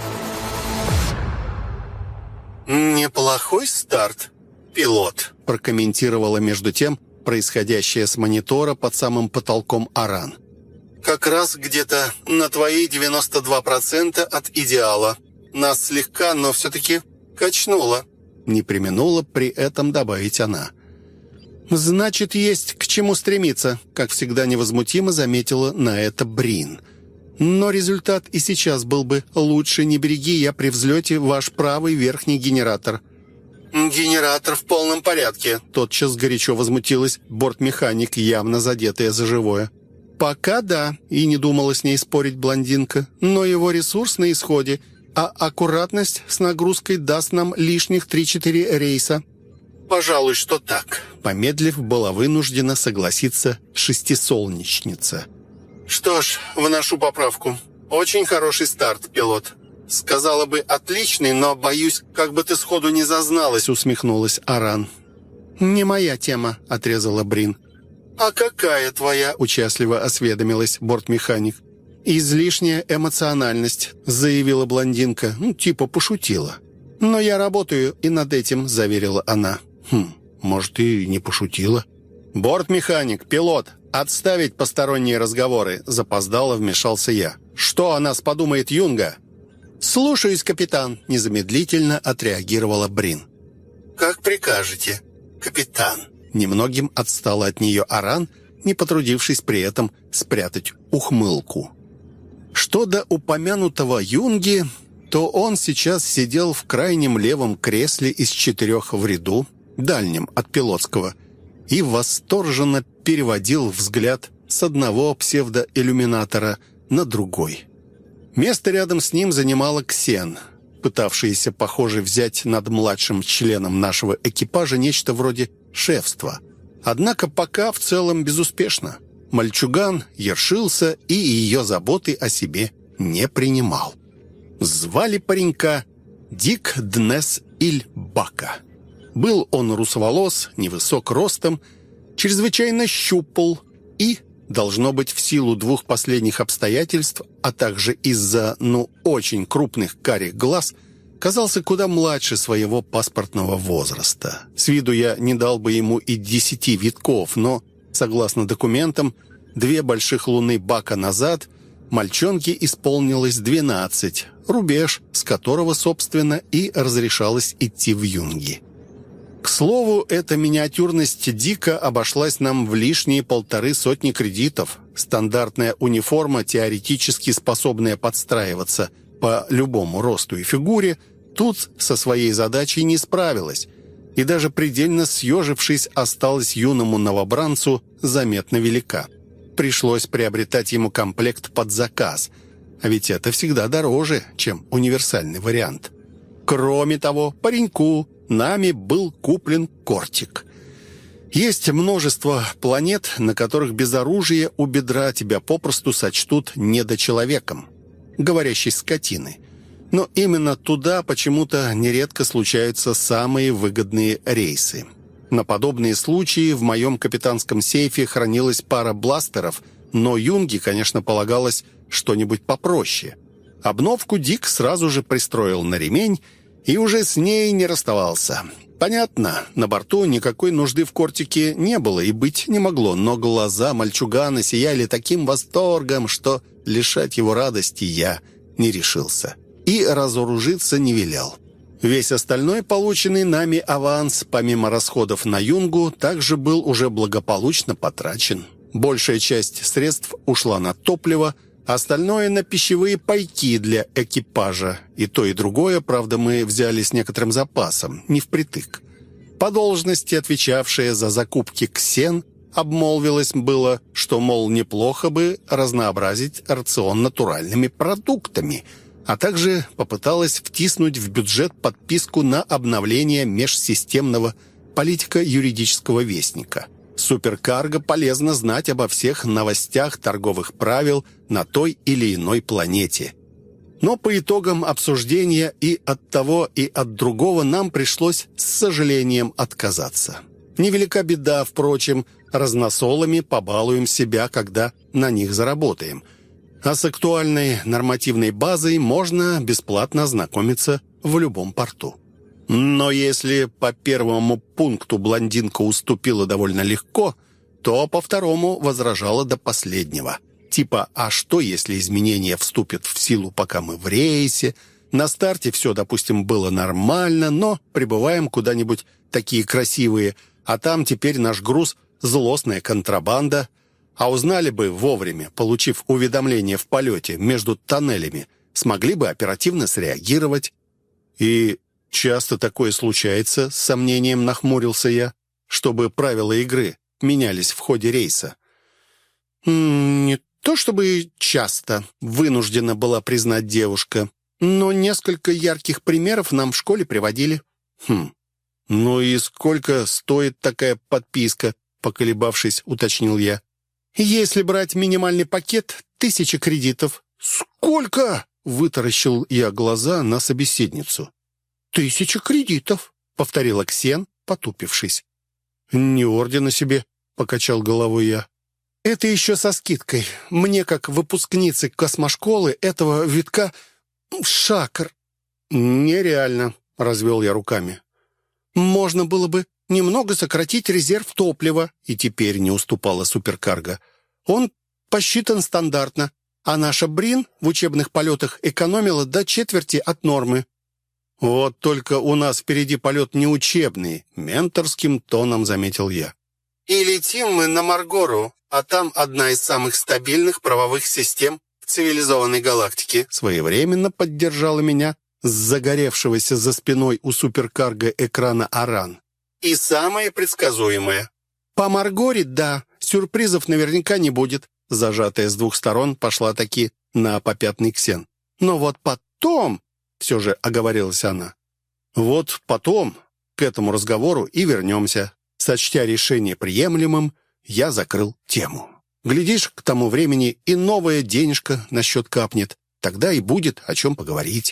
«Неплохой старт, пилот», прокомментировала между тем происходящее с монитора под самым потолком Аран. «Как раз где-то на твои девяносто два процента от идеала. Нас слегка, но все-таки качнуло», — не преминула при этом добавить она. «Значит, есть к чему стремиться», — как всегда невозмутимо заметила на это Брин. «Но результат и сейчас был бы лучше. Не береги я при взлете ваш правый верхний генератор». «Генератор в полном порядке», — тотчас горячо возмутилась бортмеханик, явно задетая за живое. «Пока да», — и не думала с ней спорить блондинка, «но его ресурс на исходе, а аккуратность с нагрузкой даст нам лишних три-четыре рейса». «Пожалуй, что так», — помедлив, была вынуждена согласиться шестисолнечница. «Что ж, вношу поправку. Очень хороший старт, пилот. Сказала бы отличный, но, боюсь, как бы ты сходу не зазналась», — усмехнулась Аран. «Не моя тема», — отрезала Брин. «А какая твоя?» — участливо осведомилась бортмеханик. «Излишняя эмоциональность», — заявила блондинка. Ну, типа пошутила. «Но я работаю и над этим», — заверила она. «Хм, может, и не пошутила». «Бортмеханик, пилот, отставить посторонние разговоры», — запоздало вмешался я. «Что о нас подумает Юнга?» «Слушаюсь, капитан», — незамедлительно отреагировала Брин. «Как прикажете, капитан». Немногим отстала от нее Аран, не потрудившись при этом спрятать ухмылку. Что до упомянутого Юнги, то он сейчас сидел в крайнем левом кресле из четырех в ряду, дальнем от пилотского, и восторженно переводил взгляд с одного псевдоиллюминатора на другой. Место рядом с ним занимала Ксен, пытавшаяся, похоже, взять над младшим членом нашего экипажа нечто вроде шефства. Однако пока в целом безуспешно. Мальчуган ершился и ее заботы о себе не принимал. Звали паренька Дик Днес Ильбака. Был он русоволос, невысок ростом, чрезвычайно щупал и, должно быть, в силу двух последних обстоятельств, а также из-за, ну, очень крупных карих глаз, казался куда младше своего паспортного возраста. С виду я не дал бы ему и десяти витков, но, согласно документам, две больших луны Бака назад мальчонке исполнилось двенадцать, рубеж, с которого, собственно, и разрешалось идти в юнги. К слову, эта миниатюрность Дика обошлась нам в лишние полторы сотни кредитов. Стандартная униформа, теоретически способная подстраиваться по любому росту и фигуре, тут со своей задачей не справилась. И даже предельно съежившись, осталась юному новобранцу заметно велика. Пришлось приобретать ему комплект под заказ. А ведь это всегда дороже, чем универсальный вариант. Кроме того, пареньку нами был куплен кортик. Есть множество планет, на которых без оружия у бедра тебя попросту сочтут недочеловеком, говорящей скотиной. Но именно туда почему-то нередко случаются самые выгодные рейсы. На подобные случаи в моем капитанском сейфе хранилась пара бластеров, но юнге, конечно, полагалось что-нибудь попроще. Обновку Дик сразу же пристроил на ремень и уже с ней не расставался. Понятно, на борту никакой нужды в кортике не было и быть не могло, но глаза мальчугана сияли таким восторгом, что лишать его радости я не решился. И разоружиться не велел. Весь остальной полученный нами аванс, помимо расходов на юнгу, также был уже благополучно потрачен. Большая часть средств ушла на топливо, остальное на пищевые пайки для экипажа. И то, и другое, правда, мы взяли с некоторым запасом, не впритык. По должности, отвечавшая за закупки Ксен, обмолвилась было, что, мол, неплохо бы разнообразить рацион натуральными продуктами, а также попыталась втиснуть в бюджет подписку на обновление межсистемного политико-юридического вестника. Суперкарго полезно знать обо всех новостях торговых правил на той или иной планете. Но по итогам обсуждения и от того, и от другого нам пришлось с сожалением отказаться. Невелика беда, впрочем, разносолами побалуем себя, когда на них заработаем. А с актуальной нормативной базой можно бесплатно ознакомиться в любом порту. Но если по первому пункту блондинка уступила довольно легко, то по второму возражала до последнего. Типа, а что, если изменения вступят в силу, пока мы в рейсе? На старте все, допустим, было нормально, но прибываем куда-нибудь такие красивые, а там теперь наш груз – злостная контрабанда. А узнали бы вовремя, получив уведомление в полете между тоннелями, смогли бы оперативно среагировать. И часто такое случается, с сомнением нахмурился я, чтобы правила игры менялись в ходе рейса. «Не то чтобы часто», — вынуждена была признать девушка, «но несколько ярких примеров нам в школе приводили». «Хм, ну и сколько стоит такая подписка?» — поколебавшись, уточнил я. «Если брать минимальный пакет, тысяча кредитов». «Сколько?» — вытаращил я глаза на собеседницу. «Тысяча кредитов», — повторила Ксен, потупившись. «Не ордена себе», — покачал головой я. «Это еще со скидкой. Мне, как выпускнице космошколы, этого витка шакр». «Нереально», — развел я руками. «Можно было бы немного сократить резерв топлива», и теперь не уступала суперкарго. «Он посчитан стандартно, а наша Брин в учебных полетах экономила до четверти от нормы». «Вот только у нас впереди полет не учебный», — менторским тоном заметил я. «И летим мы на Маргору, а там одна из самых стабильных правовых систем в цивилизованной галактики», своевременно поддержала меня с загоревшегося за спиной у суперкарго экрана Аран. «И самое предсказуемое. По Маргоре, да, сюрпризов наверняка не будет», зажатая с двух сторон пошла таки на попятный Ксен. «Но вот потом...» — все же оговорилась она. «Вот потом к этому разговору и вернемся». Сочтя решение приемлемым, я закрыл тему. Глядишь, к тому времени и новая денежка на счет капнет. Тогда и будет о чем поговорить.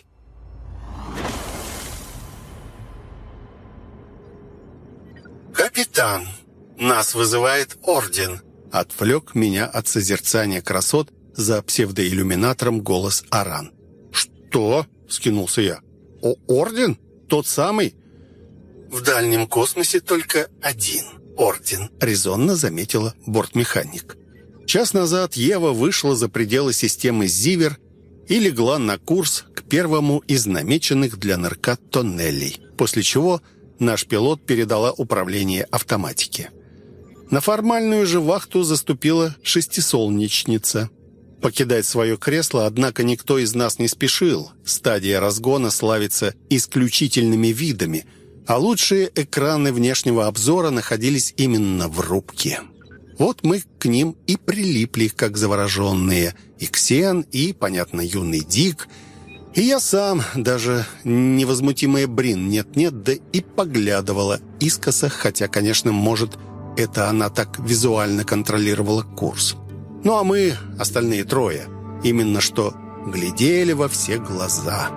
«Капитан, нас вызывает Орден», — отвлек меня от созерцания красот за псевдоиллюминатором голос Аран. «Что?» — вскинулся я. «О, Орден? Тот самый?» «В дальнем космосе только один Орден», — резонно заметила бортмеханик. Час назад Ева вышла за пределы системы Зивер и легла на курс к первому из намеченных для НРК тоннелей, после чего наш пилот передала управление автоматике. На формальную же вахту заступила шестисолнечница. Покидать свое кресло, однако, никто из нас не спешил. Стадия разгона славится исключительными видами, а лучшие экраны внешнего обзора находились именно в рубке. Вот мы к ним и прилипли, как завороженные. И Ксен, и, понятно, юный Дик, и я сам, даже невозмутимая Брин, нет-нет, да и поглядывала искоса, хотя, конечно, может, это она так визуально контролировала курс. Ну а мы, остальные трое, именно что глядели во все глаза.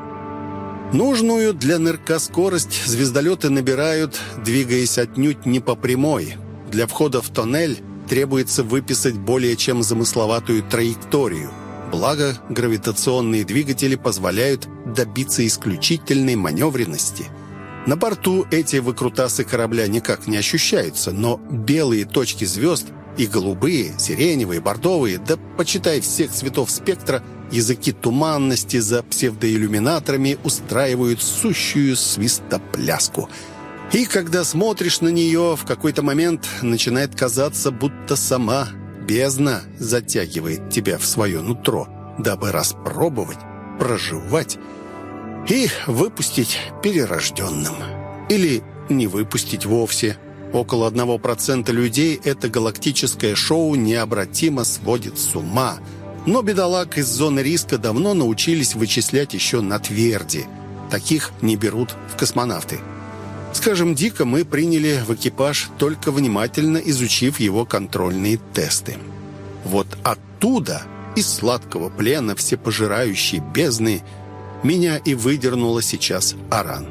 Нужную для НРК скорость звездолеты набирают, двигаясь отнюдь не по прямой. Для входа в тоннель требуется выписать более чем замысловатую траекторию. Благо, гравитационные двигатели позволяют добиться исключительной маневренности. На борту эти выкрутасы корабля никак не ощущаются, но белые точки звезд и голубые, сиреневые, бордовые, да почитай всех цветов спектра, языки туманности за псевдоиллюминаторами устраивают сущую свистопляску. И когда смотришь на нее, в какой-то момент начинает казаться, будто сама бездна затягивает тебя в свое нутро, дабы распробовать, проживать и выпустить перерожденным. Или не выпустить вовсе. Около одного процента людей это галактическое шоу необратимо сводит с ума. Но бедолаг из зоны риска давно научились вычислять еще на тверди. Таких не берут в космонавты. Скажем, Дика мы приняли в экипаж, только внимательно изучив его контрольные тесты. Вот оттуда, из сладкого плена всепожирающей бездны, меня и выдернула сейчас Аран.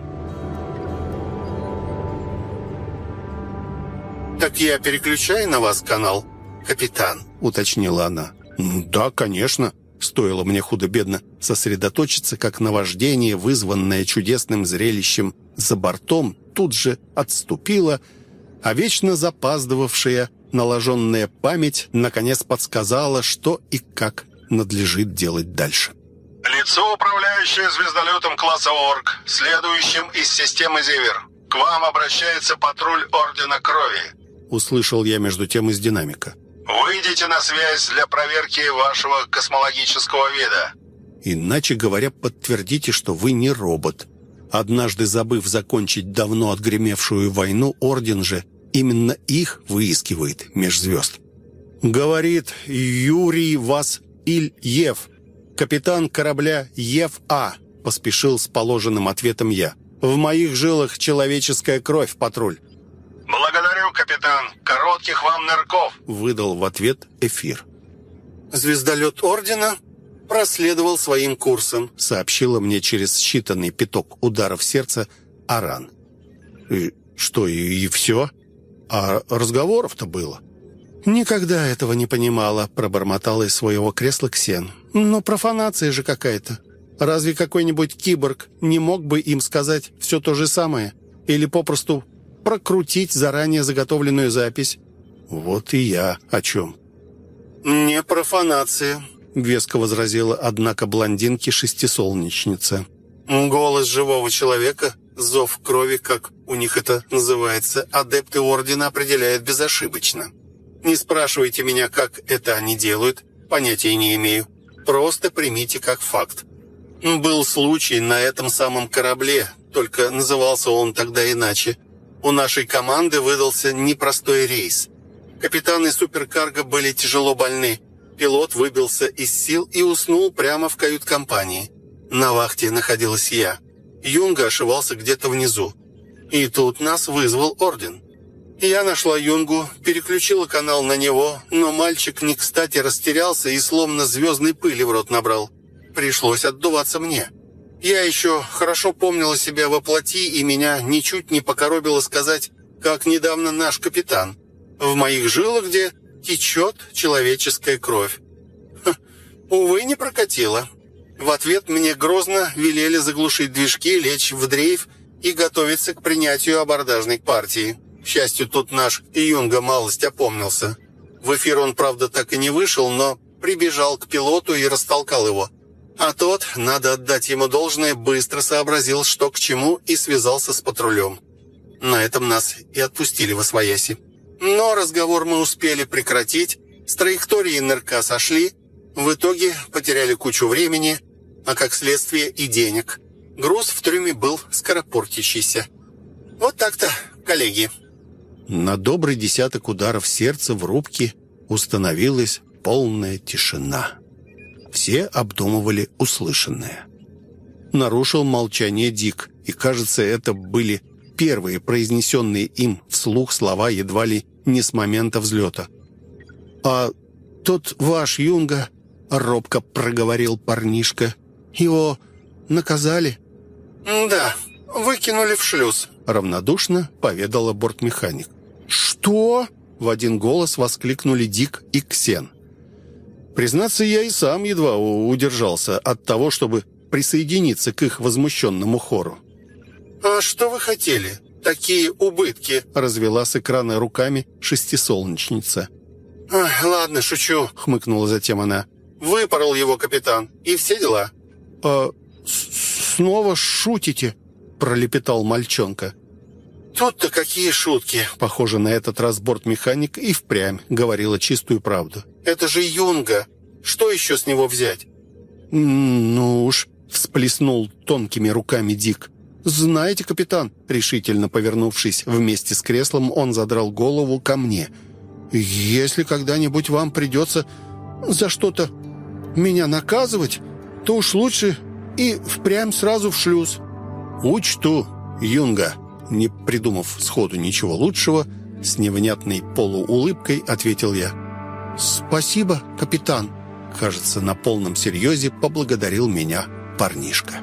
«Так я переключаю на вас канал, капитан?» — уточнила она. «Да, конечно». Стоило мне худо-бедно сосредоточиться, как наваждение, вызванное чудесным зрелищем за бортом, тут же отступило, а вечно запаздывавшая наложенная память наконец подсказала, что и как надлежит делать дальше. «Лицо, управляющее звездолетом класса Орк, следующим из системы Зивер. К вам обращается патруль Ордена Крови», — услышал я между тем из динамика. «Выйдите на связь для проверки вашего космологического вида». Иначе говоря, подтвердите, что вы не робот. Однажды забыв закончить давно отгремевшую войну, Орден же именно их выискивает меж звезд. Говорит Юрий Вас-Ильев, капитан корабля Ев-А, поспешил с положенным ответом я. В моих жилах человеческая кровь, патруль. «Благодарю, капитан. Коротких вам нырков», — выдал в ответ эфир. «Звездолет Ордена проследовал своим курсом», — сообщила мне через считанный пяток ударов сердца Аран. «И что, и, и все? А разговоров-то было?» «Никогда этого не понимала», — пробормотала из своего кресла Ксен. «Но профанация же какая-то. Разве какой-нибудь киборг не мог бы им сказать все то же самое? Или попросту прокрутить заранее заготовленную запись?» «Вот и я о чем». «Не профанация», — веско возразила, однако, блондинки-шестисолнечница. «Голос живого человека, зов крови, как у них это называется, адепты Ордена определяют безошибочно. Не спрашивайте меня, как это они делают, понятия не имею. Просто примите как факт. Был случай на этом самом корабле, только назывался он тогда иначе. У нашей команды выдался непростой рейс. Капитан и суперкарго были тяжело больны. Пилот выбился из сил и уснул прямо в кают-компании. На вахте находилась я. Юнга ошивался где-то внизу. И тут нас вызвал Орден. Я нашла Юнгу, переключила канал на него, но мальчик не кстати растерялся и словно звездной пыли в рот набрал. Пришлось отдуваться мне. Я еще хорошо помнила себя во плоти, и меня ничуть не покоробило сказать, как недавно наш капитан. В моих жилах, где течет человеческая кровь. Ха, увы, не прокатило. В ответ мне грозно велели заглушить движки, лечь в дрейф и готовиться к принятию абордажной партии. К счастью, тут наш Юнга малость опомнился. В эфир он, правда, так и не вышел, но прибежал к пилоту и растолкал его. А тот, надо отдать ему должное, быстро сообразил, что к чему, и связался с патрулем. На этом нас и отпустили восвояси. Но разговор мы успели прекратить, с траектории НРК сошли, в итоге потеряли кучу времени, а как следствие и денег. Груз в трюме был скоропортящийся. Вот так-то, коллеги. На добрый десяток ударов сердца в рубке установилась полная тишина. Все обдумывали услышанное. Нарушил молчание Дик, и, кажется, это были первые произнесенные им вслух слова едва ли не с момента взлета. «А тот ваш Юнга», — робко проговорил парнишка, — «его наказали?» «Да, выкинули в шлюз», — равнодушно поведала бортмеханик. «Что?» — в один голос воскликнули Дик и Ксен. Признаться, я и сам едва удержался от того, чтобы присоединиться к их возмущенному хору. «А что вы хотели? Такие убытки!» — развела с экрана руками шестисолнечница. «Ладно, шучу», — хмыкнула затем она. «Выпорол его капитан, и все дела». «А снова шутите?» — пролепетал мальчонка. «Тут-то какие шутки!» Похоже, на этот раз бортмеханик и впрямь говорила чистую правду. «Это же Юнга! Что еще с него взять?» «Ну уж», — всплеснул тонкими руками Дик. «Знаете, капитан», — решительно повернувшись вместе с креслом, он задрал голову ко мне. «Если когда-нибудь вам придется за что-то меня наказывать, то уж лучше и впрямь сразу в шлюз». «Учту, Юнга», — не придумав сходу ничего лучшего, с невнятной полуулыбкой ответил я. «Спасибо, капитан», — кажется, на полном серьезе поблагодарил меня парнишка.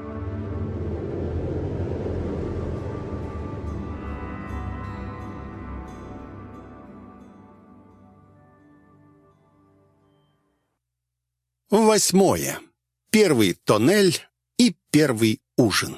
Восьмое. Первый тоннель и первый ужин.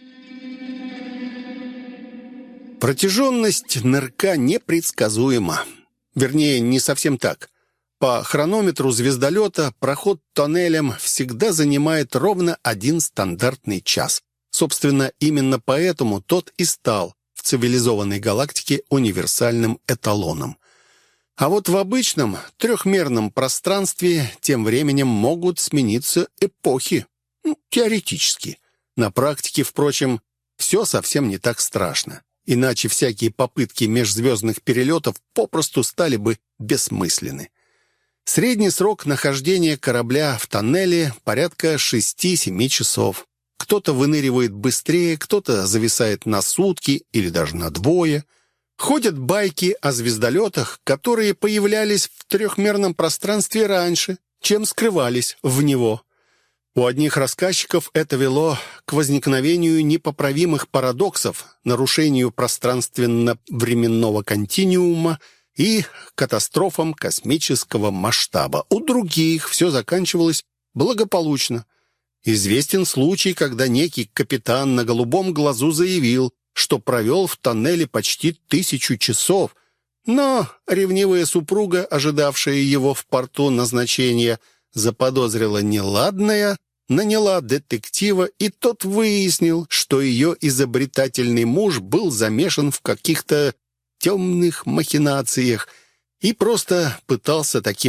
Протяженность нырка непредсказуема. Вернее, не совсем так. По хронометру звездолета проход тоннелем всегда занимает ровно один стандартный час. Собственно, именно поэтому тот и стал в цивилизованной галактике универсальным эталоном. А вот в обычном трехмерном пространстве тем временем могут смениться эпохи. Ну, теоретически. На практике, впрочем, все совсем не так страшно. Иначе всякие попытки межзвездных перелетов попросту стали бы бессмысленны. Средний срок нахождения корабля в тоннеле порядка шести-семи часов. Кто-то выныривает быстрее, кто-то зависает на сутки или даже на двое. Ходят байки о звездолетах, которые появлялись в трехмерном пространстве раньше, чем скрывались в него. У одних рассказчиков это вело к возникновению непоправимых парадоксов, нарушению пространственно-временного континуума и катастрофам космического масштаба. У других все заканчивалось благополучно. Известен случай, когда некий капитан на голубом глазу заявил, что провел в тоннеле почти тысячу часов, но ревнивая супруга, ожидавшая его в порту назначения, заподозрила неладное, наняла детектива, и тот выяснил, что ее изобретательный муж был замешан в каких-то темных махинациях и просто пытался таким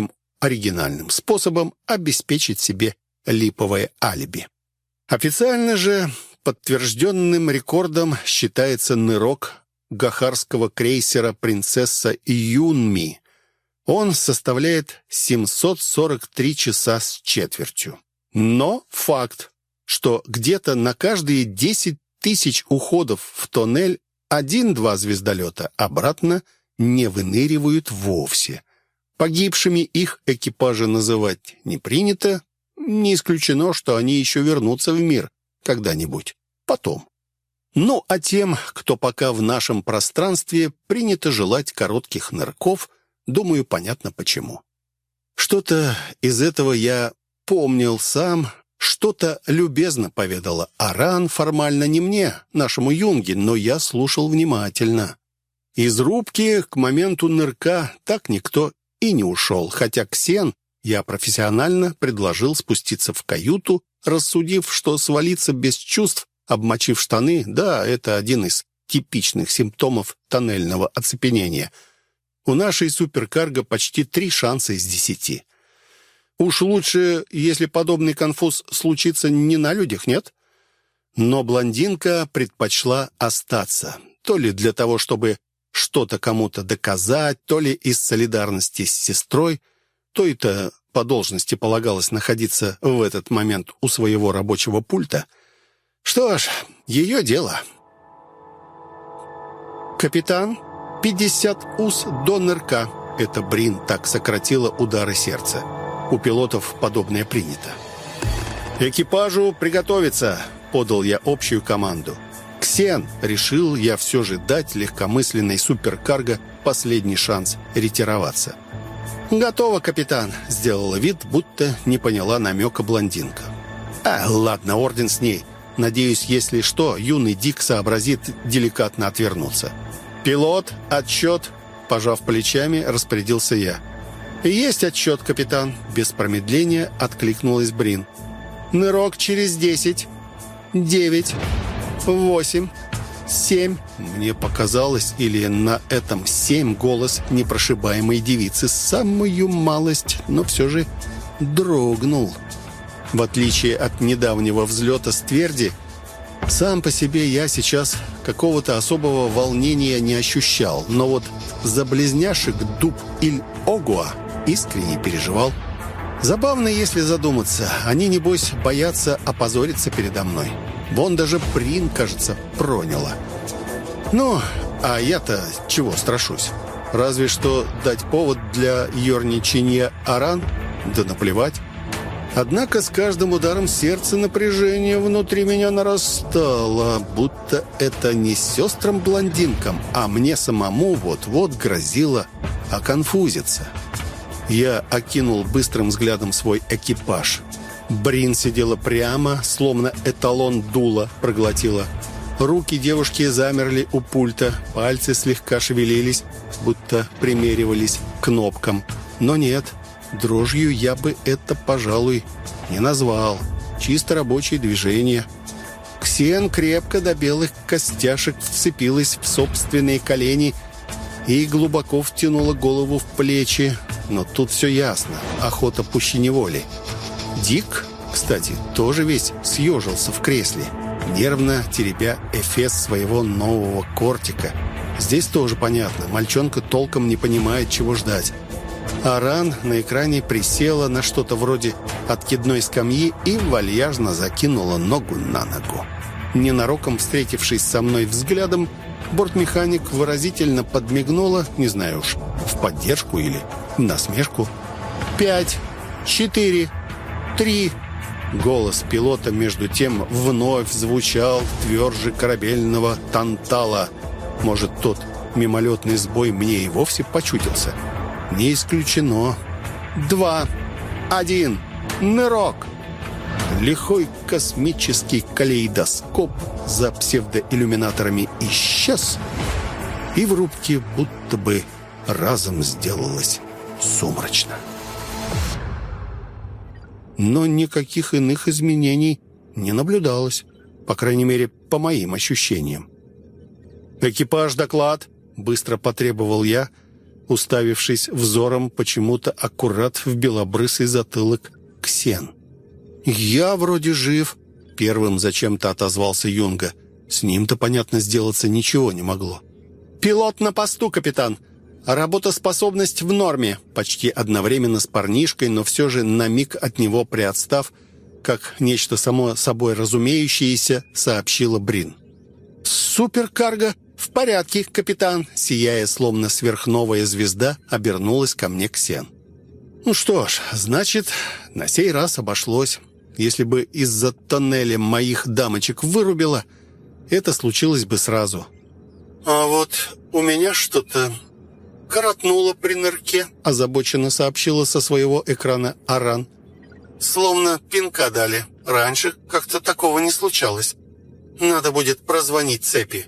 оригинальным способом обеспечить себе липовое алиби. Официально же подтвержденным рекордом считается нырок гахарского крейсера «Принцесса Юнми». Он составляет семьсот сорок три часа с четвертью. Но факт, что где-то на каждые десять тысяч уходов в тоннель один-два звездолета обратно не выныривают вовсе. Погибшими их экипажи называть не принято. Не исключено, что они еще вернутся в мир когда-нибудь потом. Ну, а тем, кто пока в нашем пространстве, принято желать коротких нырков, думаю, понятно почему. Что-то из этого я помнил сам, что-то любезно поведала Аран, формально не мне, нашему юнге, но я слушал внимательно. Из рубки к моменту нырка так никто и не ушел, хотя Ксен я профессионально предложил спуститься в каюту, рассудив, что свалиться без чувств, обмочив штаны, да, это один из типичных симптомов тоннельного оцепенения. У нашей суперкарго почти три шанса из десяти. Уж лучше, если подобный конфуз случится не на людях, нет? Но блондинка предпочла остаться. То ли для того, чтобы что-то кому-то доказать, то ли из солидарности с сестрой, то это по должности полагалось находиться в этот момент у своего рабочего пульта. Что ж, ее дело. «Капитан, пятьдесят уз до нырка». Это Брин так сократила удары сердца. У пилотов подобное принято. «Экипажу приготовиться», — подал я общую команду. «Ксен», — решил я все же дать легкомысленной суперкарго последний шанс ретироваться. «Готово, капитан», — сделала вид, будто не поняла намека блондинка. «А, ладно, орден с ней. Надеюсь, если что, юный Дик сообразит деликатно отвернуться». «Пилот, отчет», — пожав плечами, распорядился я. «Есть отчет, капитан», — без промедления откликнулась Брин. «Нырок через десять, девять, восемь, семь». Мне показалось, или на этом семь голос непрошибаемой девицы самую малость, но все же дрогнул. В отличие от недавнего взлета с тверди, сам по себе я сейчас какого-то особого волнения не ощущал, но вот за близняшек Дуб Иль-Огуа искренне переживал. Забавно, если задуматься. Они, небось, боятся опозориться передо мной. Вон даже Брин, кажется, проняла. Ну, а я-то чего страшусь? Разве что дать повод для ерничания Аран? Да наплевать. Однако с каждым ударом сердца напряжение внутри меня нарастало, будто это не сестрам-блондинкам, а мне самому вот-вот грозило оконфузиться. Я окинул быстрым взглядом свой экипаж. Брин сидела прямо, словно эталон дула проглотила. Руки девушки замерли у пульта, пальцы слегка шевелились, будто примеривались к кнопкам. Но нет, дрожью я бы это, пожалуй, не назвал. Чисто рабочее движение. Ксен крепко до белых костяшек вцепилась в собственные колени и глубоко втянула голову в плечи. Но тут все ясно. Охота пуще неволи. Дик, кстати, тоже весь съежился в кресле, нервно теребя эфес своего нового кортика. Здесь тоже понятно. Мальчонка толком не понимает, чего ждать. Аран на экране присела на что-то вроде откидной скамьи и вальяжно закинула ногу на ногу. Ненароком встретившись со мной взглядом, бортмеханик выразительно подмигнула, не знаю уж, в поддержку или в насмешку. «Пять, четыре, три...» Голос пилота, между тем, вновь звучал тверже корабельного тантала. Может, тот мимолетный сбой мне и вовсе почудился? Не исключено. «Два, один, нырок!» Лихой космический калейдоскоп за псевдоиллюминаторами исчез, и в рубке будто бы разом сделалось сумрачно. Но никаких иных изменений не наблюдалось, по крайней мере, по моим ощущениям. «Экипаж, доклад!» — быстро потребовал я, уставившись взором почему-то аккурат в белобрысый затылок Ксен. «Я вроде жив», — первым зачем-то отозвался Юнга. С ним-то, понятно, сделаться ничего не могло. «Пилот на посту, капитан. Работоспособность в норме», — почти одновременно с парнишкой, но все же на миг от него приотстав, как нечто само собой разумеющееся, сообщила Брин. «Суперкарго в порядке, капитан», — сияя, словно сверхновая звезда, обернулась ко мне Ксен. «Ну что ж, значит, на сей раз обошлось. Если бы из-за тоннеля моих дамочек вырубило, это случилось бы сразу». «А вот у меня что-то коротнуло при нырке», — озабоченно сообщила со своего экрана Аран. «Словно пинка дали. Раньше как-то такого не случалось. Надо будет прозвонить цепи».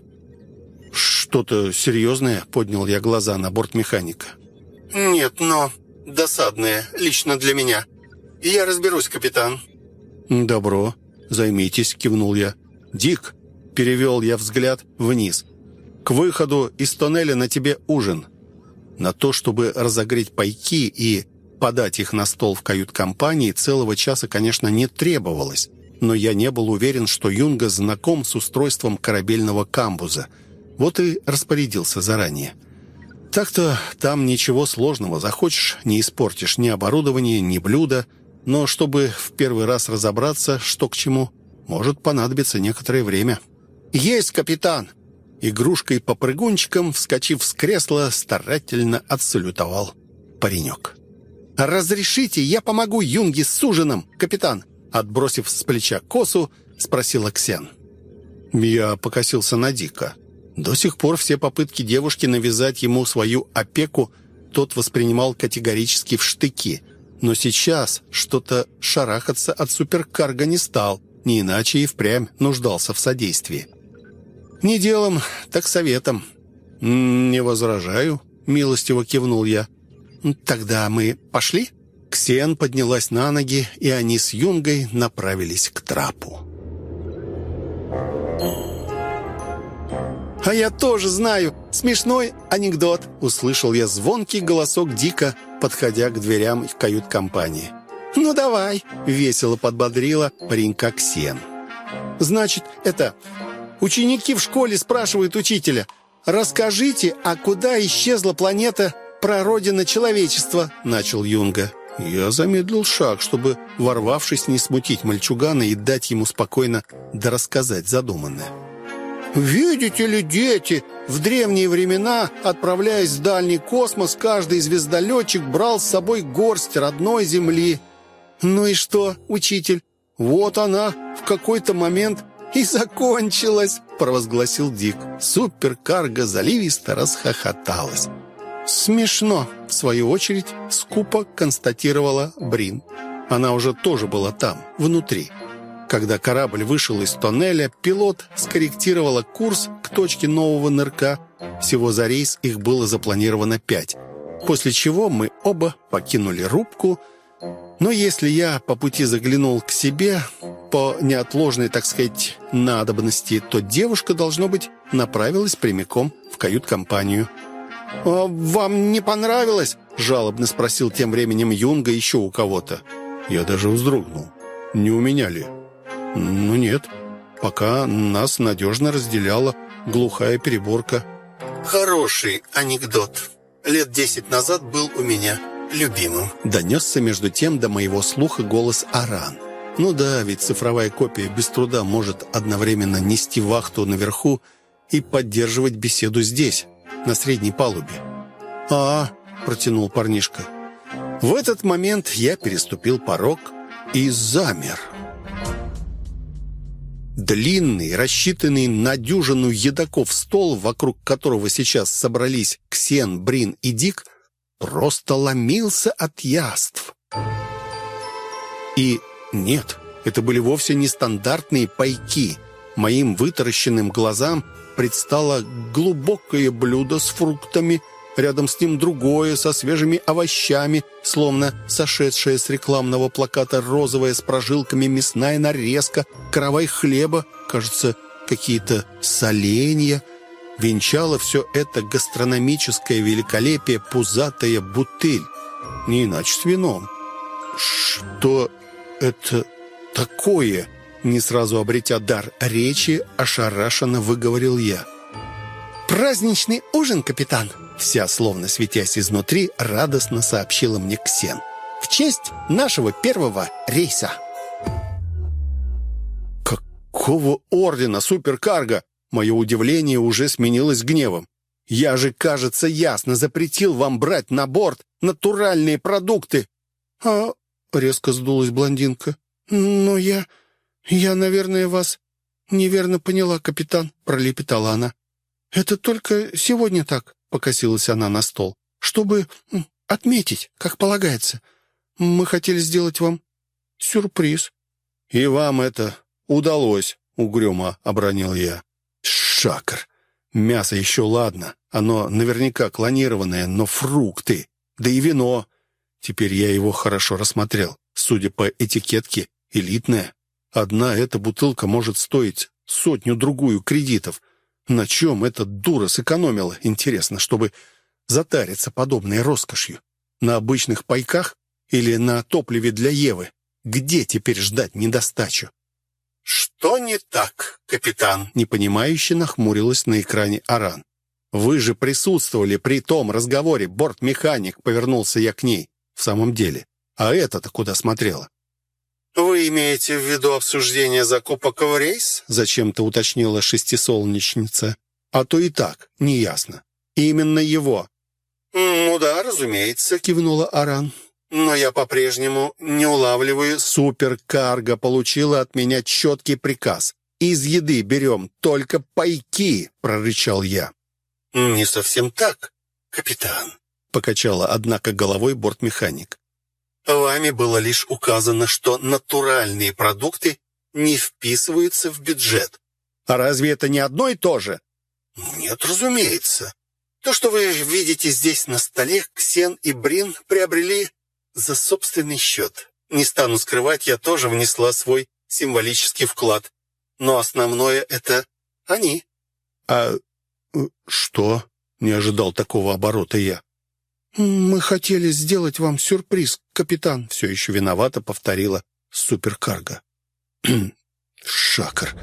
«Что-то серьезное?» — поднял я глаза на бортмеханика. «Нет, но досадное, лично для меня. Я разберусь, капитан». «Добро, займитесь», — кивнул я. «Дик», — перевел я взгляд вниз. «К выходу из тоннеля на тебе ужин. На то, чтобы разогреть пайки и подать их на стол в кают-компании, целого часа, конечно, не требовалось, но я не был уверен, что Юнга знаком с устройством корабельного камбуза. Вот и распорядился заранее. Так-то там ничего сложного. Захочешь, не испортишь ни оборудование, ни блюда. Но чтобы в первый раз разобраться, что к чему, может понадобиться некоторое время». «Есть, капитан!» Игрушкой-попрыгунчиком, вскочив с кресла, старательно отсалютовал паренек. «Разрешите, я помогу Юнге с ужином, капитан?» Отбросив с плеча косу, спросила Ксен. Я покосился на Дика. До сих пор все попытки девушки навязать ему свою опеку тот воспринимал категорически в штыки. Но сейчас что-то шарахаться от суперкарго не стал, не иначе и впрямь нуждался в содействии. «Не делом, так советом». «Не возражаю», — милостиво кивнул я. «Тогда мы пошли?» Ксен поднялась на ноги, и они с Юнгой направились к трапу. «А я тоже знаю смешной анекдот», — услышал я звонкий голосок Дика, подходя к дверям в кают-компании. «Ну давай», — весело подбодрила паренька Ксен. «Значит, это... Ученики в школе спрашивают учителя: «Расскажите, а куда исчезла планета прародина человечества?» — начал Юнга. Я замедлил шаг, чтобы, ворвавшись, не смутить мальчугана и дать ему спокойно дорассказать задуманное. «Видите ли, дети, в древние времена, отправляясь в дальний космос, каждый звездолетчик брал с собой горсть родной земли». «Ну и что, учитель? Вот она в какой-то момент и закончилась», — провозгласил Дик. Суперкарго заливисто расхохоталась. «Смешно», — в свою очередь скупо констатировала Брин. Она уже тоже была там, внутри. Когда корабль вышел из тоннеля, пилот скорректировала курс к точке нового нырка. Всего за рейс их было запланировано пять. После чего мы оба покинули рубку. Но если я по пути заглянул к себе по неотложной, так сказать, надобности, то девушка, должно быть, направилась прямиком в кают-компанию. «А вам не понравилось?» — жалобно спросил тем временем Юнга еще у кого-то. Я даже вздрогнул. Не у меня ли? Ну нет, пока нас надежно разделяла глухая переборка. «Хороший анекдот. Лет десять назад был у меня любимым», — донесся между тем до моего слуха голос Аран. Ну да, ведь цифровая копия без труда может одновременно нести вахту наверху и поддерживать беседу здесь, на средней палубе. «А, — протянул парнишка. В этот момент я переступил порог и замер. Длинный, рассчитанный на дюжину едоков стол, вокруг которого сейчас собрались Ксен, Брин и Дик, просто ломился от яств. И нет, это были вовсе не стандартные пайки. Моим вытаращенным глазам предстало глубокое блюдо с фруктами, рядом с ним другое со свежими овощами, словно сошедшая с рекламного плаката розовая с прожилками мясная нарезка, каравай хлеба, кажется, какие-то соленья, венчало все это гастрономическое великолепие пузатая бутыль, не иначе с вином. «Что это такое?» Не сразу обретя дар речи, ошарашенно выговорил я. «Праздничный ужин, капитан!» Вся, словно светясь изнутри, радостно сообщила мне Ксен. «В честь нашего первого рейса!» «Какого ордена, суперкарго?» Мое удивление уже сменилось гневом. «Я же, кажется, ясно запретил вам брать на борт натуральные продукты!» «А...» — резко сдулась блондинка. «Но я... я, наверное, вас неверно поняла, капитан», — пролепетала она. «Это только сегодня так», — покосилась она на стол, «чтобы отметить, как полагается. Мы хотели сделать вам сюрприз». «И вам это удалось», — угрюмо обронил я. «Шакр. Мясо еще ладно. Оно наверняка клонированное, но фрукты. Да и вино. Теперь я его хорошо рассмотрел. Судя по этикетке, элитное. Одна эта бутылка может стоить сотню-другую кредитов. На чем эта дура сэкономила, интересно, чтобы затариться подобной роскошью? На обычных пайках или на топливе для Евы? Где теперь ждать недостачу?» «Что не так, капитан?» Непонимающе нахмурилась на экране Аран. «Вы же присутствовали при том разговоре, бортмеханик», — повернулся я к ней. «В самом деле. А это-то куда смотрела?» «Вы имеете в виду обсуждение закупок в рейс?» — зачем-то уточнила шестисолнечница. «А то и так, неясно. Именно его». «Ну да, разумеется», — кивнула Аран. «Но я по-прежнему не улавливаю...» «Суперкарго получила от меня четкий приказ. Из еды берем только пайки», — прорычал я. «Не совсем так, капитан», — покачала, однако, головой бортмеханик. «Вами было лишь указано, что натуральные продукты не вписываются в бюджет». «А разве это не одно и то же?» «Нет, разумеется. То, что вы видите здесь на столе, Ксен и Брин приобрели за собственный счет. Не стану скрывать, я тоже внесла свой символический вклад. Но основное — это они». «А что?» — не ожидал такого оборота я. «Мы хотели сделать вам сюрприз, капитан», — все еще виновато повторила суперкарго. «Шакр.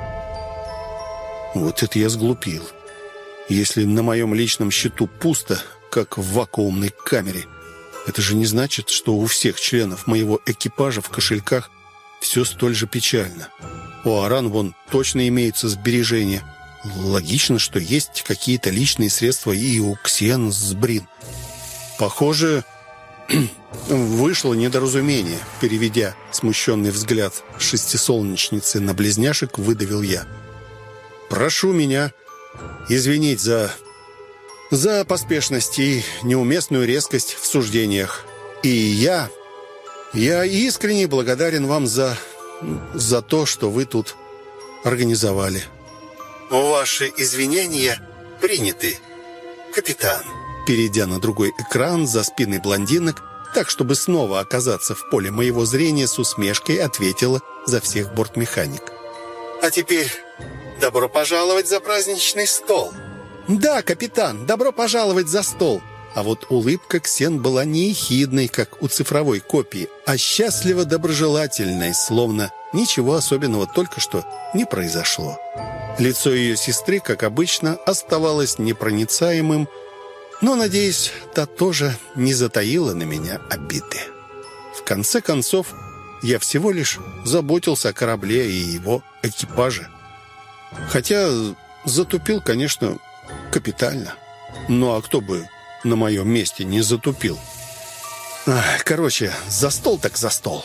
Вот это я сглупил. Если на моем личном счету пусто, как в вакуумной камере, это же не значит, что у всех членов моего экипажа в кошельках все столь же печально. У Аран вон точно имеются сбережения. Логично, что есть какие-то личные средства и у Ксен с Брин. Похоже, вышло недоразумение. Переведя смущенный взгляд шестисолнечницы на близняшек, выдавил я. «Прошу меня извинить за... за поспешность и неуместную резкость в суждениях. И я... я искренне благодарен вам за... за то, что вы тут организовали». «Ваши извинения приняты, капитан». Перейдя на другой экран за спиной блондинок, так, чтобы снова оказаться в поле моего зрения, с усмешкой ответила за всех бортмеханик. «А теперь добро пожаловать за праздничный стол». «Да, капитан, добро пожаловать за стол». А вот улыбка Ксен была не ехидной, как у цифровой копии, а счастливо-доброжелательной, словно ничего особенного только что не произошло. Лицо ее сестры, как обычно, оставалось непроницаемым, но, надеюсь, та тоже не затаила на меня обиды. В конце концов, я всего лишь заботился о корабле и его экипаже. Хотя затупил, конечно, капитально. Ну а кто бы на моем месте не затупил? Ах, короче, за стол так за стол.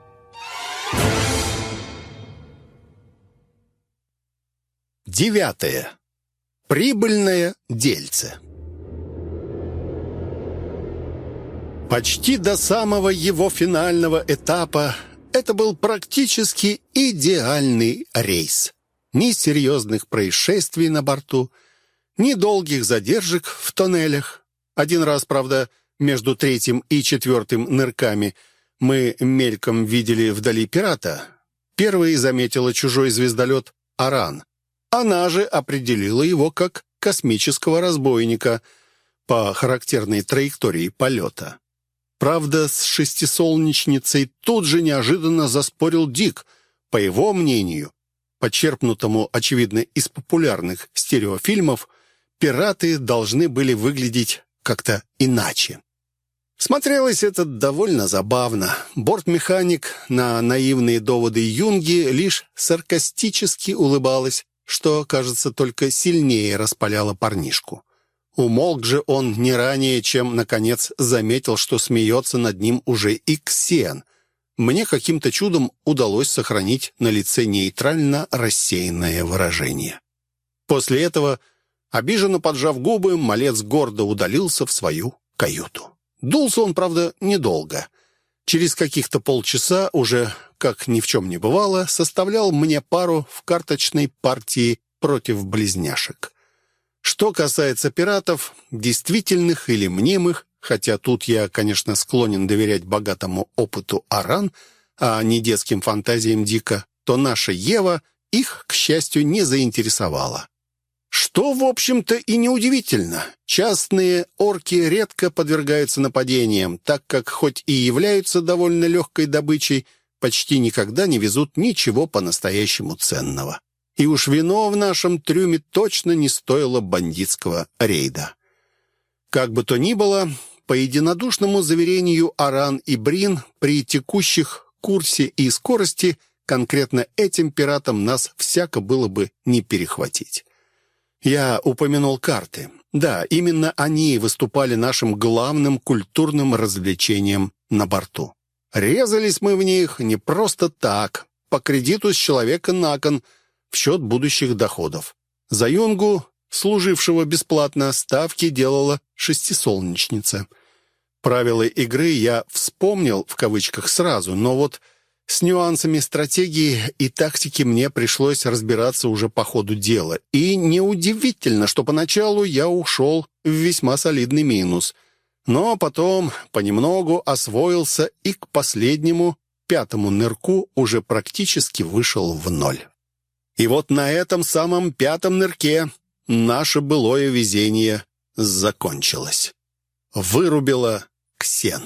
Девятое. Прибыльное дельце. Почти до самого его финального этапа это был практически идеальный рейс. Ни серьезных происшествий на борту, ни долгих задержек в тоннелях. Один раз, правда, между третьим и четвертым нырками мы мельком видели вдали пирата. Первый заметила чужой звездолет Аран. Она же определила его как космического разбойника по характерной траектории полета. Правда, с шестисолнечницей тут же неожиданно заспорил Дик. По его мнению, почерпнутому, очевидно, из популярных стереофильмов, пираты должны были выглядеть как-то иначе. Смотрелось это довольно забавно. Бортмеханик на наивные доводы Юнги лишь саркастически улыбалась, что, кажется, только сильнее распаляло парнишку. Умолк же он не ранее, чем, наконец, заметил, что смеется над ним уже и Ксен. Мне каким-то чудом удалось сохранить на лице нейтрально рассеянное выражение. После этого, обиженно поджав губы, малец гордо удалился в свою каюту. Дулся он, правда, недолго. Через каких-то полчаса уже, как ни в чем не бывало, составлял мне пару в карточной партии против близняшек. Что касается пиратов, действительных или мнимых, хотя тут я, конечно, склонен доверять богатому опыту Аран, а не детским фантазиям Дика, то наша Ева их, к счастью, не заинтересовала. Что, в общем-то, и неудивительно. Частные орки редко подвергаются нападениям, так как, хоть и являются довольно легкой добычей, почти никогда не везут ничего по-настоящему ценного. И уж вино в нашем трюме точно не стоило бандитского рейда. Как бы то ни было, по единодушному заверению Аран и Брин, при текущих курсе и скорости конкретно этим пиратам нас всяко было бы не перехватить. Я упомянул карты. Да, именно они выступали нашим главным культурным развлечением на борту. Резались мы в них не просто так, по кредиту с человека на кон, в счет будущих доходов. За Юнгу, служившего бесплатно, ставки делала шестисолнечница. Правила игры я «вспомнил» в кавычках сразу, но вот с нюансами стратегии и тактики мне пришлось разбираться уже по ходу дела. И неудивительно, что поначалу я ушел в весьма солидный минус. Но потом понемногу освоился и к последнему, пятому нырку уже практически вышел в ноль. И вот на этом самом пятом нырке наше былое везение закончилось. Вырубило Ксен.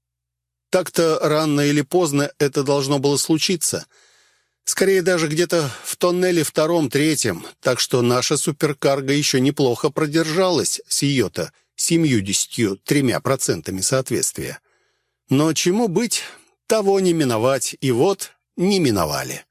Так-то рано или поздно это должно было случиться. Скорее даже где-то в тоннеле втором-третьем, так что наша суперкарго еще неплохо продержалась с ее-то семьюдесятью тремя процентами соответствия. Но чему быть, того не миновать, и вот не миновали.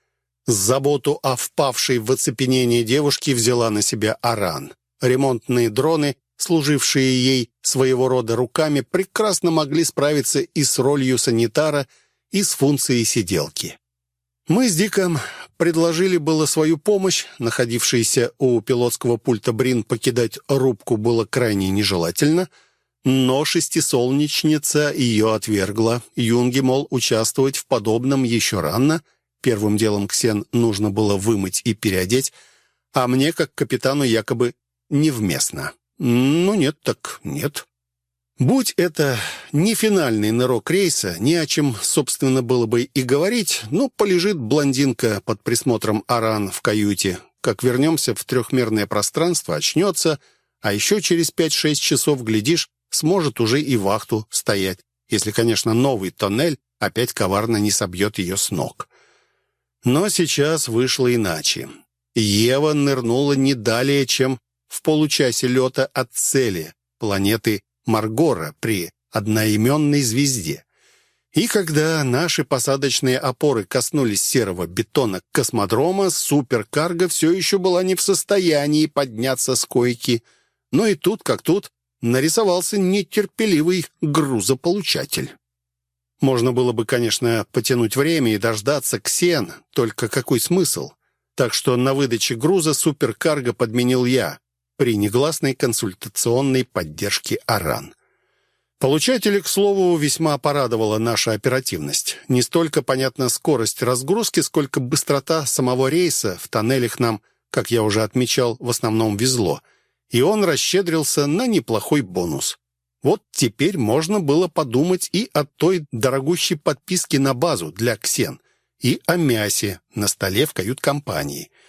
Заботу о впавшей в оцепенение девушке взяла на себя Аран. Ремонтные дроны, служившие ей своего рода руками, прекрасно могли справиться и с ролью санитара, и с функцией сиделки. Мы с Диком предложили было свою помощь, находившийся у пилотского пульта Брин покидать рубку было крайне нежелательно, но шестисолнечница ее отвергла. Юнге, мол, участвовать в подобном еще рано. Первым делом Ксен нужно было вымыть и переодеть, а мне, как капитану, якобы невместно. Ну нет, так нет. Будь это не финальный нырок рейса, ни о чем, собственно, было бы и говорить, но полежит блондинка под присмотром Аран в каюте. Как вернемся в трехмерное пространство, очнется, а еще через пять-шесть часов, глядишь, сможет уже и вахту стоять, если, конечно, новый тоннель опять коварно не собьет ее с ног. Но сейчас вышло иначе. Ева нырнула не далее, чем в получасе лета от цели, планеты Маргора при одноименной звезде. И когда наши посадочные опоры коснулись серого бетона космодрома, суперкарго все еще была не в состоянии подняться с койки. Но и тут, как тут, нарисовался нетерпеливый грузополучатель. Можно было бы, конечно, потянуть время и дождаться Ксен, только какой смысл? Так что на выдаче груза суперкарго подменил я при негласной консультационной поддержке Аран. Получателя, к слову, весьма порадовала наша оперативность. Не столько, понятно, скорость разгрузки, сколько быстрота самого рейса. В тоннелях нам, как я уже отмечал, в основном везло. И он расщедрился на неплохой бонус. Вот теперь можно было подумать и о той дорогущей подписке на базу для Ксен, и о мясе на столе в кают-компании.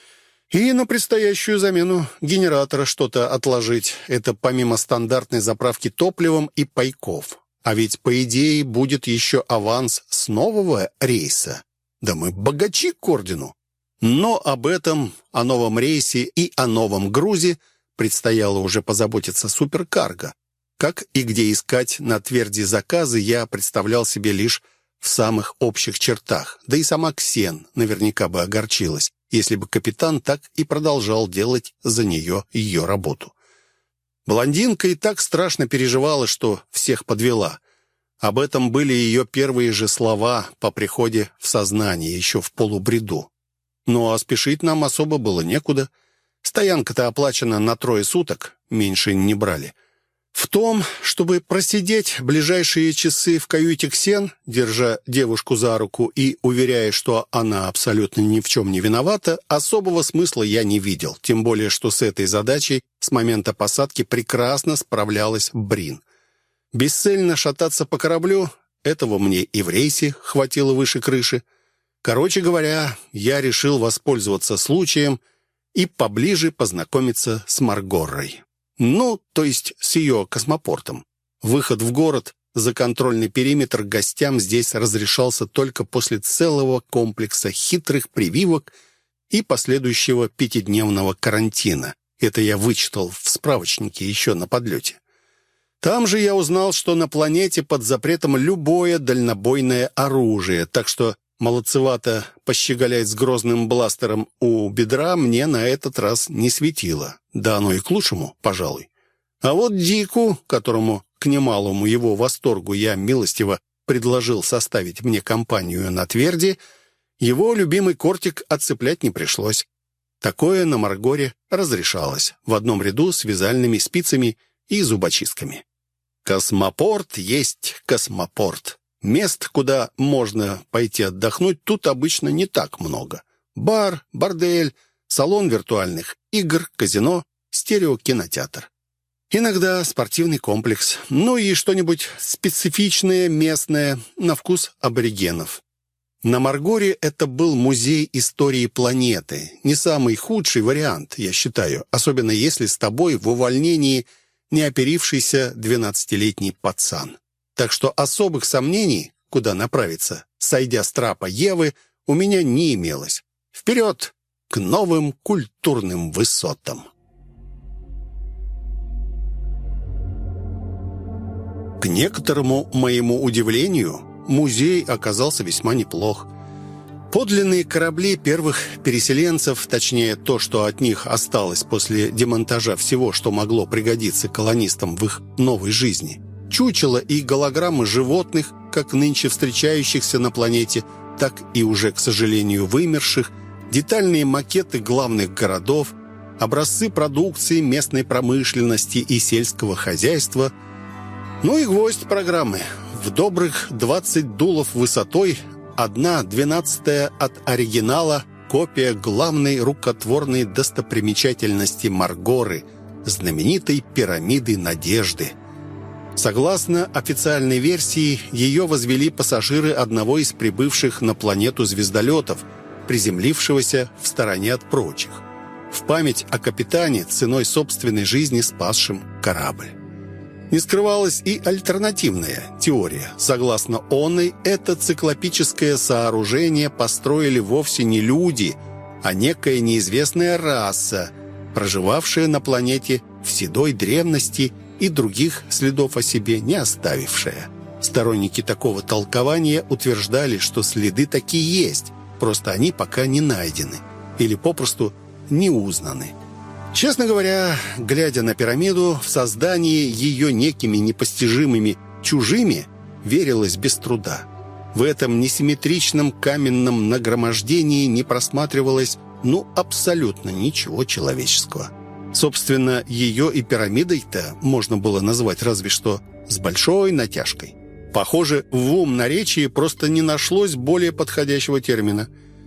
И на предстоящую замену генератора что-то отложить. Это помимо стандартной заправки топливом и пайков. А ведь, по идее, будет еще аванс с нового рейса. Да мы богачи к ордену. Но об этом, о новом рейсе и о новом грузе предстояло уже позаботиться суперкарго. Как и где искать на тверди заказы, я представлял себе лишь в самых общих чертах. Да и сама Ксен наверняка бы огорчилась, если бы капитан так и продолжал делать за нее ее работу. Блондинка и так страшно переживала, что всех подвела. Об этом были ее первые же слова по приходе в сознание, еще в полубреду. Ну а спешить нам особо было некуда. Стоянка-то оплачена на трое суток, меньше не брали. В том, чтобы просидеть ближайшие часы в каюте Ксен, держа девушку за руку и уверяя, что она абсолютно ни в чем не виновата, особого смысла я не видел. Тем более, что с этой задачей с момента посадки прекрасно справлялась Брин. Бесцельно шататься по кораблю — этого мне и в рейсе хватило выше крыши. Короче говоря, я решил воспользоваться случаем и поближе познакомиться с Маргорой. Ну, то есть с ее космопортом. Выход в город за контрольный периметр гостям здесь разрешался только после целого комплекса хитрых прививок и последующего пятидневного карантина. Это я вычитал в справочнике еще на подлете. Там же я узнал, что на планете под запретом любое дальнобойное оружие, так что молодцевато пощеголять с грозным бластером у бедра мне на этот раз не светило. Да оно и к лучшему, пожалуй. А вот Дику, которому к немалому его восторгу я милостиво предложил составить мне компанию на тверди, его любимый кортик отцеплять не пришлось. Такое на Маргоре разрешалось, в одном ряду с вязальными спицами и зубочистками. Космопорт есть космопорт. Мест, куда можно пойти отдохнуть, тут обычно не так много. Бар, бордель, салон виртуальных игр, казино, стереокинотеатр. Иногда спортивный комплекс, ну и что-нибудь специфичное, местное, на вкус аборигенов. На Маргоре это был музей истории планеты. Не самый худший вариант, я считаю, особенно если с тобой в увольнении не оперившийся двенадцатилетний пацан. Так что особых сомнений, куда направиться, сойдя с трапа Евы, у меня не имелось. Вперед к новым культурным высотам. К некоторому моему удивлению, музей оказался весьма неплох. Подлинные корабли первых переселенцев, точнее то, что от них осталось после демонтажа всего, что могло пригодиться колонистам в их новой жизни. Чучела и голограммы животных, как нынче встречающихся на планете, так и уже, к сожалению, вымерших, детальные макеты главных городов, образцы продукции местной промышленности и сельского хозяйства. Ну и гвоздь программы. В добрых двадцать дулов высотой, одна двенадцатая от оригинала, копия главной рукотворной достопримечательности Маргоры, знаменитой пирамиды Надежды. Согласно официальной версии, ее возвели пассажиры одного из прибывших на планету звездолетов, приземлившегося в стороне от прочих, в память о капитане, ценой собственной жизни спасшим корабль. Не скрывалась и альтернативная теория. Согласно оной, это циклопическое сооружение построили вовсе не люди, а некая неизвестная раса, проживавшая на планете в седой древности и других следов о себе не оставившая. Сторонники такого толкования утверждали, что следы такие есть, просто они пока не найдены или попросту не узнаны. Честно говоря, глядя на пирамиду, в создание ее некими непостижимыми чужими верилось без труда. В этом несимметричном каменном нагромождении не просматривалось ну абсолютно ничего человеческого. Собственно, ее и пирамидой-то можно было назвать разве что с большой натяжкой. Похоже, в ум наречии просто не нашлось более подходящего термина.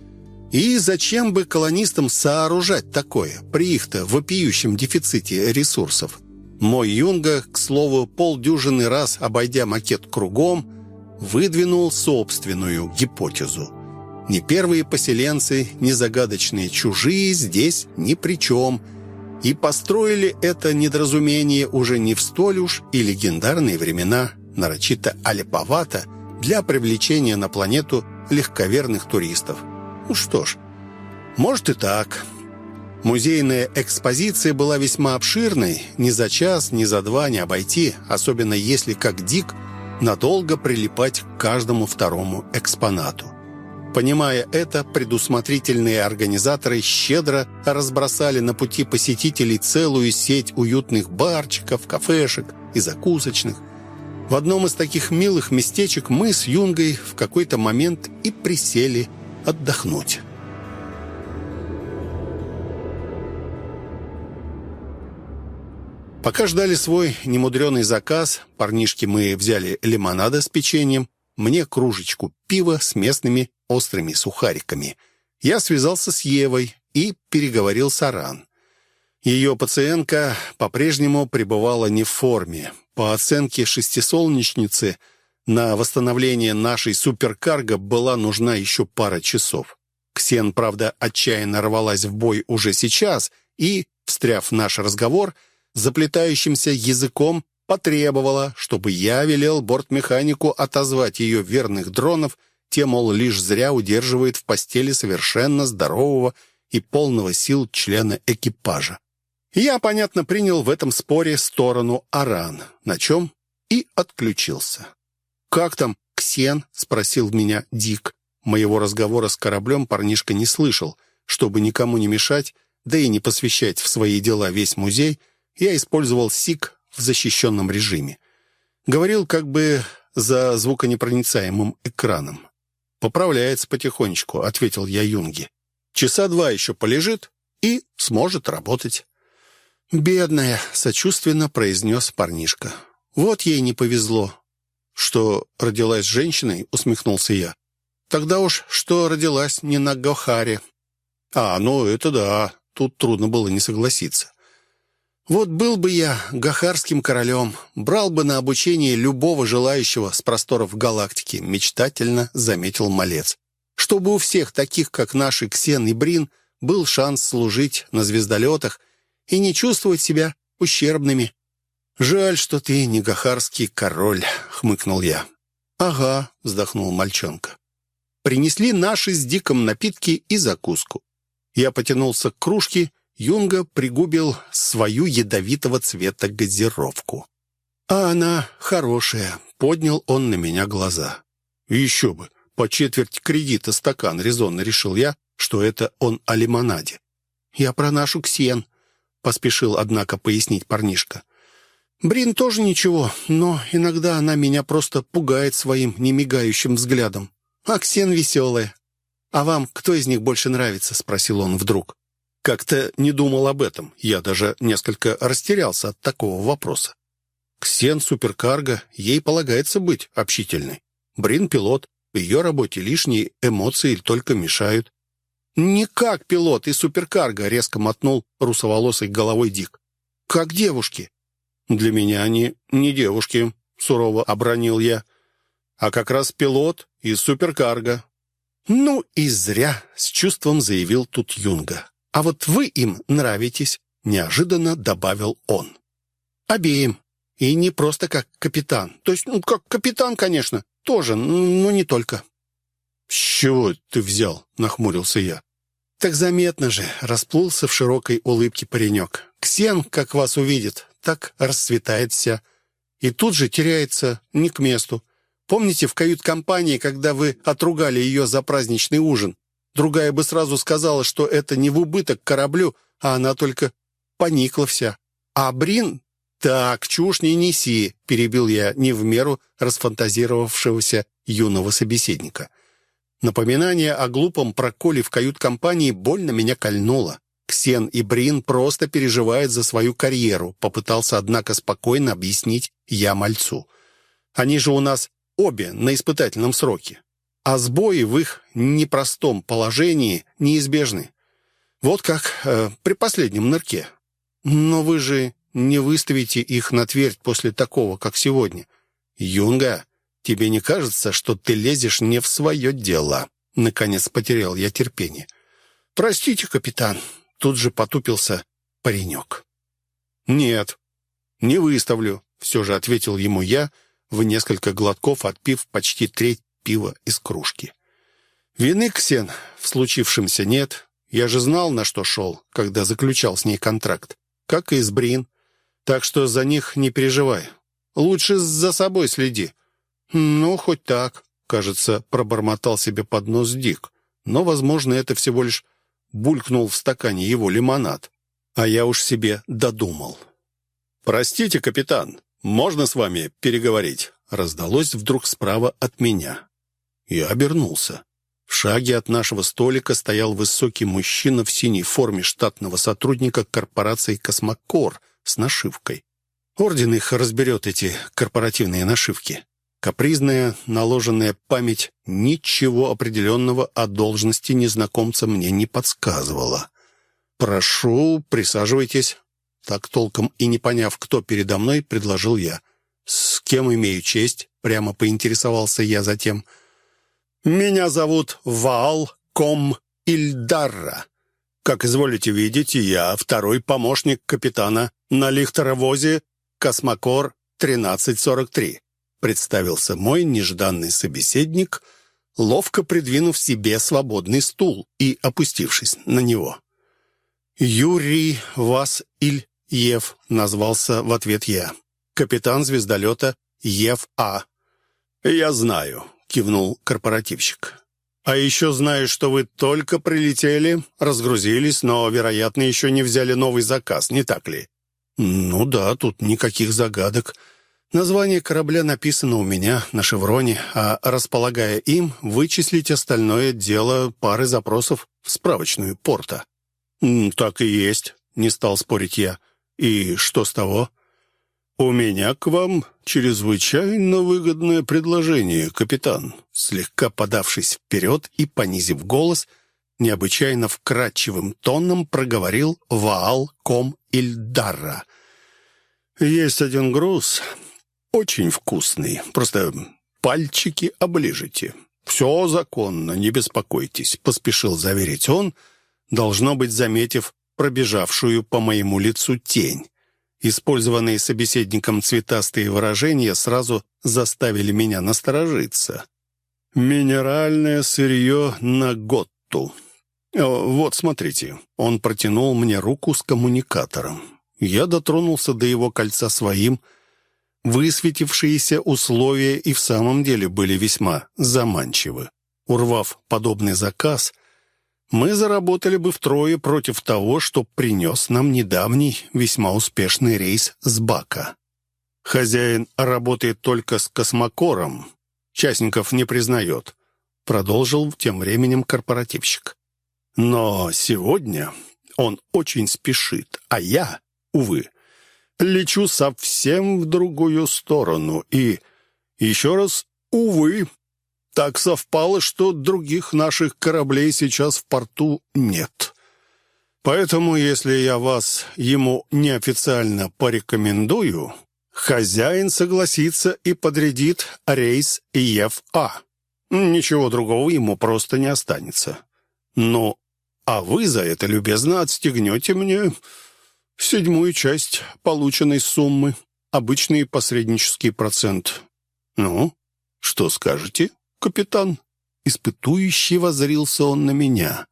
И зачем бы колонистам сооружать такое, при их-то вопиющем дефиците ресурсов? Мой Юнга, к слову, полдюжины раз, обойдя макет кругом, выдвинул собственную гипотезу. Ни первые поселенцы, ни загадочные чужие здесь ни при чем. И построили это недоразумение уже не в столь уж и легендарные времена, нарочито аляповато, для привлечения на планету легковерных туристов. Ну что ж, может и так. Музейная экспозиция была весьма обширной, ни за час, ни за два не обойти, особенно если, как Дик, надолго прилипать к каждому второму экспонату. Понимая это, предусмотрительные организаторы щедро разбросали на пути посетителей целую сеть уютных барчиков, кафешек и закусочных. В одном из таких милых местечек мы с Юнгой в какой-то момент и присели отдохнуть. Пока ждали свой немудреный заказ, парнишке мы взяли лимонада с печеньем, мне кружечку пива с местными острыми сухариками. Я связался с Евой и переговорил с Аран. Ее пациентка по-прежнему пребывала не в форме. По оценке шестисолнечницы, на восстановление нашей суперкарго была нужна еще пара часов. Ксен, правда, отчаянно рвалась в бой уже сейчас и, встряв в наш разговор, заплетающимся языком потребовала, чтобы я велел бортмеханику отозвать ее верных дронов, те, мол, лишь зря удерживает в постели совершенно здорового и полного сил члена экипажа. Я, понятно, принял в этом споре сторону Аран, на чем и отключился. «Как там, Ксен?» — спросил меня Дик. Моего разговора с кораблем парнишка не слышал. Чтобы никому не мешать, да и не посвящать в свои дела весь музей, я использовал СИК в защищенном режиме. Говорил как бы за звуконепроницаемым экраном. «Поправляется потихонечку», — ответил я Юнге. «Часа два еще полежит и сможет работать». «Бедная», — сочувственно произнес парнишка. «Вот ей не повезло». «Что родилась женщиной?» — усмехнулся я. «Тогда уж что родилась не на Гохаре». «А, ну это да, тут трудно было не согласиться». «Вот был бы я гохарским королем, брал бы на обучение любого желающего с просторов галактики», мечтательно заметил малец. «Чтобы у всех таких, как наши Ксен и Брин, был шанс служить на звездолетах и не чувствовать себя ущербными». «Жаль, что ты не гохарский король», — хмыкнул я. «Ага», — вздохнул мальчонка. Принесли наши с Диком напитки и закуску. Я потянулся к кружке, Юнга пригубил свою ядовитого цвета газировку. «А она хорошая», — поднял он на меня глаза. «Еще бы, по четверть кредита стакан», — резонно решил я, что это он о лимонаде. «Я про нашу Ксен», — поспешил, однако, пояснить парнишка. «Брин тоже ничего, но иногда она меня просто пугает своим немигающим взглядом. А Ксен веселая. А вам кто из них больше нравится?» — спросил он вдруг. Как-то не думал об этом. Я даже несколько растерялся от такого вопроса. Ксен суперкарго, ей полагается быть общительной. Брин пилот, в ее работе лишние эмоции только мешают. «Не как пилот и суперкарго», — резко мотнул русоволосой головой Дик. «Как девушки». «Для меня они не девушки», — сурово обронил я, «а как раз пилот и суперкарго». «Ну и зря», — с чувством заявил тут Юнга. «А вот вы им нравитесь», — неожиданно добавил он. «Обеим. И не просто как капитан. То есть, ну, как капитан, конечно, тоже, но не только». «С чего ты взял?» — нахмурился я. «Так заметно же», — расплылся в широкой улыбке паренек. «Ксен, как вас увидит, так расцветает вся. И тут же теряется не к месту. Помните, в кают-компании, когда вы отругали ее за праздничный ужин? Другая бы сразу сказала, что это не в убыток кораблю, а она только поникла вся. А Брин...» «Так, чушь не неси», — перебил я не в меру расфантазировавшегося юного собеседника. Напоминание о глупом проколе в кают-компании больно меня кольнуло. Ксен и Брин просто переживают за свою карьеру, попытался, однако, спокойно объяснить я мальцу. Они же у нас обе на испытательном сроке. А сбои в их непростом положении неизбежны. Вот как э, при последнем нырке. Но вы же не выставите их на твердь после такого, как сегодня. Юнга, тебе не кажется, что ты лезешь не в свое дело?» Наконец потерял я терпение. «Простите, капитан», — тут же потупился паренек. «Нет, не выставлю», — все же ответил ему я, в несколько глотков отпив почти треть пива из кружки. «Вины, Ксен, в случившемся нет. Я же знал, на что шел, когда заключал с ней контракт, как и с Брин. Так что за них не переживай. Лучше за собой следи». «Ну, хоть так», — кажется, пробормотал себе под нос Дик. Но, возможно, это всего лишь булькнул в стакане его лимонад. А я уж себе додумал. «Простите, капитан, можно с вами переговорить?» Раздалось вдруг справа от меня. Я обернулся. В шаге от нашего столика стоял высокий мужчина в синей форме штатного сотрудника корпорации «Космокор» с нашивкой. Орден их разберет, эти корпоративные нашивки. Капризная, наложенная память ничего определенного о должности незнакомца мне не подсказывала. «Прошу, присаживайтесь». Так толком и не поняв, кто передо мной, предложил я. «С кем имею честь?» — прямо поинтересовался я затем. «Меня зовут Ваал Ком Ильдарра. Как изволите видеть, я второй помощник капитана на лихтеровозе «Космокор тринадцать сорок три», представился мой нежданный собеседник, ловко придвинув себе свободный стул и опустившись на него. «Юрий Вас-Иль-Ев», — назвался в ответ я. «Капитан звездолета Ев-А». «Я знаю», — кивнул корпоративщик. «А еще знаю, что вы только прилетели, разгрузились, но, вероятно, еще не взяли новый заказ, не так ли?» «Ну да, тут никаких загадок. Название корабля написано у меня на шевроне, а, располагая им, вычислить остальное дело пары запросов в справочную порта». «Так и есть», — не стал спорить я. «И что с того?» «У меня к вам чрезвычайно выгодное предложение, капитан», слегка подавшись вперед и понизив голос, необычайно вкрадчивым тоном проговорил Ваал Ком Ильдарра. «Есть один груз, очень вкусный, просто пальчики оближите. Все законно, не беспокойтесь», — поспешил заверить он, должно быть, заметив пробежавшую по моему лицу тень. Использованные собеседником цветастые выражения сразу заставили меня насторожиться. «Минеральное сырье на Готту. Вот, смотрите». Он протянул мне руку с коммуникатором. Я дотронулся до его кольца своим. Высветившиеся условия и в самом деле были весьма заманчивы. Урвав подобный заказ, мы заработали бы втрое против того, что принес нам недавний, весьма успешный рейс с Бака. Хозяин работает только с космокором, частников не признает, продолжил тем временем корпоративщик. Но сегодня он очень спешит, а я, увы, лечу совсем в другую сторону. И еще раз, увы, так совпало, что других наших кораблей сейчас в порту нет. Поэтому, если я вас ему неофициально порекомендую, хозяин согласится и подрядит рейс Ев-А. Ничего другого ему просто не останется. Ну, а вы за это любезно отстегнете мне седьмую часть полученной суммы, обычный посреднический процент. Ну, что скажете, капитан?» Испытующий воззрился он на меня.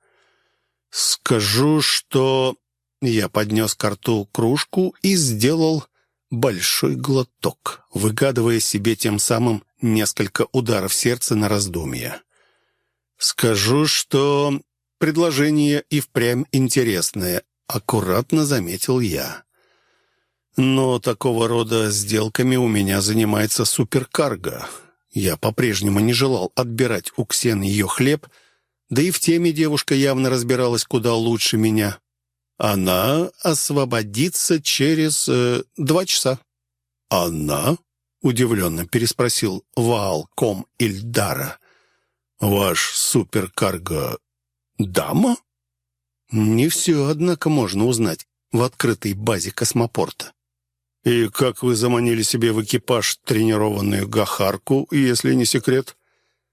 «Скажу, что...» Я поднес ко рту кружку и сделал большой глоток, выгадывая себе тем самым несколько ударов сердца на раздумья. «Скажу, что предложение и впрямь интересное», — аккуратно заметил я. «Но такого рода сделками у меня занимается суперкарго». Я по-прежнему не желал отбирать у Ксен ее хлеб, да и в теме девушка явно разбиралась куда лучше меня. Она освободится через э, два часа. «Она?» — удивленно переспросил Ваал Ком Ильдарра. «Ваш суперкарго дама?» Не все, однако, можно узнать в открытой базе космопорта. «И как вы заманили себе в экипаж тренированную гахарку, если не секрет?»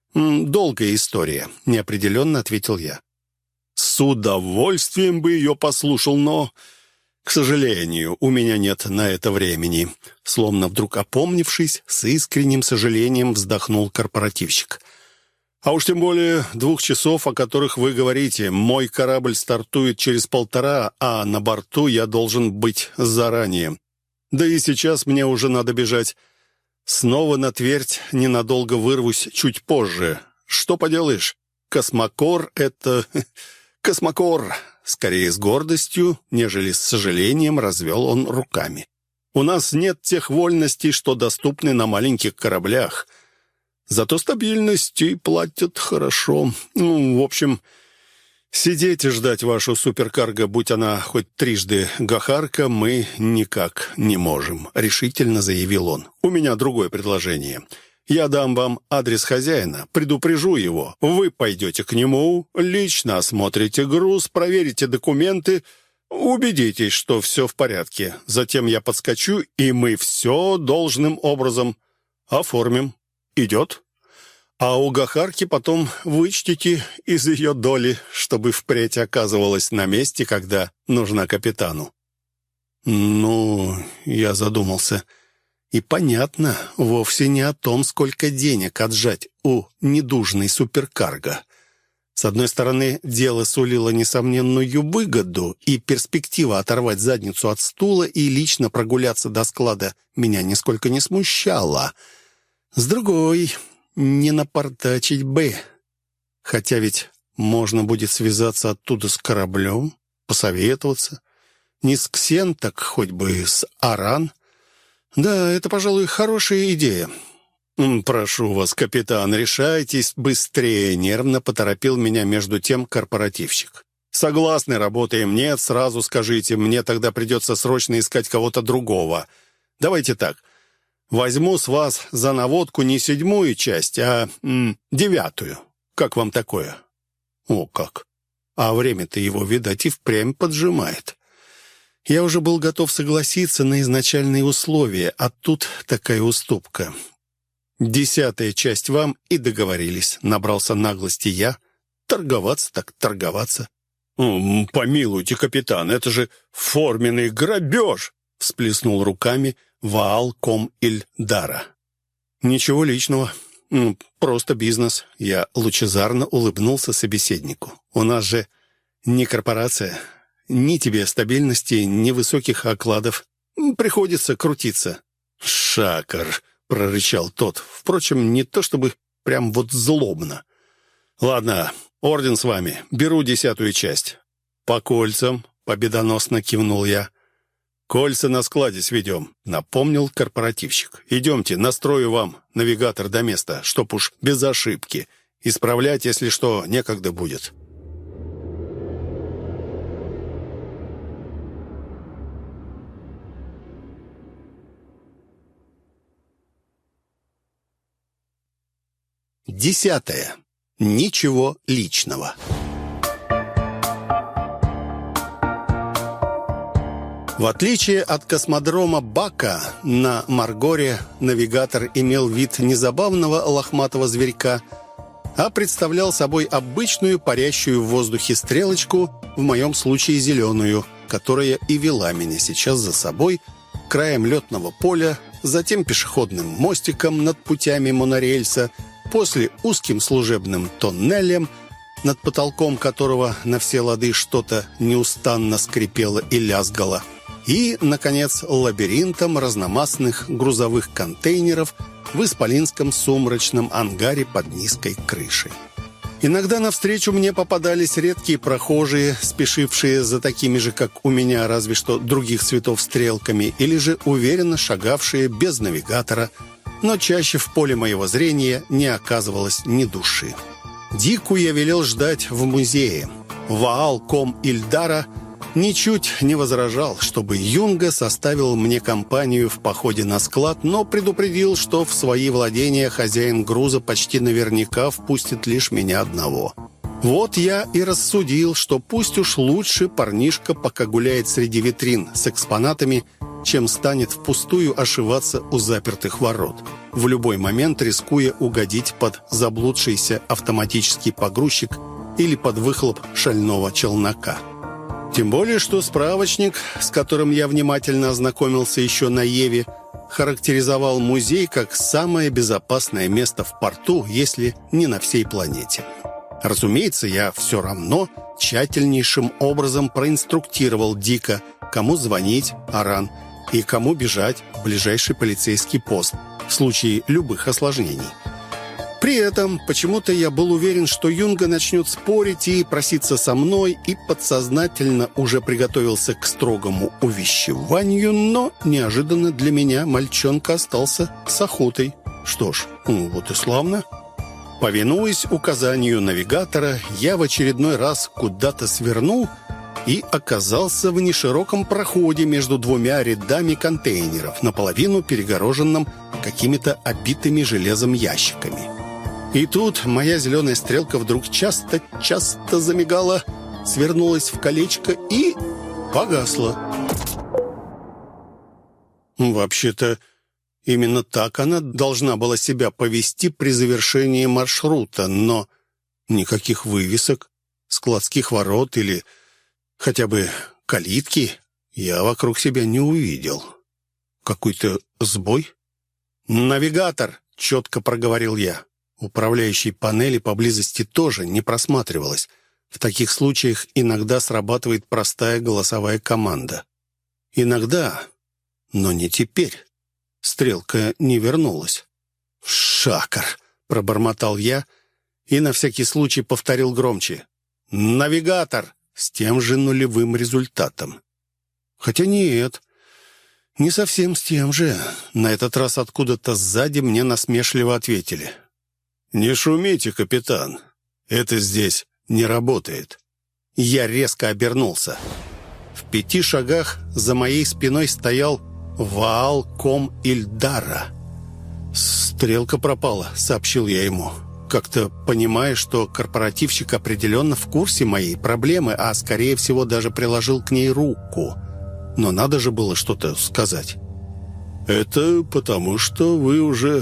«Долгая история», — неопределенно ответил я. «С удовольствием бы ее послушал, но, к сожалению, у меня нет на это времени». Словно вдруг опомнившись, с искренним сожалением вздохнул корпоративщик. «А уж тем более двух часов, о которых вы говорите. Мой корабль стартует через полтора, а на борту я должен быть заранее. Да и сейчас мне уже надо бежать. Снова на Твердь ненадолго вырвусь чуть позже. Что поделаешь? Космокор — это... Космокор!» Скорее с гордостью, нежели с сожалением, развел он руками. «У нас нет тех вольностей, что доступны на маленьких кораблях. Зато стабильность и платят хорошо. Ну, в общем, сидеть и ждать вашу суперкарго, будь она хоть трижды гахарка, мы никак не можем», — решительно заявил он. «У меня другое предложение. Я дам вам адрес хозяина, предупрежу его. Вы пойдете к нему, лично осмотрите груз, проверите документы, убедитесь, что все в порядке. Затем я подскочу, и мы все должным образом оформим. Идет? А у гахарки потом вычтите из ее доли, чтобы впредь оказывалась на месте, когда нужна капитану». «Ну, я задумался. И понятно, вовсе не о том, сколько денег отжать у недужной суперкарго. С одной стороны, дело сулило несомненную выгоду, и перспектива оторвать задницу от стула и лично прогуляться до склада меня нисколько не смущала. С другой, не напортачить бы. Хотя ведь можно будет связаться оттуда с кораблем, посоветоваться. Не с Ксен, так хоть бы с Аран. Да, это, пожалуй, хорошая идея. «Прошу вас, капитан, решайтесь быстрее», — нервно поторопил меня между тем корпоративщик. «Согласны, работаем. Нет, сразу скажите, мне тогда придется срочно искать кого-то другого. Давайте так. Возьму с вас за наводку не седьмую часть, а м, девятую. Как вам такое?» «О, как! А время-то его, видать, и впрямь поджимает». Я уже был готов согласиться на изначальные условия, а тут такая уступка. «Десятая часть вам, и договорились», — набрался наглости я. «Торговаться так торговаться». «Помилуйте, капитан, это же форменный грабеж!» — всплеснул руками Ваал Ком Ильдара. «Ничего личного, просто бизнес». Я лучезарно улыбнулся собеседнику. «У нас же не корпорация». Ни тебе стабильности, ни высоких окладов. Приходится крутиться». «Шакар», — прорычал тот. Впрочем, не то чтобы прям вот злобно. «Ладно, орден с вами. Беру десятую часть». «По кольцам», — победоносно кивнул я. «Кольца на складе сведем», — напомнил корпоративщик. «Идемте, настрою вам навигатор до места, чтоб уж без ошибки. Исправлять, если что, некогда будет». Десятое. Ничего личного. В отличие от космодрома Бака, на Маргоре навигатор имел вид не забавного лохматого зверька, а представлял собой обычную парящую в воздухе стрелочку, в моем случае зеленую, которая и вела меня сейчас за собой краем летного поля, затем пешеходным мостиком над путями монорельса, после узким служебным тоннелем, над потолком которого на все лады что-то неустанно скрипело и лязгало, и, наконец, лабиринтом разномастных грузовых контейнеров в исполинском сумрачном ангаре под низкой крышей. Иногда навстречу мне попадались редкие прохожие, спешившие за такими же, как у меня, разве что других цветов стрелками, или же уверенно шагавшие без навигатора, но чаще в поле моего зрения не оказывалось ни души. Дику я велел ждать в музее. Ваал Ком Ильдара ничуть не возражал, чтобы Юнга составил мне компанию в походе на склад, но предупредил, что в свои владения хозяин груза почти наверняка впустит лишь меня одного. Вот я и рассудил, что пусть уж лучше парнишка пока гуляет среди витрин с экспонатами, чем станет впустую ошиваться у запертых ворот, в любой момент рискуя угодить под заблудшийся автоматический погрузчик или под выхлоп шального челнока. Тем более, что справочник, с которым я внимательно ознакомился еще на Еве, характеризовал музей как самое безопасное место в порту, если не на всей планете. Разумеется, я все равно тщательнейшим образом проинструктировал Дика, кому звонить, Аран, и кому бежать в ближайший полицейский пост в случае любых осложнений. При этом почему-то я был уверен, что Юнга начнет спорить и проситься со мной, и подсознательно уже приготовился к строгому увещеванию, но неожиданно для меня мальчонка остался с охотой. Что ж, ну, вот и славно. Повинуясь указанию навигатора, я в очередной раз куда-то свернул и оказался в нешироком проходе между двумя рядами контейнеров, наполовину перегороженным какими-то обитыми железом ящиками. И тут моя зеленая стрелка вдруг часто-часто замигала, свернулась в колечко и погасла. Вообще-то, именно так она должна была себя повести при завершении маршрута, но никаких вывесок, складских ворот или хотя бы калитки я вокруг себя не увидел. Какой-то сбой? «Навигатор!» — четко проговорил я. Управляющей панели поблизости тоже не просматривалось. В таких случаях иногда срабатывает простая голосовая команда. Иногда, но не теперь. Стрелка не вернулась. «Шакар!» — пробормотал я и на всякий случай повторил громче. «Навигатор!» с тем же нулевым результатом. Хотя нет, не совсем с тем же. На этот раз откуда-то сзади мне насмешливо ответили. «Не шумите, капитан. Это здесь не работает». Я резко обернулся. В пяти шагах за моей спиной стоял Ваал Ком Ильдара. «Стрелка пропала», — сообщил я ему, как-то понимая, что корпоративщик определенно в курсе моей проблемы, а, скорее всего, даже приложил к ней руку. Но надо же было что-то сказать. «Это потому, что вы уже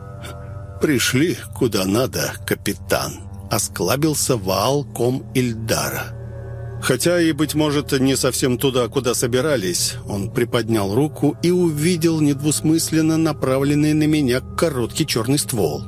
пришли куда надо, капитан», — осклабился Ваал Ком Ильдара. Хотя и, быть может, не совсем туда, куда собирались. Он приподнял руку и увидел недвусмысленно направленный на меня короткий черный ствол.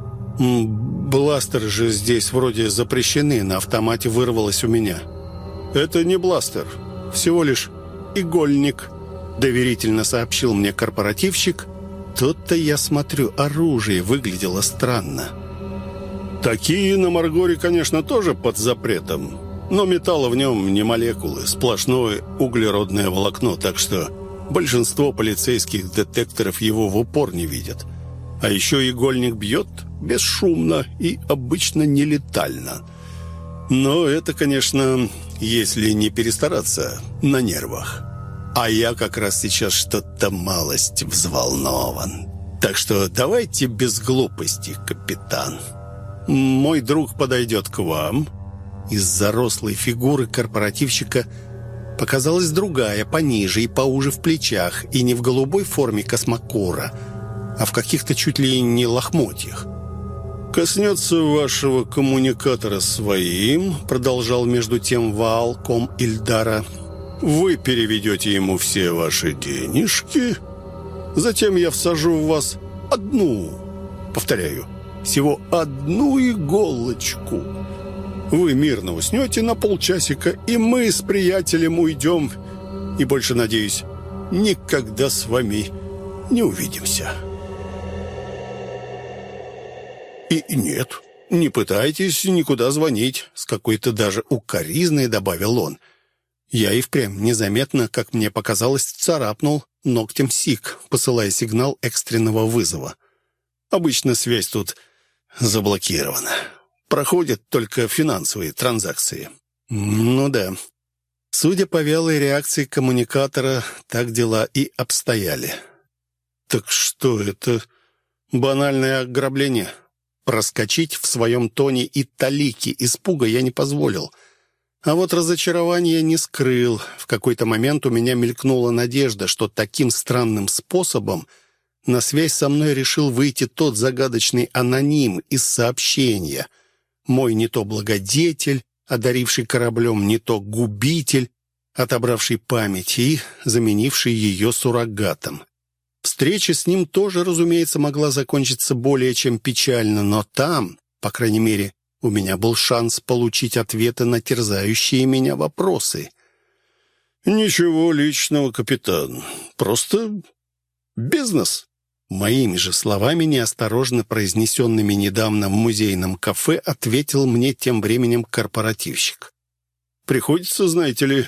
«Бластеры же здесь вроде запрещены», — на автомате вырвалось у меня. «Это не бластер, всего лишь игольник», — доверительно сообщил мне корпоративщик. Тут-то, я смотрю, оружие выглядело странно. «Такие на Маргоре, конечно, тоже под запретом, но металла в нем не молекулы, сплошное углеродное волокно, так что большинство полицейских детекторов его в упор не видят. А еще игольник бьет бесшумно и обычно нелетально. Но это, конечно, если не перестараться, на нервах. А я как раз сейчас что-то малость взволнован. Так что давайте без глупостей, капитан. Мой друг подойдет к вам». Из зарослой фигуры корпоративщика показалась другая, пониже и поуже в плечах, и не в голубой форме космокора, а в каких-то чуть ли не лохмотьях. «Коснется вашего коммуникатора своим», — продолжал между тем Ваал Ком Ильдара, «вы переведете ему все ваши денежки, затем я всажу в вас одну, повторяю, всего одну иголочку. Вы мирно уснете на полчасика, и мы с приятелем уйдем, и больше, надеюсь, никогда с вами не увидимся». «И нет, не пытайтесь никуда звонить», — с какой-то даже укоризной добавил он. Я и впрямь незаметно, как мне показалось, царапнул ногтем сик, посылая сигнал экстренного вызова. Обычно связь тут заблокирована. Проходят только финансовые транзакции. Ну да. Судя по вялой реакции коммуникатора, так дела и обстояли. Так что это? Банальное ограбление? Проскочить в своем тоне и талики испуга я не позволил. А вот разочарование не скрыл. В какой-то момент у меня мелькнула надежда, что таким странным способом на связь со мной решил выйти тот загадочный аноним из сообщения. Мой не то благодетель, одаривший кораблем, не то губитель, отобравший память и заменивший ее суррогатом. Встреча с ним тоже, разумеется, могла закончиться более чем печально, но там, по крайней мере, у меня был шанс получить ответы на терзающие меня вопросы. «Ничего личного, капитан. Просто бизнес». Моими же словами, неосторожно произнесенными недавно в музейном кафе, ответил мне тем временем корпоративщик. «Приходится, знаете ли,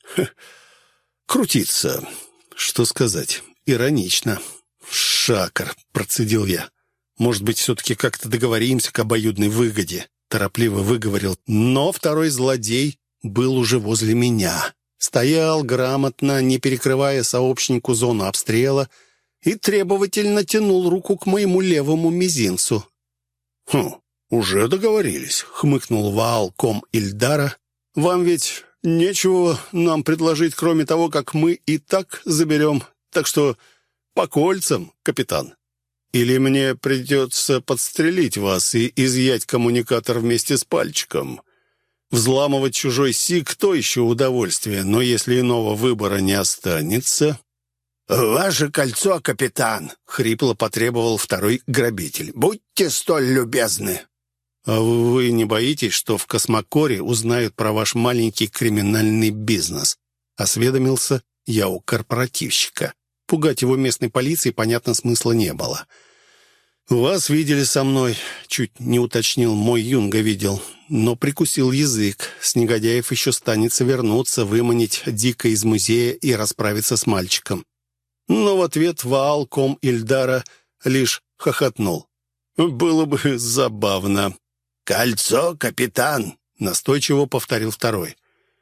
крутиться. Что сказать? Иронично. Шакар», — процедил я. «Может быть, все-таки как-то договоримся к обоюдной выгоде?» Торопливо выговорил. Но второй злодей был уже возле меня. Стоял грамотно, не перекрывая сообщнику зону обстрела, и требовательно тянул руку к моему левому мизинцу. «Хм, уже договорились», — хмыкнул Ваалком Ильдара. «Вам ведь нечего нам предложить, кроме того, как мы и так заберем. Так что по кольцам, капитан. Или мне придется подстрелить вас и изъять коммуникатор вместе с пальчиком. Взламывать чужой сик — то еще удовольствие, но если иного выбора не останется...» «Ваше кольцо, капитан!» — хрипло потребовал второй грабитель. «Будьте столь любезны!» «А вы не боитесь, что в Космокоре узнают про ваш маленький криминальный бизнес?» — осведомился я у корпоративщика. Пугать его местной полиции, понятно, смысла не было. «Вас видели со мной», — чуть не уточнил, мой Юнга видел, но прикусил язык. С негодяев еще станется вернуться, выманить Дика из музея и расправиться с мальчиком. Но в ответ Ваалком Ильдара лишь хохотнул. «Было бы забавно». «Кольцо, капитан!» — настойчиво повторил второй.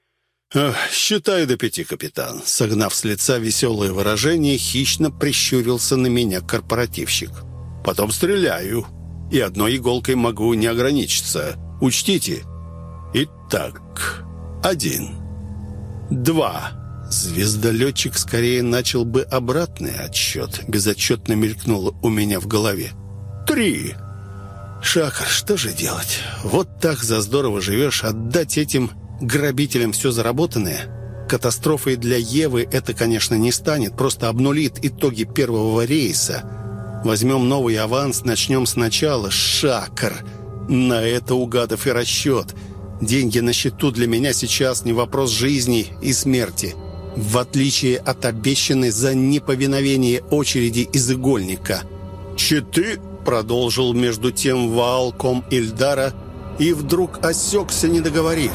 «Считаю до пяти, капитан». Согнав с лица веселое выражение, хищно прищурился на меня корпоративщик. «Потом стреляю. И одной иголкой могу не ограничиться. Учтите. Итак, один, два». Звездолетчик скорее начал бы обратный отсчет. Безотчетно мелькнуло у меня в голове. «Три». «Шакар, что же делать? Вот так за здорово живешь. Отдать этим грабителям все заработанное? Катастрофой для Евы это, конечно, не станет. Просто обнулит итоги первого рейса. Возьмем новый аванс, начнем сначала. Шакар! На это у гадов и расчет. Деньги на счету для меня сейчас не вопрос жизни и смерти. В отличие от обещанной за неповиновение очереди из игольника. «Четы», — продолжил между тем Ваалком Ильдара, и вдруг осекся, не договорив.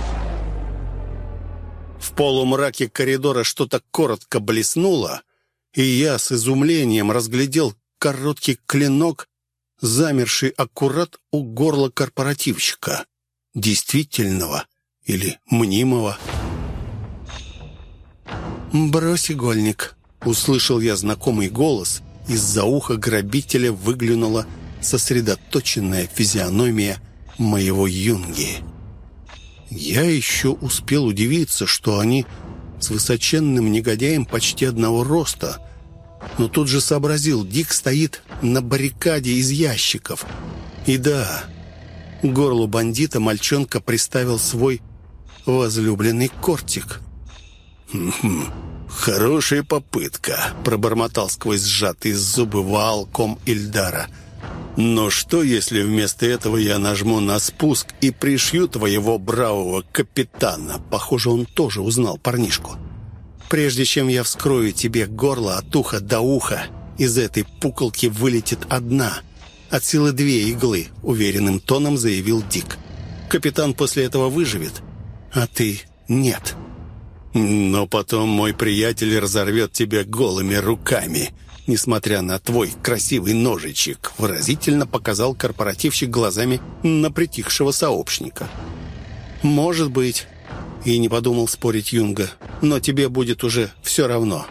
В полумраке коридора что-то коротко блеснуло, и я с изумлением разглядел короткий клинок, замерший аккурат у горла корпоративщика. Действительного или мнимого. «Брось игольник», — услышал я знакомый голос. Из-за уха грабителя выглянула сосредоточенная физиономия моего Юнги. Я еще успел удивиться, что они с высоченным негодяем почти одного роста, но тут же сообразил, Дик стоит на баррикаде из ящиков. И да, к горлу бандита мальчонка приставил свой возлюбленный кортик. «Хм-хм, хорошая попытка», — пробормотал сквозь сжатые зубы Ваалком Ильдара. «Но что, если вместо этого я нажму на спуск и пришью твоего бравого капитана?» Похоже, он тоже узнал парнишку. «Прежде чем я вскрою тебе горло от уха до уха, из этой пуколки вылетит одна, от силы две иглы», — уверенным тоном заявил Дик. «Капитан после этого выживет, а ты нет». «Но потом мой приятель разорвет тебя голыми руками, несмотря на твой красивый ножичек», — выразительно показал корпоративщик глазами на притихшего сообщника. «Может быть», — и не подумал спорить Юнга, «но тебе будет уже все равно».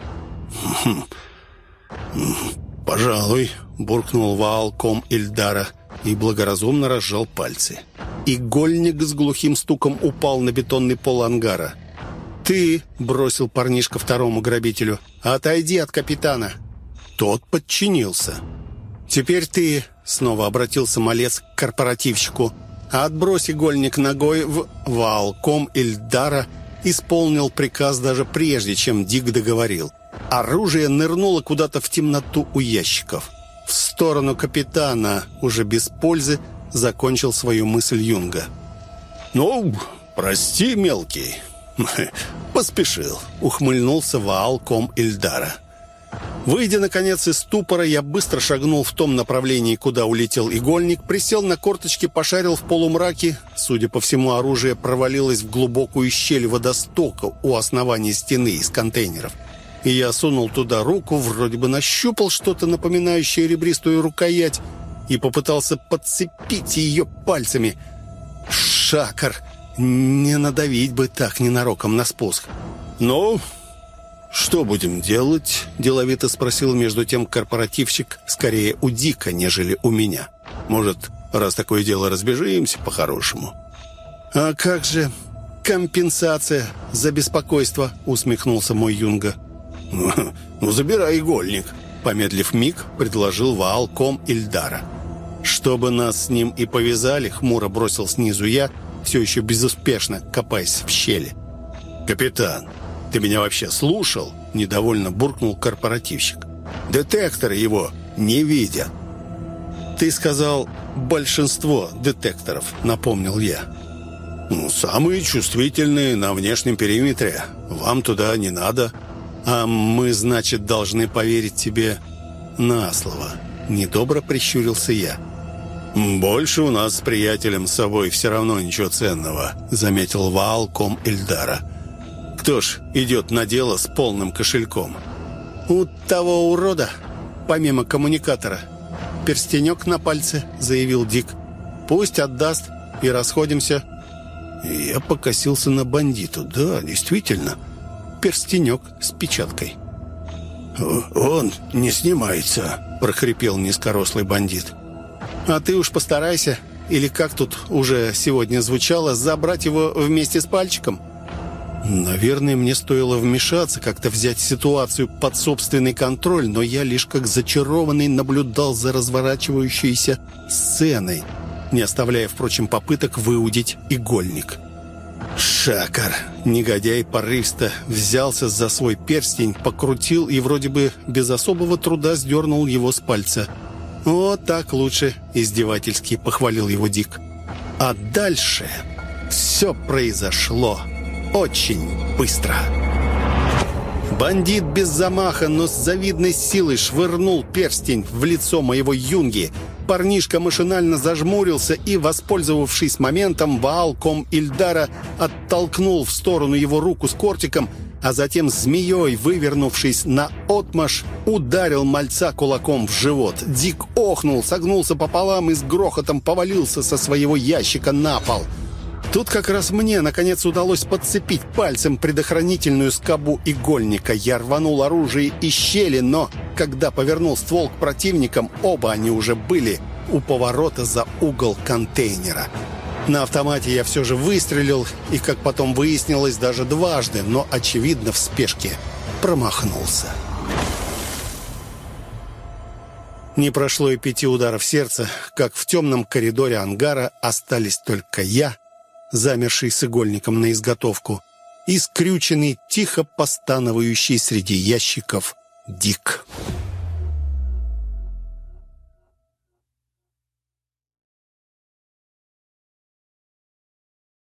«Пожалуй», — буркнул Ваалком Ильдара и благоразумно разжал пальцы. Игольник с глухим стуком упал на бетонный пол ангара. «Ты», — бросил парнишка второму грабителю, — «отойди от капитана». Тот подчинился. «Теперь ты», — снова обратился малец к корпоративщику, — «отбрось игольник ногой в валком Ильдара». Исполнил приказ даже прежде, чем Дик договорил. Оружие нырнуло куда-то в темноту у ящиков. В сторону капитана, уже без пользы, закончил свою мысль Юнга. «Ну, прости, мелкий, поспешил», — ухмыльнулся Ваалком Ильдара. Выйдя, наконец, из ступора, я быстро шагнул в том направлении, куда улетел игольник, присел на корточки, пошарил в полумраке. Судя по всему, оружие провалилось в глубокую щель водостока у основания стены из контейнеров. И я сунул туда руку, вроде бы нащупал что-то, напоминающее ребристую рукоять, и попытался подцепить ее пальцами. Шакар! Не надавить бы так ненароком на спуск. «Ну, что будем делать?» – деловито спросил между тем корпоративщик, скорее у Дика, нежели у меня. «Может, раз такое дело, разбежимся по-хорошему?» «А как же компенсация за беспокойство?» – усмехнулся мой Юнга. «Ну, забирай игольник», – помедлив миг, предложил Ваалком Ильдара. «Чтобы нас с ним и повязали», – хмуро бросил снизу я, все еще безуспешно копаясь в щели. «Капитан, ты меня вообще слушал?» – недовольно буркнул корпоративщик. «Детекторы его не видят». «Ты сказал, большинство детекторов», – напомнил я. «Ну, самые чувствительные на внешнем периметре. Вам туда не надо. А мы, значит, должны поверить тебе на слово». Недобро прищурился я. «Больше у нас с приятелем с собой все равно ничего ценного», — заметил Ваалком Ильдара. «Кто ж идет на дело с полным кошельком?» «У того урода, помимо коммуникатора, перстенек на пальце», — заявил Дик. «Пусть отдаст, и расходимся». Я покосился на бандиту. «Да, действительно, перстенек с печаткой». «Он не снимается», — прохрипел низкорослый бандит. «А ты уж постарайся, или как тут уже сегодня звучало, забрать его вместе с пальчиком». Наверное, мне стоило вмешаться, как-то взять ситуацию под собственный контроль, но я лишь как зачарованный наблюдал за разворачивающейся сценой, не оставляя, впрочем, попыток выудить игольник. Шакар, негодяй порывисто, взялся за свой перстень, покрутил и вроде бы без особого труда сдернул его с пальца. «Вот так лучше», — издевательски похвалил его Дик. А дальше все произошло очень быстро. Бандит без замаха, но с завидной силой швырнул перстень в лицо моего Юнги. Парнишка машинально зажмурился и, воспользовавшись моментом, Ваалком Ильдара оттолкнул в сторону его руку с кортиком, а затем змеей, вывернувшись наотмашь, ударил мальца кулаком в живот. Дик охнул, согнулся пополам и с грохотом повалился со своего ящика на пол. Тут как раз мне, наконец, удалось подцепить пальцем предохранительную скобу игольника. Я рванул оружие из щели, но, когда повернул ствол к противникам, оба они уже были у поворота за угол контейнера. На автомате я все же выстрелил, и, как потом выяснилось, даже дважды, но, очевидно, в спешке промахнулся. Не прошло и пяти ударов сердца, как в темном коридоре ангара остались только я, замерший с игольником на изготовку, и скрюченный, тихо постановающий среди ящиков Дик.